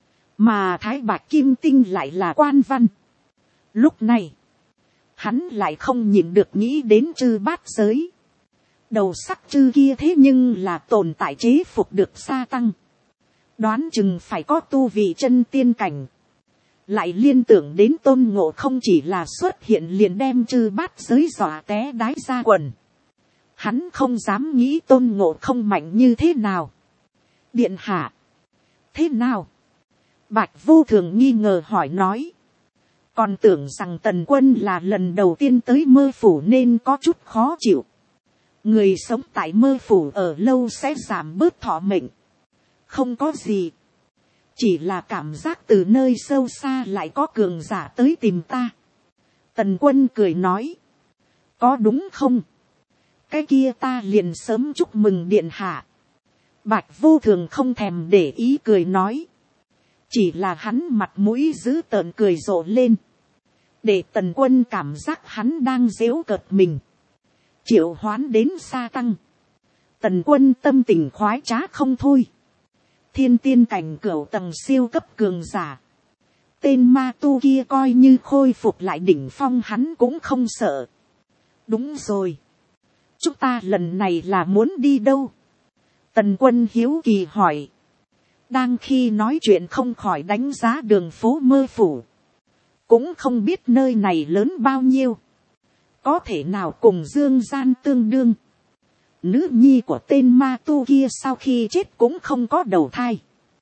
Mà Thái Bạch Kim Tinh lại là quan văn. Lúc này, hắn lại không nhìn được nghĩ đến Chư Bát Giới. Đầu sắc chư kia thế nhưng là tồn tại chế phục được Sa Tăng. Đoán chừng phải có tu vị chân tiên cảnh. Lại liên tưởng đến Tôn Ngộ Không chỉ là xuất hiện liền đem Chư Bát Giới dọa té đái ra quần. Hắn không dám nghĩ Tôn Ngộ Không mạnh như thế nào. Điện hạ. Thế nào? Bạch Vô Thường nghi ngờ hỏi nói. Còn tưởng rằng Tần Quân là lần đầu tiên tới Mơ Phủ nên có chút khó chịu. Người sống tại Mơ Phủ ở lâu sẽ giảm bớt thọ mệnh. Không có gì. Chỉ là cảm giác từ nơi sâu xa lại có cường giả tới tìm ta. Tần Quân cười nói. Có đúng không? Cái kia ta liền sớm chúc mừng điện hạ. Bạch Vô Thường không thèm để ý cười nói. Chỉ là hắn mặt mũi dữ tợn cười rộ lên. Để Tần Quân cảm giác hắn đang giễu cợt mình. Triệu hoán đến Sa Tăng. Tần Quân tâm tình khoái trá không thôi. Thiên tiên cảnh cửu tầng siêu cấp cường giả. Tên ma tu kia coi như khôi phục lại đỉnh phong hắn cũng không sợ. Đúng rồi. Chúng ta lần này là muốn đi đâu? Tần Quân hiếu kỳ hỏi. Đang khi nói chuyện không khỏi đánh giá đường phố Mơ Phủ. Cũng không biết nơi này lớn bao nhiêu. Có thể nào cùng Dương Gian tương đương. Nữ nhi của tên ma tu kia sau khi chết cũng không có đầu thai.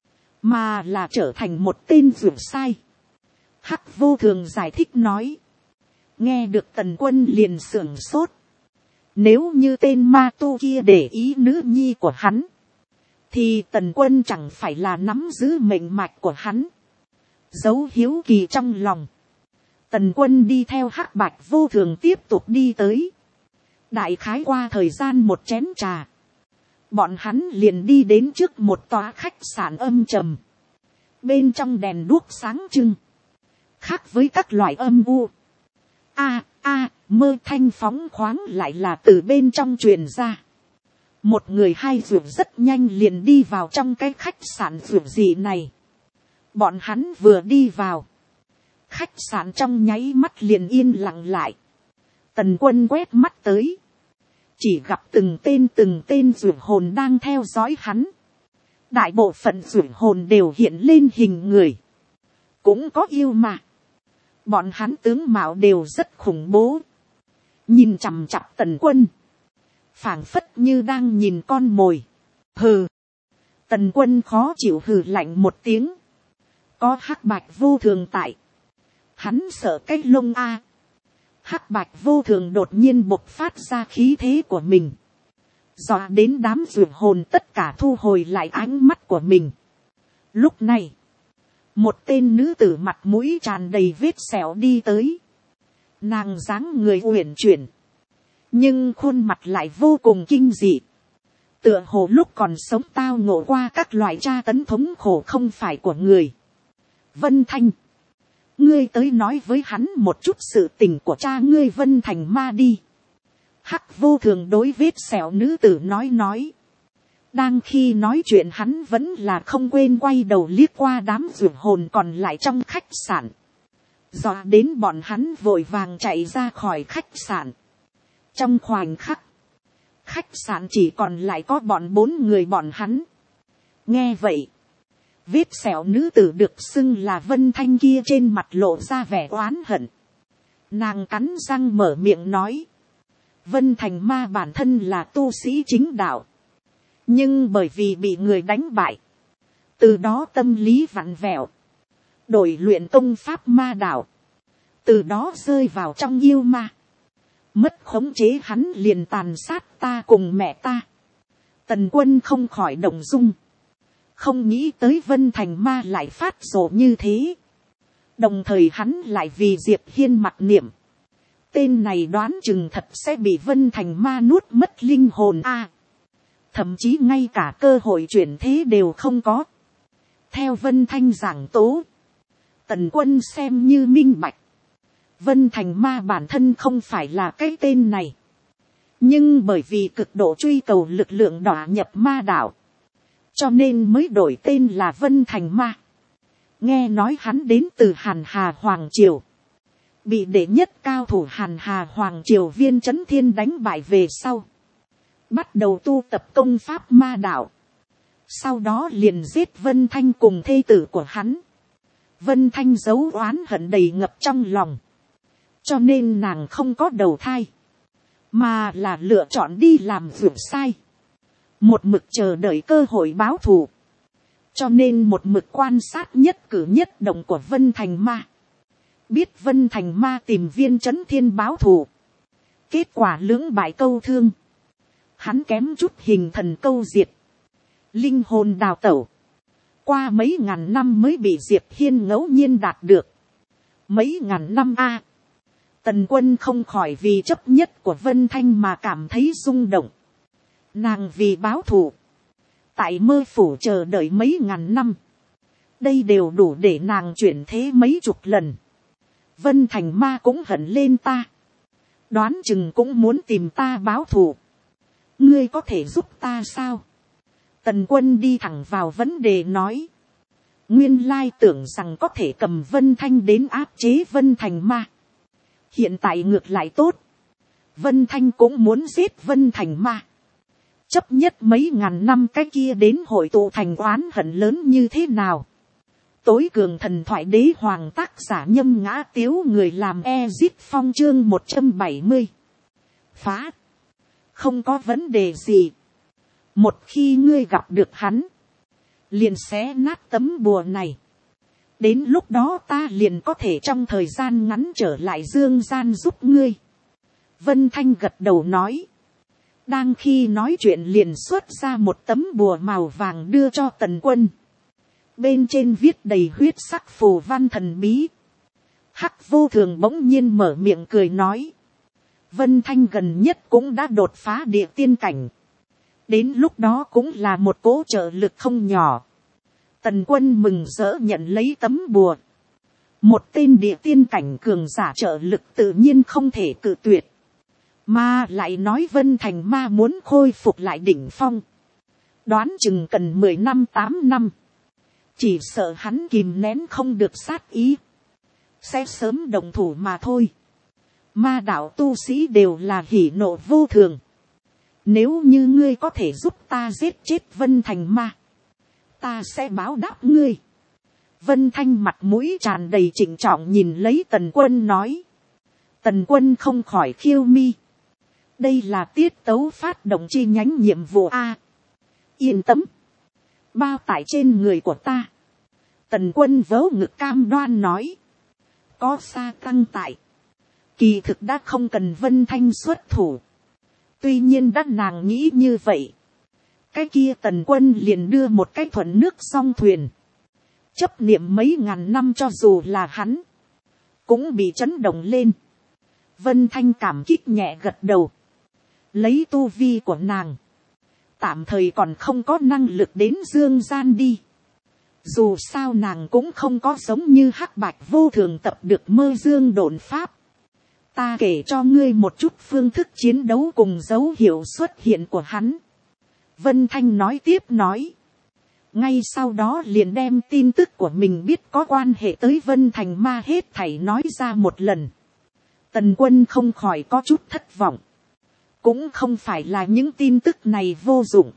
mà là trở thành một tên ruột sai. Hắc vô thường giải thích nói. Nghe được Tần Quân liền sưởng sốt. Nếu như tên ma tu kia để ý nữ nhi của hắn, thì Tần Quân chẳng phải là nắm giữ mệnh mạch của hắn. Giấu hiếu kỳ trong lòng, Tần Quân đi theo Hắc Bạch vô thường tiếp tục đi tới. Đại khái qua thời gian một chén trà, bọn hắn liền đi đến trước một tòa khách sạn âm trầm. Bên trong đèn đuốc sáng trưng, khác với các loại âm u. Mơ thanh phóng khoáng lại là từ bên trong truyền ra. Một người hai ruột rất nhanh liền đi vào trong cái khách sạn ruột gì này. Bọn hắn vừa đi vào, khách sạn trong nháy mắt liền yên lặng lại. Tần Quân quét mắt tới, chỉ gặp từng tên ruột hồn đang theo dõi hắn. Đại bộ phận ruột hồn đều hiện lên hình người, cũng có yêu mà. Bọn hắn tướng mạo đều rất khủng bố, nhìn chằm chặp Tần Quân, phảng phất như đang nhìn con mồi. Hừ. Tần Quân khó chịu hừ lạnh một tiếng. Có Hắc Bạch vô thường tại, hắn sợ cái lông a. Hắc Bạch vô thường đột nhiên bộc phát ra khí thế của mình, dọa đến đám ruột hồn tất cả thu hồi lại ánh mắt của mình. Lúc này, một tên nữ tử mặt mũi tràn đầy vết sẹo đi tới. Nàng dáng người uyển chuyển, nhưng khuôn mặt lại vô cùng kinh dị. Tựa hồ lúc còn sống tao ngộ qua các loại tra tấn thống khổ không phải của người. Vân Thanh, ngươi tới nói với hắn một chút sự tình của cha ngươi Vân Thành Ma đi. Hắc vô thường đối vết sẹo nữ tử nói. Đang khi nói chuyện hắn vẫn là không quên quay đầu liếc qua đám ruột hồn còn lại trong khách sạn. Dọa đến bọn hắn vội vàng chạy ra khỏi khách sạn. Trong khoảnh khắc, khách sạn chỉ còn lại có bọn 4 người bọn hắn. Nghe vậy, vết sẹo nữ tử được xưng là Vân Thanh kia trên mặt lộ ra vẻ oán hận. Nàng cắn răng mở miệng nói. Vân Thành Ma bản thân là tu sĩ chính đạo, nhưng bởi vì bị người đánh bại, từ đó tâm lý vặn vẹo, đổi luyện công pháp ma đạo, từ đó rơi vào trong yêu ma. Mất khống chế hắn liền tàn sát ta cùng mẹ ta. Tần Quân không khỏi động dung, không nghĩ tới Vân Thành Ma lại phát rồ như thế. Đồng thời hắn lại vì Diệp Hiên mặc niệm, tên này đoán chừng thật sẽ bị Vân Thành Ma nuốt mất linh hồn a. Thậm chí ngay cả cơ hội chuyển thế đều không có. Theo Vân Thanh giảng tố, Tần Quân xem như minh bạch, Vân Thành Ma bản thân không phải là cái tên này, nhưng bởi vì cực độ truy cầu lực lượng đọa nhập ma đạo, cho nên mới đổi tên là Vân Thành Ma. Nghe nói hắn đến từ Hàn Hà Hoàng Triều, bị đệ nhất cao thủ Hàn Hà Hoàng Triều Viên Chấn Thiên đánh bại về sau, bắt đầu tu tập công pháp ma đạo. Sau đó liền giết Vân Thanh cùng thê tử của hắn. Vân Thanh giấu oán hận đầy ngập trong lòng, cho nên nàng không có đầu thai, mà là lựa chọn đi làm việc sai, một mực chờ đợi cơ hội báo thù, cho nên một mực quan sát nhất cử nhất động của Vân Thành Ma. Biết Vân Thành Ma tìm Viên Chấn Thiên báo thù, kết quả lưỡng bại câu thương, hắn kém chút hình thần câu diệt, linh hồn đào tẩu, qua mấy ngàn năm mới bị Diệp Hiên ngẫu nhiên đạt được. Mấy ngàn năm a. Tần Quân không khỏi vì chấp nhất của Vân Thanh mà cảm thấy rung động. Nàng vì báo thù, tại mơ phủ chờ đợi mấy ngàn năm, đây đều đủ để nàng chuyển thế mấy chục lần. Vân Thành Ma cũng hận lên ta, đoán chừng cũng muốn tìm ta báo thù. Ngươi có thể giúp ta sao? Tần Quân đi thẳng vào vấn đề nói. Nguyên lai tưởng rằng có thể cầm Vân Thanh đến áp chế Vân Thành Ma, hiện tại ngược lại tốt, Vân Thanh cũng muốn giết Vân Thành Ma. Chấp nhất mấy ngàn năm cái kia đến hội tụ thành oán hận lớn như thế nào. Tối cường thần thoại đế hoàng, tác giả Nhâm Ngã Tiếu, người làm Ezit Phong, chương 170. Phá. Không có vấn đề gì. Một khi ngươi gặp được hắn, liền xé nát tấm bùa này. Đến lúc đó ta liền có thể trong thời gian ngắn trở lại dương gian giúp ngươi. Vân Thanh gật đầu nói. Đang khi nói chuyện liền xuất ra một tấm bùa màu vàng đưa cho Tần Quân. Bên trên viết đầy huyết sắc phù văn thần bí. Hắc Vô Thường bỗng nhiên mở miệng cười nói. Vân Thanh gần nhất cũng đã đột phá địa tiên cảnh. Đến lúc đó cũng là một cỗ trợ lực không nhỏ. Tần Quân mừng rỡ nhận lấy tấm bùa. Một tên địa tiên cảnh cường giả trợ lực tự nhiên không thể cự tuyệt. Mà lại nói Vân Thành Ma muốn khôi phục lại đỉnh phong. Đoán chừng cần 10 năm 8 năm. Chỉ sợ hắn kìm nén không được sát ý. Sẽ sớm đồng thủ mà thôi. Ma đạo tu sĩ đều là hỉ nộ vô thường. Nếu như ngươi có thể giúp ta giết chết Vân Thành Ma, ta sẽ báo đáp ngươi. Vân Thanh mặt mũi tràn đầy trịnh trọng nhìn lấy Tần Quân nói. Tần Quân không khỏi khiêu mi. Đây là tiết tấu phát động chi nhánh nhiệm vụ A. Yên tâm. Bao tải trên người của ta. Tần Quân vớ ngực cam đoan nói. Có xa căng tại. Kỳ thực đã không cần Vân Thanh xuất thủ. Tuy nhiên đã nàng nghĩ như vậy. Cái kia Tần Quân liền đưa một cái thuận nước song thuyền. Chấp niệm mấy ngàn năm cho dù là hắn. Cũng bị chấn động lên. Vân Thanh cảm kích nhẹ gật đầu. Lấy tu vi của nàng. Tạm thời còn không có năng lực đến dương gian đi. Dù sao nàng cũng không có giống như Hắc Bạch Vô Thường tập được mơ dương độn pháp. Ta kể cho ngươi một chút phương thức chiến đấu cùng dấu hiệu xuất hiện của hắn. Vân Thanh nói tiếp nói. Ngay sau đó liền đem tin tức của mình biết có quan hệ tới Vân Thành Ma hết thảy nói ra một lần. Tần Quân không khỏi có chút thất vọng. Cũng không phải là những tin tức này vô dụng.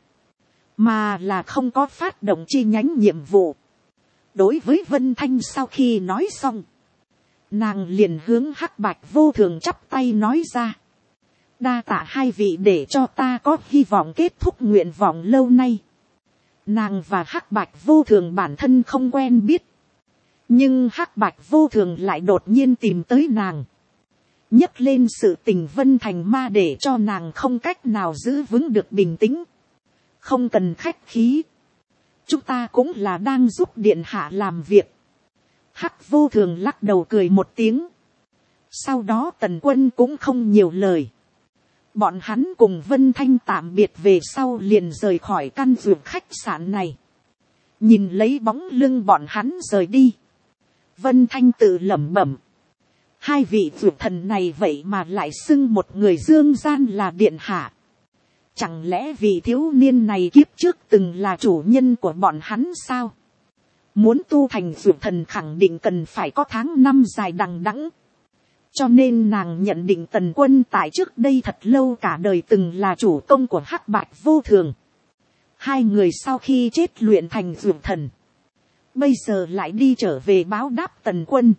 Mà là không có phát động chi nhánh nhiệm vụ. Đối với Vân Thanh sau khi nói xong. Nàng liền hướng Hắc Bạch Vô Thường chắp tay nói ra. Đa tạ hai vị để cho ta có hy vọng kết thúc nguyện vọng lâu nay. Nàng và Hắc Bạch Vô Thường bản thân không quen biết. Nhưng Hắc Bạch Vô Thường lại đột nhiên tìm tới nàng. Nhấc lên sự tình Vân Thành Ma để cho nàng không cách nào giữ vững được bình tĩnh. Không cần khách khí. Chúng ta cũng là đang giúp điện hạ làm việc. Hắc Vô Thường lắc đầu cười một tiếng. Sau đó Tần Quân cũng không nhiều lời. Bọn hắn cùng Vân Thanh tạm biệt về sau liền rời khỏi căn vườn khách sạn này. Nhìn lấy bóng lưng bọn hắn rời đi. Vân Thanh tự lẩm bẩm. Hai vị vượt thần này vậy mà lại xưng một người dương gian là điện hạ. Chẳng lẽ vị thiếu niên này kiếp trước từng là chủ nhân của bọn hắn sao? Muốn tu thành vượt thần khẳng định cần phải có tháng năm dài đằng đẵng. Cho nên nàng nhận định Tần Quân tại trước đây thật lâu cả đời từng là chủ công của Hắc Bạch Vô Thường. Hai người sau khi chết luyện thành vượt thần. Bây giờ lại đi trở về báo đáp Tần Quân.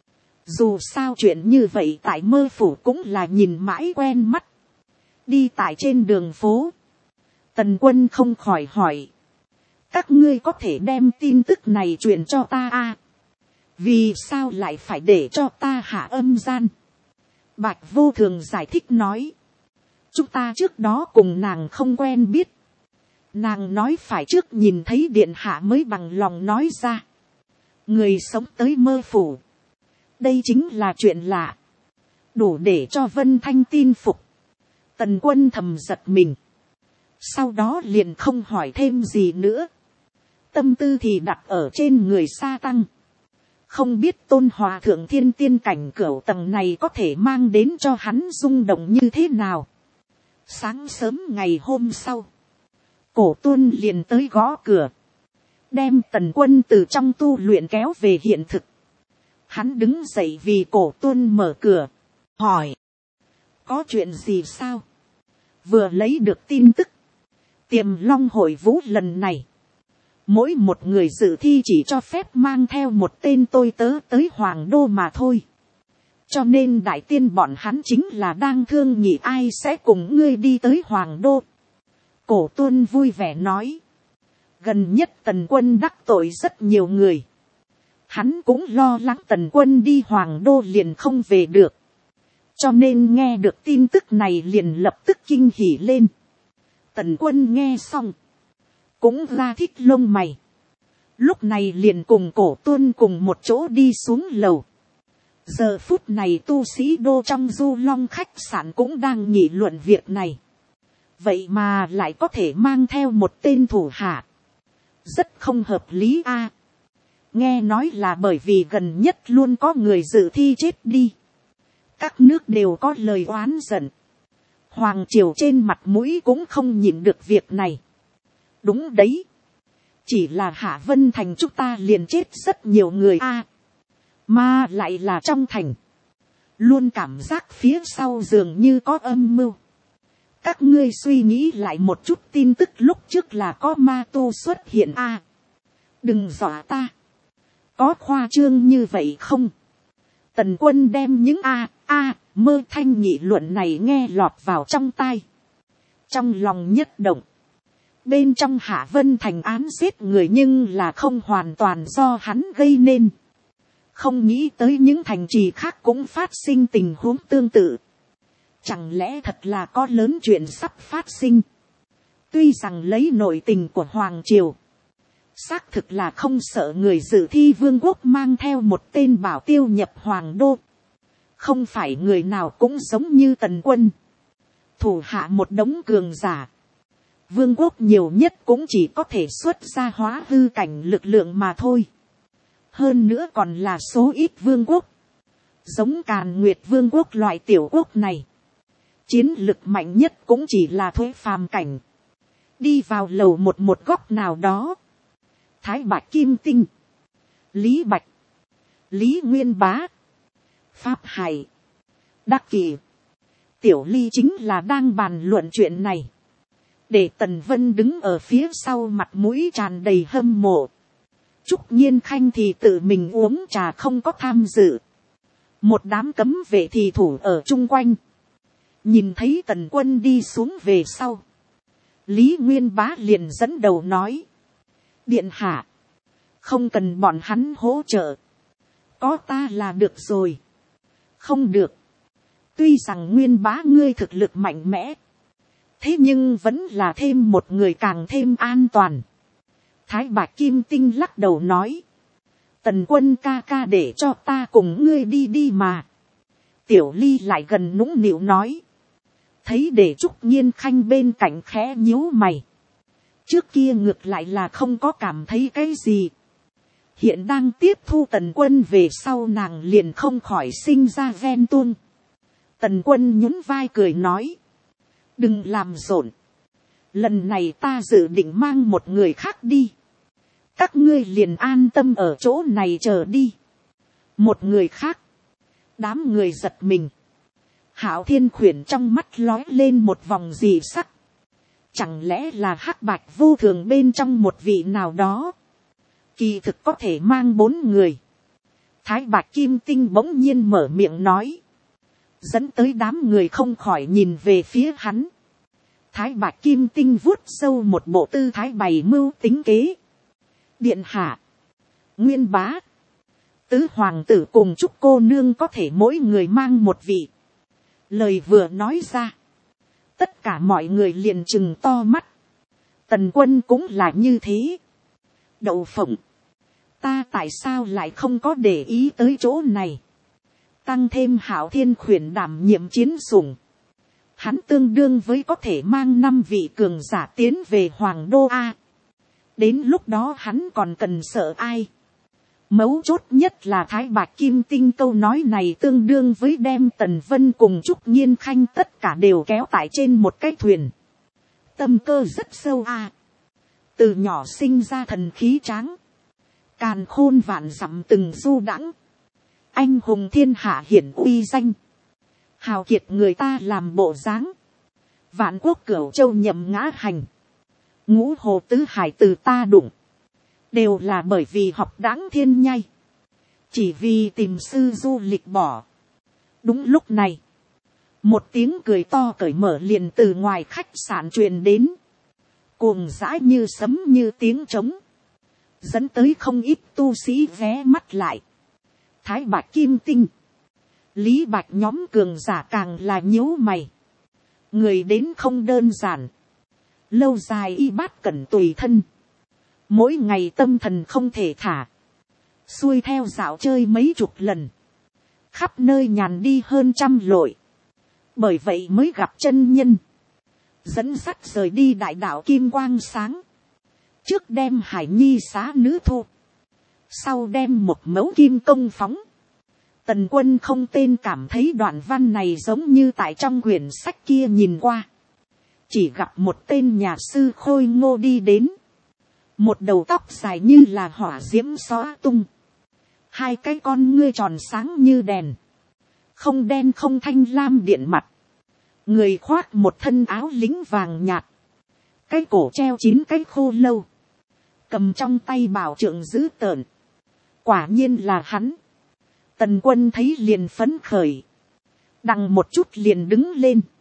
Dù sao chuyện như vậy tại mơ phủ cũng là nhìn mãi quen mắt. Đi tại trên đường phố. Tần Quân không khỏi hỏi. Các ngươi có thể đem tin tức này truyền cho ta à? Vì sao lại phải để cho ta hạ âm gian? Bạch Vô Thường giải thích nói. Chúng ta trước đó cùng nàng không quen biết. Nàng nói phải trước nhìn thấy điện hạ mới bằng lòng nói ra. Người sống tới mơ phủ. Đây chính là chuyện lạ. Đủ để cho Vân Thanh tin phục. Tần Quân thầm giật mình. Sau đó liền không hỏi thêm gì nữa. Tâm tư thì đặt ở trên người Sa Tăng. Không biết Tôn Hòa Thượng Thiên Tiên cảnh cửu tầng này có thể mang đến cho hắn rung động như thế nào. Sáng sớm ngày hôm sau. Cổ Tuân liền tới gõ cửa. Đem Tần Quân từ trong tu luyện kéo về hiện thực. Hắn đứng dậy vì Cổ Tuân mở cửa. Hỏi. Có chuyện gì sao? Vừa lấy được tin tức. Tiềm Long hội vũ lần này. Mỗi một người dự thi chỉ cho phép mang theo một tên tôi tớ tới Hoàng Đô mà thôi. Cho nên đại tiên bọn hắn chính là đang thương nghị ai sẽ cùng ngươi đi tới Hoàng Đô. Cổ Tuân vui vẻ nói. Gần nhất Tần Quân đắc tội rất nhiều người. Hắn cũng lo lắng Tần Quân đi Hoàng Đô liền không về được. Cho nên nghe được tin tức này liền lập tức kinh hỉ lên. Tần Quân nghe xong. Cũng ra thích lông mày. Lúc này liền cùng Cổ Tuân cùng một chỗ đi xuống lầu. Giờ phút này tu sĩ đô trong Du Long khách sạn cũng đang nghị luận việc này. Vậy mà lại có thể mang theo một tên thủ hạ. Rất không hợp lý a. Nghe nói là bởi vì gần nhất luôn có người dự thi chết đi. Các nước đều có lời oán giận. Hoàng triều trên mặt mũi cũng không nhịn được việc này. Đúng đấy. Chỉ là Hạ Vân Thành chúng ta liền chết rất nhiều người a. Mà lại là trong thành. Luôn cảm giác phía sau dường như có âm mưu. Các ngươi suy nghĩ lại một chút tin tức lúc trước là có ma tu xuất hiện a. Đừng dọa ta. Có khoa trương như vậy không? Tần Quân đem những mơ thanh nghị luận này nghe lọt vào trong tai. Trong lòng nhất động. Bên trong Hạ Vân Thành án giết người nhưng là không hoàn toàn do hắn gây nên. Không nghĩ tới những thành trì khác cũng phát sinh tình huống tương tự. Chẳng lẽ thật là có lớn chuyện sắp phát sinh. Tuy rằng lấy nội tình của Hoàng Triều. Xác thực là không sợ người dự thi vương quốc mang theo một tên bảo tiêu nhập Hoàng Đô. Không phải người nào cũng giống như Tần Quân. Thủ hạ một đống cường giả. Vương quốc nhiều nhất cũng chỉ có thể xuất ra hóa hư cảnh lực lượng mà thôi. Hơn nữa còn là số ít vương quốc. Giống Càn Nguyệt vương quốc loại tiểu quốc này. Chiến lực mạnh nhất cũng chỉ là Thuế phàm cảnh. Đi vào lầu một góc nào đó. Thái Bạch Kim Tinh. Lý Bạch. Lý Nguyên Bá. Pháp Hải. Đắc Kỳ. Tiểu Ly chính là đang bàn luận chuyện này. Để Tần Vân đứng ở phía sau mặt mũi tràn đầy hâm mộ. Trúc Nhiên Khanh thì tự mình uống trà không có tham dự. Một đám cấm vệ thì thủ ở chung quanh. Nhìn thấy Tần Quân đi xuống về sau. Lý Nguyên Bá liền dẫn đầu nói. Điện hạ. Không cần bọn hắn hỗ trợ. Có ta là được rồi. Không được. Tuy rằng Nguyên Bá ngươi thực lực mạnh mẽ. Thế nhưng vẫn là thêm một người càng thêm an toàn. Thái Bạch Kim Tinh lắc đầu nói. Tần Quân ca ca để cho ta cùng ngươi đi đi mà. Tiểu Ly lại gần nũng nịu nói. Thấy để Trúc Nhiên Khanh bên cạnh khẽ nhíu mày. Trước kia ngược lại là không có cảm thấy cái gì. Hiện đang tiếp thu Tần Quân về sau nàng liền không khỏi sinh ra ghen tuông. Tần Quân nhún vai cười nói. Đừng làm rộn. Lần này ta dự định mang một người khác đi. Các ngươi liền an tâm ở chỗ này chờ đi. Một người khác. Đám người giật mình. Hạo Thiên Khuyển trong mắt lói lên một vòng dị sắc. Chẳng lẽ là Hắc Bạch Vô Thường bên trong một vị nào đó. Kỳ thực có thể mang 4 người. Thái Bạch Kim Tinh bỗng nhiên mở miệng nói. Dẫn tới đám người không khỏi nhìn về phía hắn. Thái Bạch Kim Tinh vuốt sâu một bộ tư thái bày mưu tính kế. Điện hạ. Nguyên Bá. Tứ hoàng tử cùng Trúc cô nương có thể mỗi người mang một vị. Lời vừa nói ra. Tất cả mọi người liền trừng to mắt. Tần Quân cũng là như thế. Đậu phộng. Ta tại sao lại không có để ý tới chỗ này. Tăng thêm Hạo Thiên Khuyển đảm nhiệm chiến sủng. Hắn tương đương với có thể mang 5 vị cường giả tiến về Hoàng Đô A. Đến lúc đó hắn còn cần sợ ai. Mấu chốt nhất là Thái Bạch Kim Tinh câu nói này tương đương với đem Tần Vân cùng Trúc Nhiên Khanh tất cả đều kéo tại trên một cái thuyền. Tâm cơ rất sâu a. Từ nhỏ sinh ra thần khí tráng. Càn khôn vạn dặm từng du đãng. Anh hùng thiên hạ hiển uy danh. Hào kiệt người ta làm bộ dáng. Vạn quốc cửu châu nhậm ngã hành. Ngũ hồ tứ hải từ ta đụng. Đều là bởi vì học đáng thiên nhai. Chỉ vì tìm sư du lịch bỏ. Đúng lúc này. Một tiếng cười to cởi mở liền từ ngoài khách sạn truyền đến. cuồng dã như sấm như tiếng trống, dẫn tới không ít tu sĩ ghé mắt lại. Thái Bạch Kim Tinh, Lý Bạch nhóm cường giả càng là nhíu mày. Người đến không đơn giản, lâu dài y bát cẩn tùy thân, mỗi ngày tâm thần không thể thả, xuôi theo dạo chơi mấy chục lần, khắp nơi nhàn đi hơn 100 lội, bởi vậy mới gặp chân nhân, dẫn dắt rời đi đại đạo kim quang sáng, trước đem Hải Nhi xá nữ thu, sau đem một mẫu kim công phóng. Tần Quân không tên cảm thấy đoạn văn này giống như tại trong quyển sách kia nhìn qua, chỉ gặp một tên nhà sư khôi ngô đi đến, một đầu tóc dài như là hỏa diễm xóa tung, hai cái con ngươi tròn sáng như đèn, không đen không thanh lam điện mặt, người khoác một thân áo lính vàng nhạt, cái cổ treo 9 cái khô lâu, cầm trong tay bảo trượng dữ tợn, quả nhiên là hắn. Tần Quân thấy liền phấn khởi, đằng một chút liền đứng lên,